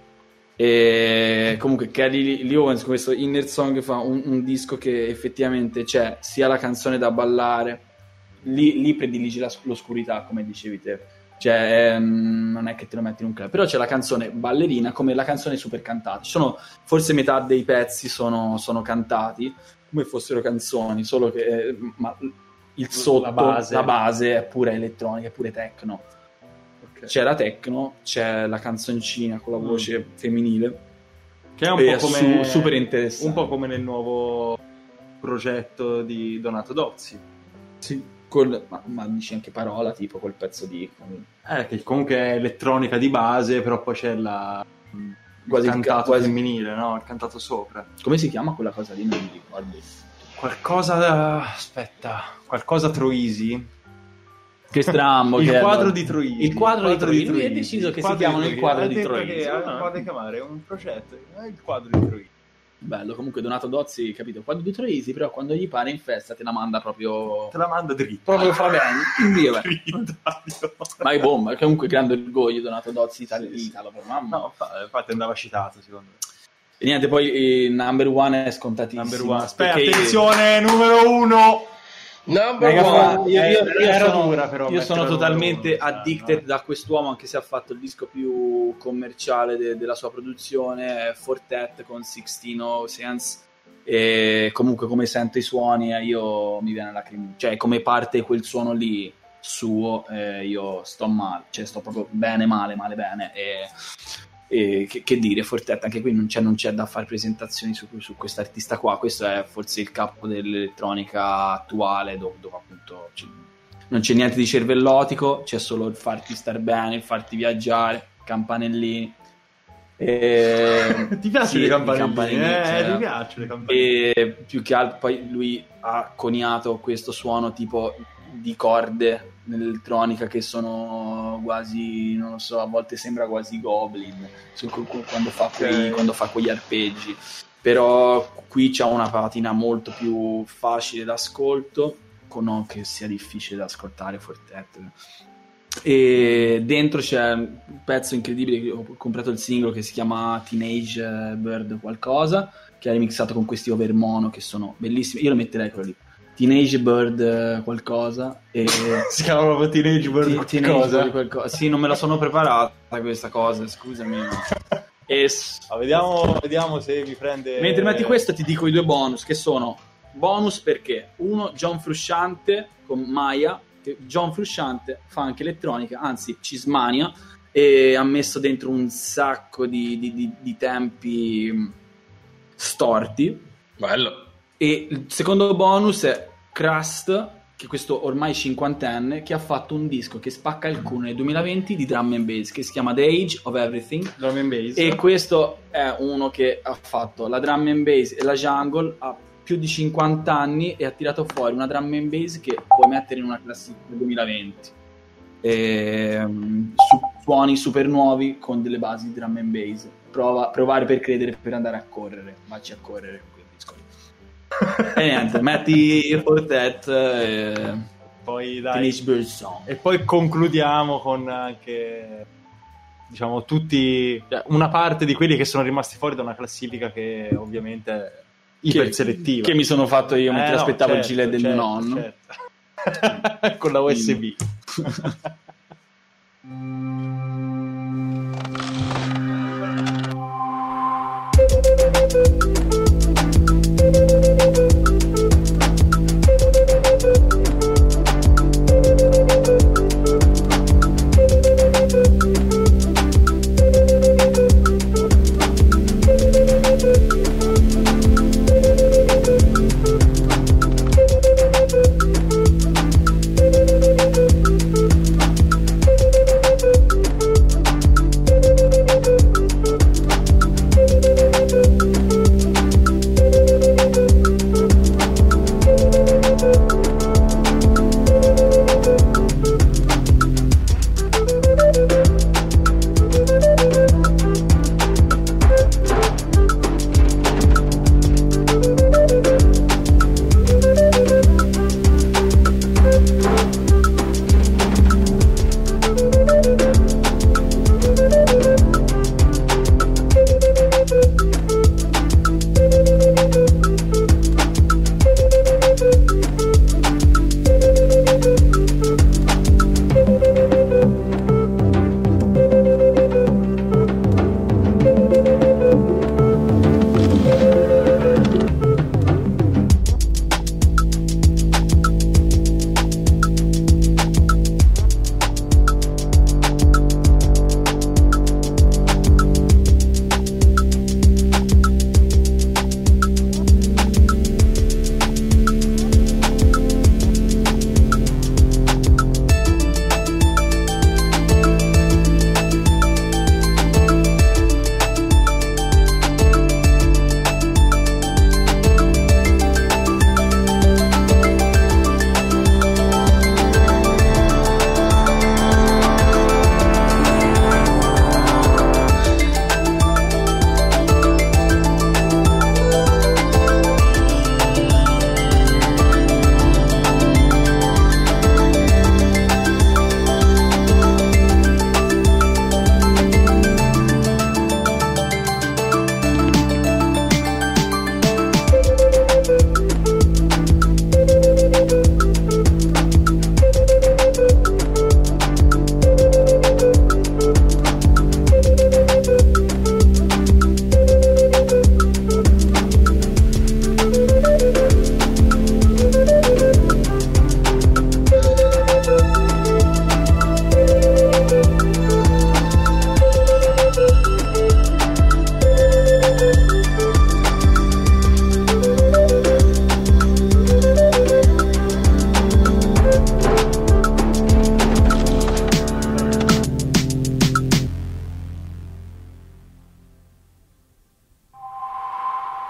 I: E comunque Kelly Lee Owens con questo Inner Song fa un, un disco che effettivamente c'è sia la canzone da ballare, lì, lì prediligi la- l'oscurità, come dicevi te. Cioè, ehm, non è che te lo metti in un club, però c'è la canzone ballerina come la canzone super cantata. Ci sono forse metà dei pezzi sono, sono cantati come fossero canzoni, solo che eh, ma il sotto,
A: La base.
I: la base è pure elettronica, è pure techno. C'è la techno, c'è la canzoncina con la voce femminile,
A: Che è un
I: e
A: po' come.
I: su- super interessante.
A: Un po' come nel nuovo progetto di Donato Dozzi.
I: Sì, col- ma, ma dici anche parola, tipo quel pezzo di
A: Eh, che comunque è elettronica di base, però poi c'è la.
I: Quasi
A: il cantato
I: quasi-
A: femminile, no? Il cantato sopra.
I: come si chiama quella cosa lì? Non mi ricordo.
A: Qualcosa da. Aspetta, qualcosa Troisi.
I: Che strambo
A: Il
I: che è,
A: quadro
I: no?
A: di Troisi.
I: Il quadro di Troisi. Lui ha
A: Troisi.
I: deciso che
A: Il
I: si
A: quadro
I: chiamano
A: di
I: il quadro
A: Ha
I: di
A: detto
I: Troisi.
A: che
I: Ah,
A: ah, fate chiamare, è un progetto, è il quadro di Troisi.
I: bello, comunque Donato Dozzi, capito? Quadro di Troisi, però quando gli pare in festa te la manda proprio
A: Te la manda dritta.
I: proprio fa bene. Quindi, vabbè.
A: Dritta.
I: Ma è bomba, comunque grande orgoglio Donato Dozzi itali-
A: Sì, sì.
I: italo, per mamma.
A: No, fa- infatti andava citato, secondo me.
I: E niente, poi il number one è scontatissimo.
A: Number one. Aspetta,
I: perché-
A: attenzione, numero uno.
B: Number
I: Mega
B: one.
I: fan. Io, io- io
A: Era
I: sono,
A: dura, però,
I: io sono
A: metterla
I: totalmente
A: numero uno,
I: addicted
A: no.
I: da quest'uomo, anche se ha fatto il disco più commerciale de- della sua produzione, Fortet con Sixtino Sense. E comunque come sento i suoni eh, io mi viene la lacrima, cioè come parte quel suono lì suo, eh, io sto male, cioè sto proprio bene male male bene e, e che, che dire, Fortet anche qui non c'è, non c'è da fare presentazioni su, su quest'artista qua. Questo è forse il capo dell'elettronica attuale dove, dove appunto c- non c'è niente di cervellotico, c'è solo il farti star bene, il farti viaggiare, campanellini. E...
A: Ti piacciono
I: sì,
A: le campanelline?
I: i campanellini,
A: Eh,
I: cioè,
A: ti piacciono le campanelline?
I: e più che altro poi lui ha coniato questo suono tipo di corde nell'elettronica che sono quasi, non lo so, a volte sembra quasi Goblin su- quando fa quei,
A: Ok.
I: quando fa quegli arpeggi, però qui c'è una patina molto più facile d'ascolto, con non che sia difficile da ascoltare Fortet. E dentro c'è un pezzo incredibile che ho comprato il singolo che si chiama Teenage Bird qualcosa, che è remixato con questi overmono che sono bellissimi. Io lo metterei quello lì, Teenage Bird qualcosa, e
A: Si chiama proprio Teenage Bird
I: Ti- Teenage
A: qualcosa?
I: Bird qualcosa. Sì, non me la sono preparata questa cosa, scusami. ma- E s-
A: Ah, vediamo, vediamo se mi prende...
I: mentre metti questo ti dico i due bonus, che sono bonus perché uno, John Frusciante con Maya, che John Frusciante fa anche elettronica, anzi Cismania, e ha messo dentro un sacco di, di- di- di tempi mh, storti.
B: Bello.
I: E il secondo bonus è Crust, che è questo ormai cinquantenne, che ha fatto un disco che spacca il culo nel duemilaventi di drum and bass, che si chiama The Age of Everything.
A: Drum and bass.
I: E questo è uno che ha fatto la drum and bass e la jungle a più di cinquanta anni e ha tirato fuori una drum and bass che puoi mettere in una classifica del duemilaventi. E, um, su- suoni super nuovi con delle basi di drum and bass. Prova, provare per credere, per andare a correre. Vacci a correre con quel disco lì. E niente, metti Fortet e
A: Poi dai.
I: Teenage Bird Song.
A: E poi concludiamo con anche, diciamo, tutti, una parte di quelli che sono rimasti fuori da una classifica che ovviamente è iper selettiva.
I: Che mi sono fatto io mentre
A: Eh, no,
I: aspettavo
A: certo,
I: il gilet del
A: certo,
I: mio nonno.
A: certo. Con la U S B.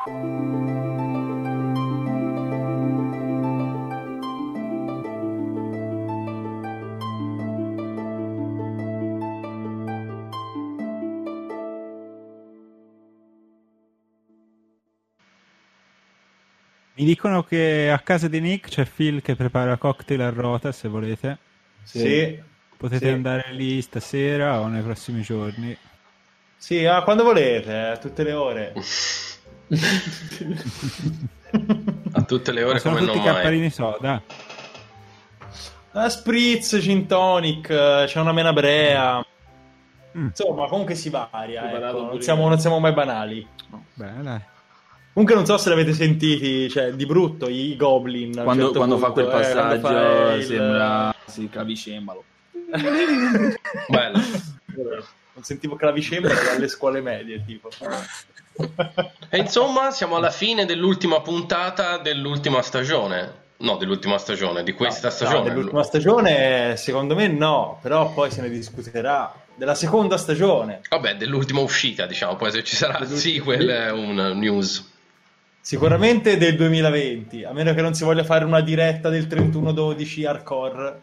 F: Mi dicono che a casa di Nick c'è Phil che prepara cocktail a rota, se volete.
A: Sì.
F: Potete
A: Sì.
F: andare lì stasera o nei prossimi giorni.
A: Sì, ah, quando volete, a tutte le ore.
B: A tutte le ore
F: Ma sono
B: come
F: tutti
B: non mai.
F: capparini soda.
A: Una spritz, gin tonic, c'è una menabrea.
F: Mm.
A: Insomma, comunque si varia.
I: Preparato
A: Ecco. Non,
I: pure
A: siamo,
I: io.
A: non siamo mai banali.
F: Beh, dai.
A: Comunque non so se l'avete sentiti, cioè di brutto, i Goblin. a un
I: Quando,
A: certo
I: quando fa
A: punto,
I: quel
A: eh, quando
I: passaggio
A: fa il-
I: sembra sì, clavicembalo.
B: Bello.
A: Non sentivo clavicembalo dalle scuole medie, tipo.
B: E insomma, siamo alla fine dell'ultima puntata dell'ultima stagione. No, dell'ultima stagione, di questa
A: No,
B: stagione.
A: dell'ultima stagione, secondo me no, però poi se ne discuterà. Della seconda stagione.
B: Vabbè, dell'ultima uscita, diciamo. Poi se ci sarà il sequel è un news.
A: Sicuramente del duemilaventi, a meno che non si voglia fare una diretta del trentuno dodici hardcore.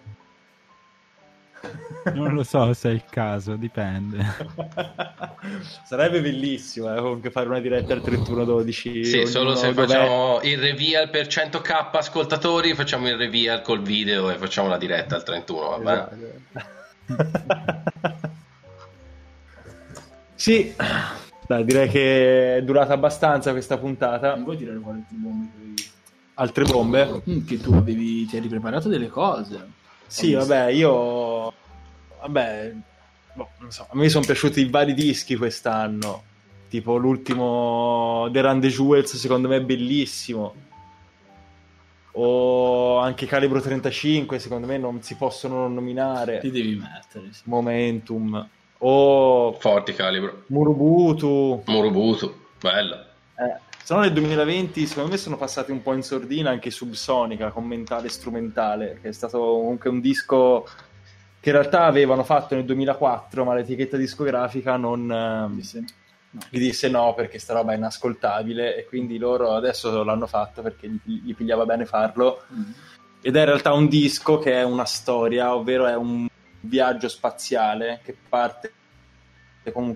F: Non lo so se è il caso, dipende.
A: Sarebbe bellissimo, eh, comunque fare una diretta del trentuno dodici.
B: Sì, solo
A: ognuno
B: se
A: dov'è.
B: facciamo il reveal per cento k ascoltatori, facciamo il reveal col video e facciamo la diretta al trentuno, va bene?
A: Esatto. Sì, dai, direi che è durata abbastanza questa puntata.
I: Non vuoi tirare fuori altre bombe? che-
A: Altre bombe?
I: Mm, Che tu avevi, ti eri preparato delle cose.
A: Sì, vabbè, io... Vabbè, boh, non so, a me sono piaciuti i vari dischi quest'anno. Tipo l'ultimo The Run the Jewels, secondo me è bellissimo. O anche Calibro trentacinque, secondo me non si possono non nominare.
I: Ti devi mettere. Sì.
A: Momentum. O
B: Forti calibro.
A: Murubutu.
B: Murubutu, bello.
A: Eh, se no nel duemilaventi secondo me sono passati un po' in sordina anche Subsonica con Mentale Strumentale, che è stato comunque un disco che in realtà avevano fatto nel duemilaquattro, ma l'etichetta discografica non ehm,
I: Disse- no.
A: gli disse no perché sta roba è inascoltabile, e quindi loro adesso l'hanno fatto perché gli, gli pigliava bene farlo.
I: Mm.
A: Ed è in realtà un disco che è una storia, ovvero è un viaggio spaziale che parte comunque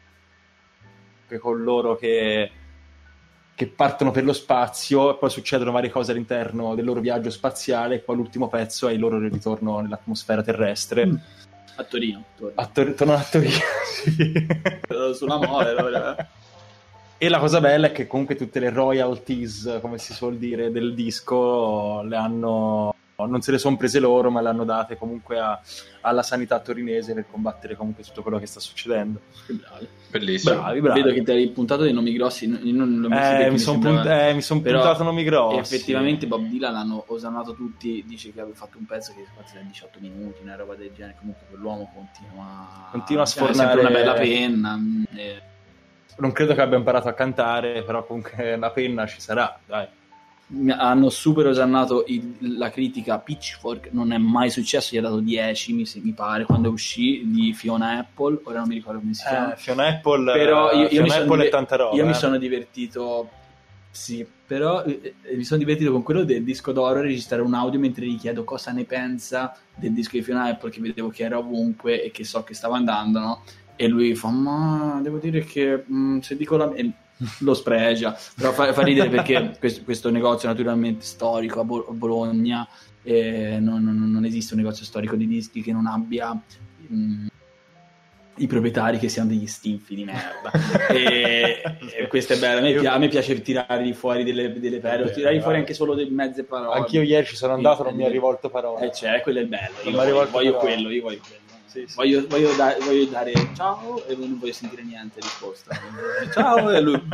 A: con loro che, che partono per lo spazio e poi succedono varie cose all'interno del loro viaggio spaziale, e poi l'ultimo pezzo è il loro ritorno nell'atmosfera terrestre.
I: Mm. A Torino. Torino.
A: A Tor- tornano a Torino, sì.
I: Sulla mole. allora.
A: E la cosa bella è che comunque tutte le royalties, come si suol dire, del disco le hanno, non se le sono prese loro, ma le hanno date comunque a- alla sanità torinese per combattere comunque tutto quello che sta succedendo.
I: Che bravi.
B: Bellissimo.
A: Bravi, bravi.
I: Vedo che ti hai puntato dei nomi grossi. Io non l'ho messo
A: Eh,
I: perché
A: mi sono
I: sembrava-
A: punt- eh, son
I: Però
A: puntato nomi grossi.
I: Effettivamente Bob Dylan l'hanno osannato tutti. Dice che aveva fatto un pezzo che spazia da diciotto minuti, una roba del genere. Comunque quell'uomo continua,
A: Continua a
I: cioè, è
A: sfornare-
I: sempre una bella penna. eh.
A: Non credo che abbia imparato a cantare, però comunque la penna ci sarà, dai.
I: Mi- hanno super osannato il- la critica. Pitchfork non è mai successo, gli ha dato dieci mi, se- mi pare quando uscì, di Fiona Apple, ora non mi ricordo come si chiama.
A: Eh, Fiona Apple,
I: Però io, io
A: Fiona
I: mi sono
A: Apple
I: diver-
A: è tanta roba.
I: io mi
A: eh.
I: sono divertito, sì, però eh, eh, mi sono divertito con quello del disco d'oro a registrare un audio mentre gli chiedo cosa ne pensa del disco di Fiona Apple, che vedevo che era ovunque e che so che stava andando, no? E lui fa, ma devo dire che mh, se dico la e lo spregia, però fa, fa ridere perché questo, questo negozio naturalmente storico a, Bo- a Bologna, eh, non, non- non esiste un negozio storico di dischi che non abbia mh, i proprietari che siano degli stinfi di merda. e, e questo è bello, a me, pi- a me piace tirargli fuori delle, delle perle, tirargli fuori anche solo delle mezze parole.
A: Anch'io ieri ci sono andato,
I: Sì,
A: non mi ha rivolto parole.
I: eh, c'è, quello è il bello.
A: Non
I: Io
A: mi ha
I: voglio,
A: rivolto
I: voglio
A: parole.
I: quello, io voglio quello.
A: Sì, sì.
I: Voglio, voglio, da- voglio dare ciao e non voglio sentire niente risposta. Ciao e lui.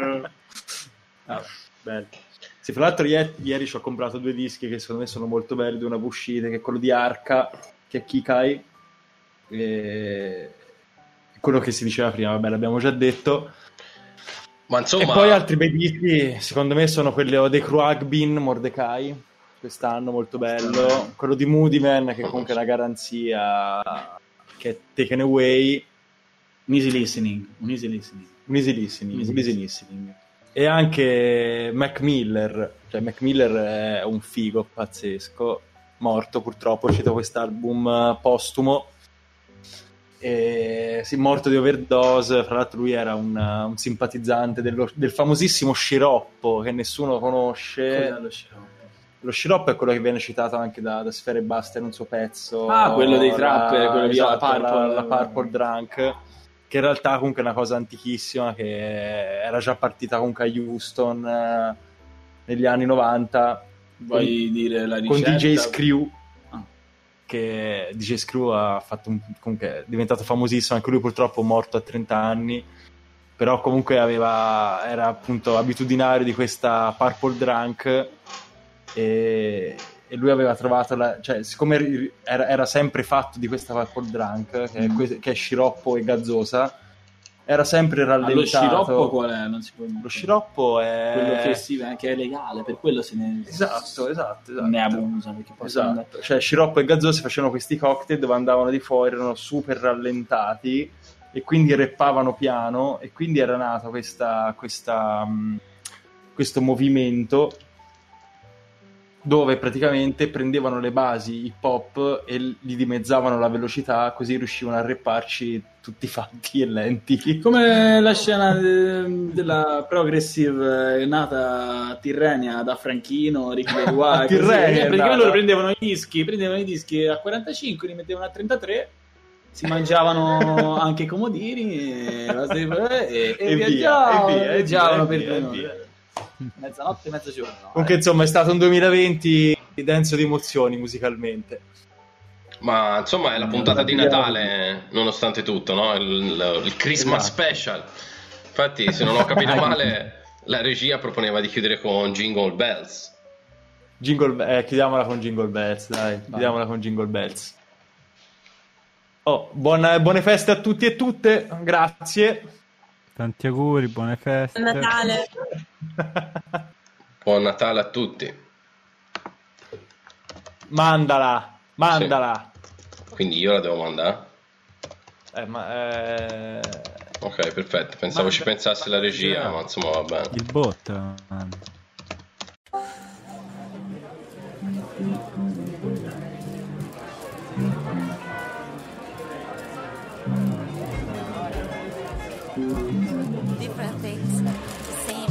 A: Ah, bello. Sì, fra l'altro ieri, ieri ci ho comprato due dischi che secondo me sono molto belli, due nuove uscite, che è quello di Arca, che è Kikai, e quello che si diceva prima, vabbè, l'abbiamo già detto.
B: Ma insomma,
A: E poi altri bei dischi, secondo me, sono quelli dei Kruagbin, Mordecai, quest'anno molto bello, quello di Moody Man, che comunque è una garanzia, che è Taken Away,
I: Un easy listening, un easy listening.
A: un easy listening,
I: Easy
A: un easy listening. e anche Mac Miller, cioè Mac Miller è un figo pazzesco, morto purtroppo, è uscito quest'album postumo, e sì, morto di overdose. Fra l'altro lui era un, un simpatizzante dello, del famosissimo sciroppo che nessuno conosce.
I: Cos'è lo sciroppo?
A: Lo sciroppo è quello che viene citato anche da, da Sfera Ebbasta in un suo pezzo.
I: Ah, quello dei Trapper,
A: la,
I: quello di
A: esatto,
I: Purple.
A: la, la Purple Drunk, che in realtà comunque è una cosa antichissima, che era già partita comunque a Houston eh, negli anni novanta.
I: Vuoi
A: con,
I: dire la
A: con
I: ricetta?
A: D J Screw, ah. che D J Screw ha fatto un, comunque è diventato famosissimo, anche lui purtroppo morto a trenta anni, però comunque aveva, era appunto abitudinario di questa Purple Drunk, e, e lui aveva trovato la, cioè siccome era, era sempre fatto di questa Purple Drunk che, mm. è, che è sciroppo e gazzosa, era sempre rallentato.
I: Ma lo sciroppo qual è? Non si può...
A: Lo sciroppo è
I: quello che, si, che è legale, per quello se ne
A: esatto, esatto, esatto.
I: ne abusa, perché possono
A: esatto.
I: andare...
A: Cioè sciroppo e gazzosi facevano questi cocktail dove andavano di fuori, erano super rallentati e quindi reppavano piano, e quindi era nata questa, questa um, questo movimento dove praticamente prendevano le basi hip hop e gli dimezzavano la velocità, così riuscivano a rapparci tutti fatti e lenti.
I: Come la scena de- della progressive eh, nata a Tirrenia da Franchino, Ricky Leroy,
A: Tirrenia,
I: eh, perché
A: no,
I: loro
A: no.
I: prendevano i dischi, prendevano i dischi a quarantacinque, li mettevano a trentatré, si mangiavano anche i comodini e, e, e,
A: E via,
I: viaggiavano,
A: e via, e
I: viaggiavano
A: via,
I: per
A: e via,
I: due
A: e via.
I: notti. Mezzanotte e mezzogiorno.
A: Comunque insomma è stato un duemilaventi denso di emozioni musicalmente.
B: Ma insomma è la puntata di Natale nonostante tutto, no? Il, il, il Christmas
A: Esatto.
B: special. Infatti, se non ho capito male, la regia proponeva di chiudere con Jingle Bells.
A: Jingle, eh, chiudiamola con Jingle Bells, dai, chiudiamola con Jingle Bells. Oh, buona, buone feste a tutti e tutte, grazie.
F: Tanti auguri, buone feste.
G: Buon Natale.
B: Buon Natale a tutti.
A: Mandala, mandala.
B: Sì. Quindi io la devo mandare?
A: Eh, ma, eh...
B: Ok, perfetto. Pensavo
A: Manda...
B: ci pensasse la regia,
A: yeah.
B: ma insomma va bene.
F: Il bot.
O: Different things, same.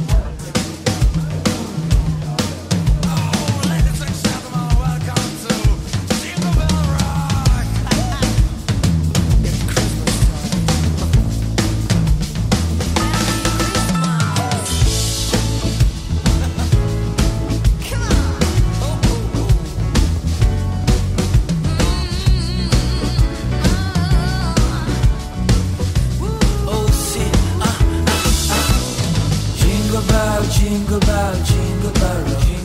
N: Jingle bell, jingle bell, jingle bell rock.